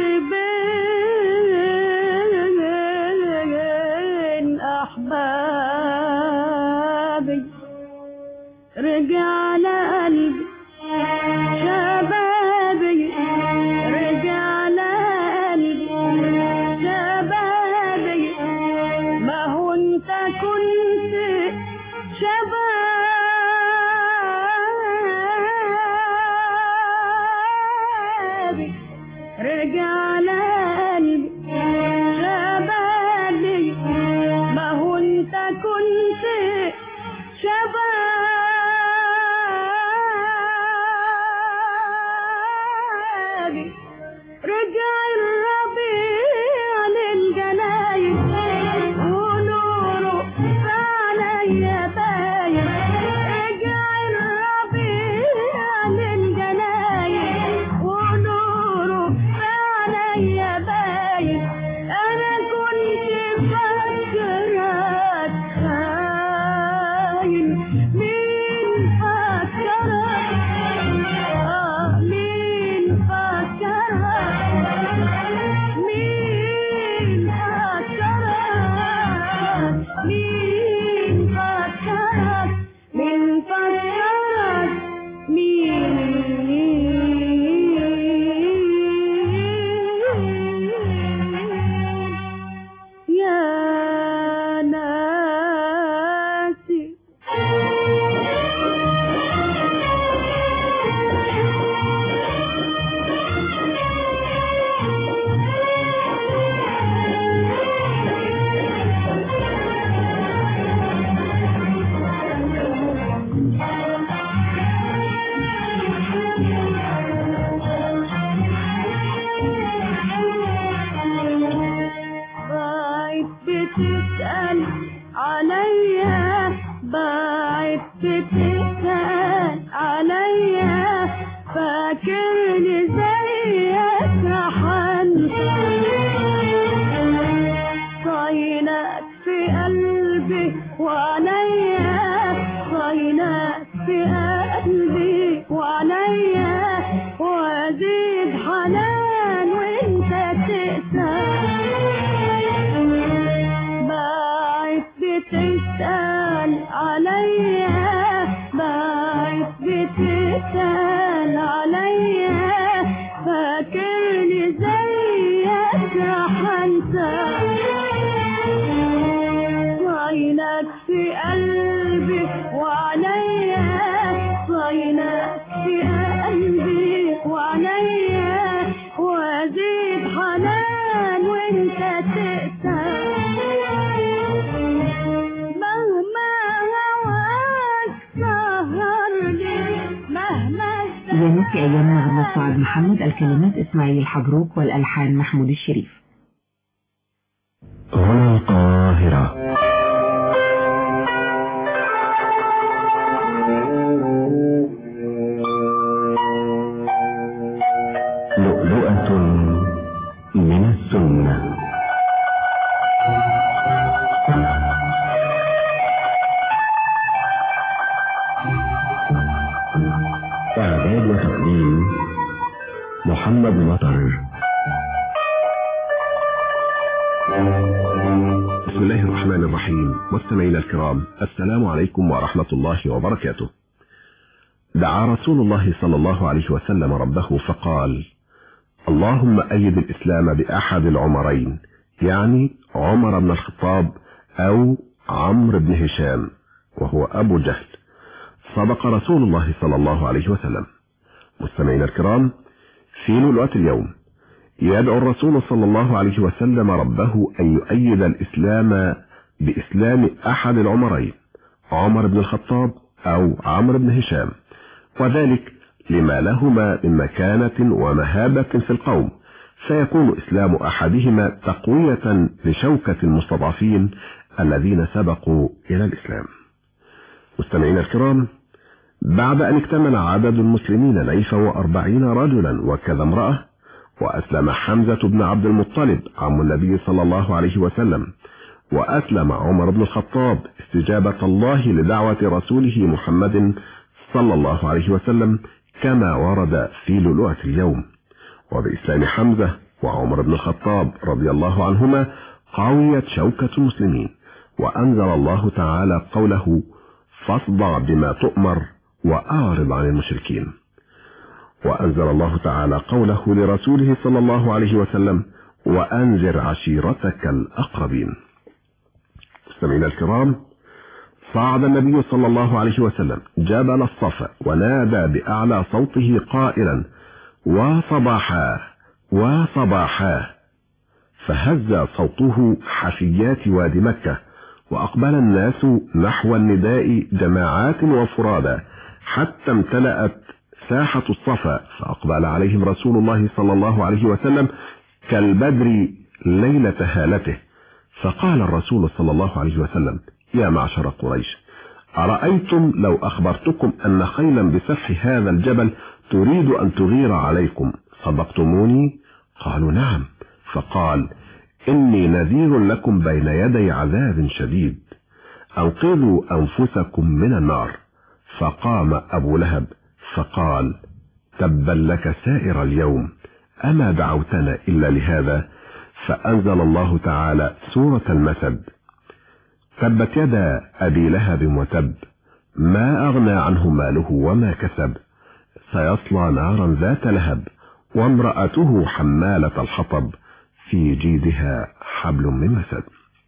بين أحبابي رجع لقلبي شبابي رجع لقلبي شبابي ما هو انت كنت شبابي رجع لقلبي شبابي ما هو انت كنت شبابي رجع الربيع للجناين ونوره فعليا باين رجع الربيع للجناين ونوره فعليا باين انا كنت فاكرك خاين مين فاكرك آه مين فاكرك مين فاكرك مين فاكرك مين فاكرك مين يا ناسي بعد بتسأل عليا بعد بتسأل عليا فاكرني زيك رحمت صينك في قلبي وعليا صينك في قلبي وعليا وازيد حنان وانت تسأل بعد بتسأل عليا بعد زينت في أيام نغمة سعد محمد، الكلمات إسماعيل الحبروك والألحان محمود الشريف. هنا القاهرة. لؤلؤة من السنة. إعداد وتقديم محمد مطر. بسم الله الرحمن الرحيم. مستمعينا الكرام، السلام عليكم ورحمة الله وبركاته. دعا رسول الله صلى الله عليه وسلم ربه فقال: اللهم أيد الإسلام بأحد العمرين، يعني عمر بن الخطاب أو عمرو بن هشام، وهو أبو جهل. صدق رسول الله صلى الله عليه وسلم. مستمعينا الكرام، في لؤلؤة اليوم يدعو الرسول صلى الله عليه وسلم ربه أن يؤيد الإسلام بإسلام أحد العمرين، عمر بن الخطاب أو عمرو بن هشام، وذلك لما لهما من مكانة ومهابة في القوم، فيكون إسلام أحدهما تقوية لشوكة المستضعفين الذين سبقوا إلى الإسلام. مستمعينا الكرام، بعد أن اكتمل عدد المسلمين نيفا وأربعين رجلا وكذا امرأة، وأسلم حمزة بن عبد المطلب عم النبي صلى الله عليه وسلم، وأسلم عمر بن الخطاب استجابة الله لدعوة رسوله محمد صلى الله عليه وسلم كما ورد في لؤلؤة اليوم. وبإسلام حمزة وعمر بن الخطاب رضي الله عنهما قويت شوكة المسلمين، وأنزل الله تعالى قوله: فاصدع بما تؤمر وأعرض عن المشركين. وأنزل الله تعالى قوله لرسوله صلى الله عليه وسلم: وأنذر عشيرتك الأقربين. مستمعينا الكرام، صعد النبي صلى الله عليه وسلم جبل الصفا ونادى بأعلى صوته قائلا: وصباحا وصباحا، فهز صوته حفيات وادي مكة، وأقبل الناس نحو النداء جماعات وفرادا حتى امتلأت ساحة الصفا، فأقبل عليهم رسول الله صلى الله عليه وسلم كالبدر ليلة هالته، فقال الرسول صلى الله عليه وسلم: يا معشر قريش، أرأيتم لو أخبرتكم أن خيلا بسفح هذا الجبل تريد أن تغير عليكم، صدقتموني؟ قالوا: نعم. فقال: إني نذير لكم بين يدي عذاب شديد، أنقذوا أنفسكم من النار. فقام أبو لهب فقال: تبا لك سائر اليوم، أما دعوتنا إلا لهذا؟ فأنزل الله تعالى سورة المسد: تبت يدا أبي لهب وتب، ما أغنى عنه ماله وما كسب، سيصلى نارا ذات لهب، وامرأته حمالة الحطب، في جيدها حبل من مسد.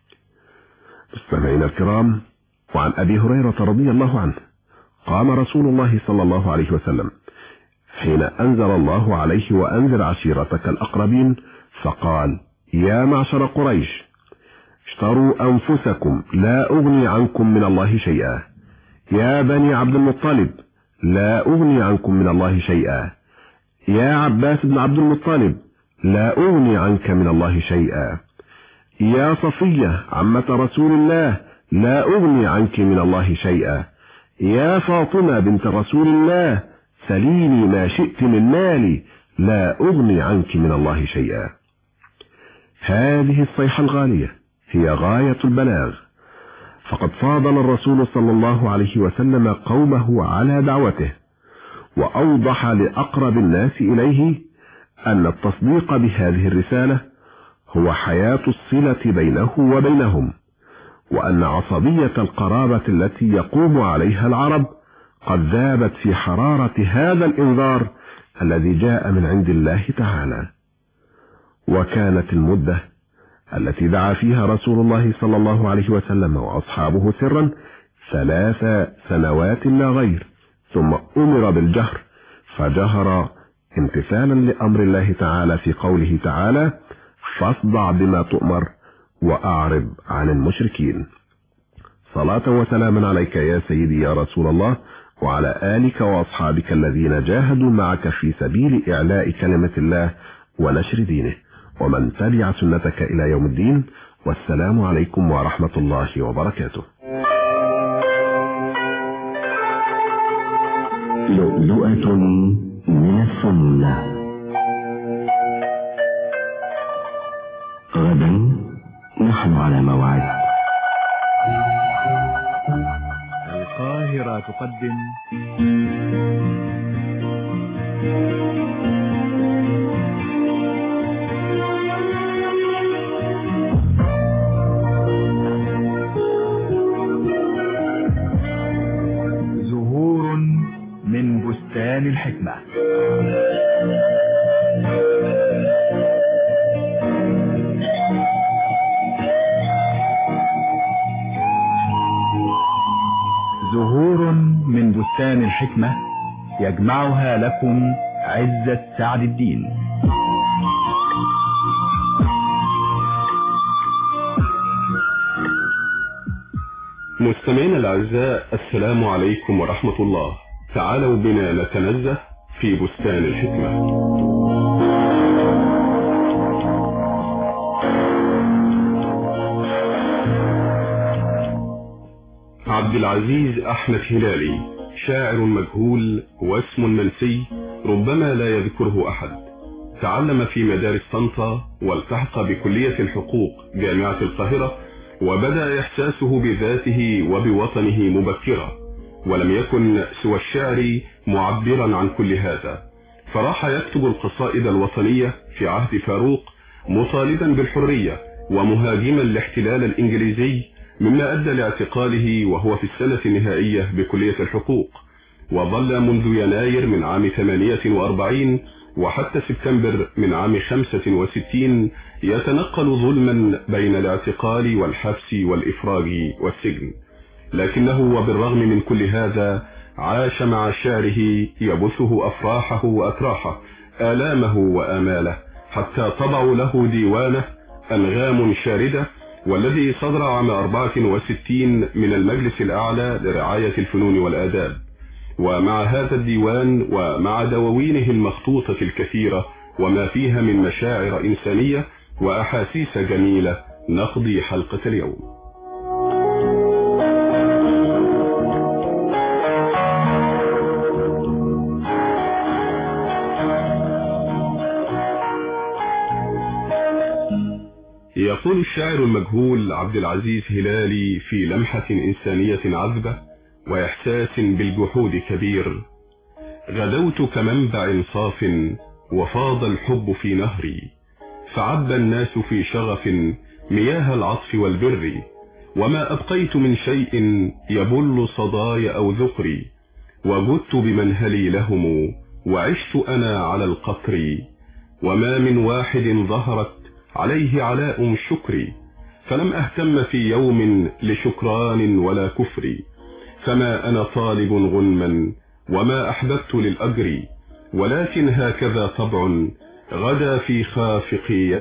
مستمعينا الكرام، وعن أبي هريرة رضي الله عنه قام رسول الله صلى الله عليه وسلم حين أنزل الله عليه: وأنذر عشيرتك الأقربين، فقال: يا معشر قريش، اشتروا أنفسكم، لا أغني عنكم من الله شيئا. يا بني عبد المطلب، لا أغني عنكم من الله شيئا. يا عباس بن عبد المطلب، لا أغني عنك من الله شيئا. يا صفية عمة رسول الله، لا أغني عنك من الله شيئا. يا فاطمة بنت رسول الله، سليني ما شئت من مالي، لا أغني عنك من الله شيئا. هذه الصيحة الغالية هي غاية البلاغ، فقد فاضل الرسول صلى الله عليه وسلم قومه على دعوته، وأوضح لأقرب الناس إليه أن التصديق بهذه الرسالة هو حياة الصلة بينه وبينهم، وأن عصبية القرابة التي يقوم عليها العرب قد ذابت في حرارة هذا الإنذار الذي جاء من عند الله تعالى. وكانت المدة التي دعا فيها رسول الله صلى الله عليه وسلم وأصحابه سرا ثلاث سنوات لا غير، ثم أمر بالجهر فجهر امتثالا لأمر الله تعالى في قوله تعالى: فاصدع بما تؤمر وأعرض عن المشركين. صلاة وسلاما عليك يا سيدي يا رسول الله، وعلى آلك وأصحابك الذين جاهدوا معك في سبيل إعلاء كلمة الله ونشر دينه، ومن تبع سنتك إلى يوم الدين. والسلام عليكم ورحمة الله وبركاته. لؤلؤة من السنة. غدا نحن على موعد. القاهرة تقدم زهور من بستان الحكمة. زهور من بستان الحكمة يجمعها لكم عزة سعد الدين. مستمعينا الأعزاء، السلام عليكم ورحمة الله. تعالوا بنا نتنزه في بستان الحكمة. عبد العزيز أحمد هلالي، شاعر مجهول واسم منسي ربما لا يذكره أحد. تعلم في مدارس طنطا والتحق بكلية الحقوق جامعة القاهرة، وبدأ إحساسه بذاته وبوطنه مبكرا، ولم يكن سوى الشعر معبرا عن كل هذا، فراح يكتب القصائد الوطنية في عهد فاروق مطالبا بالحرية ومهاجما الاحتلال الإنجليزي، مما أدى لاعتقاله وهو في السنة النهائية بكلية الحقوق. وظل منذ يناير من عام ثمانية وأربعين وحتى سبتمبر من عام خمسة وستين يتنقل ظلما بين الاعتقال والحبس والإفراج والسجن، لكنه وبالرغم من كل هذا عاش مع شعره يبثه أفراحه وأتراحه، آلامه وآماله، حتى طبعوا له ديوانه أنغام شاردة، والذي صدر عام أربعة وستين من المجلس الأعلى لرعاية الفنون والآداب. ومع هذا الديوان ومع دواوينه المخطوطة الكثيرة وما فيها من مشاعر إنسانية وأحاسيس جميلة نقضي حلقة اليوم. يقول الشاعر المجهول عبد العزيز هلالي في لمحة إنسانية عذبة وإحساس بالجحود كبير: غدوت كمنبع صاف وفاض الحب في نهري، فعب الناس في شغف مياه العطف والبر، وما أبقيت من شيء يبل صداي أو ذكري، وجدت بمنهلي لهم وعشت أنا على القطر، وما من واحد ظهرت عليه علاء شكري، فلم أهتم في يوم لشكران ولا كفر، فما أنا طالب غنما وما أحببت للأجر، ولكن هكذا طبع غدا في خافقي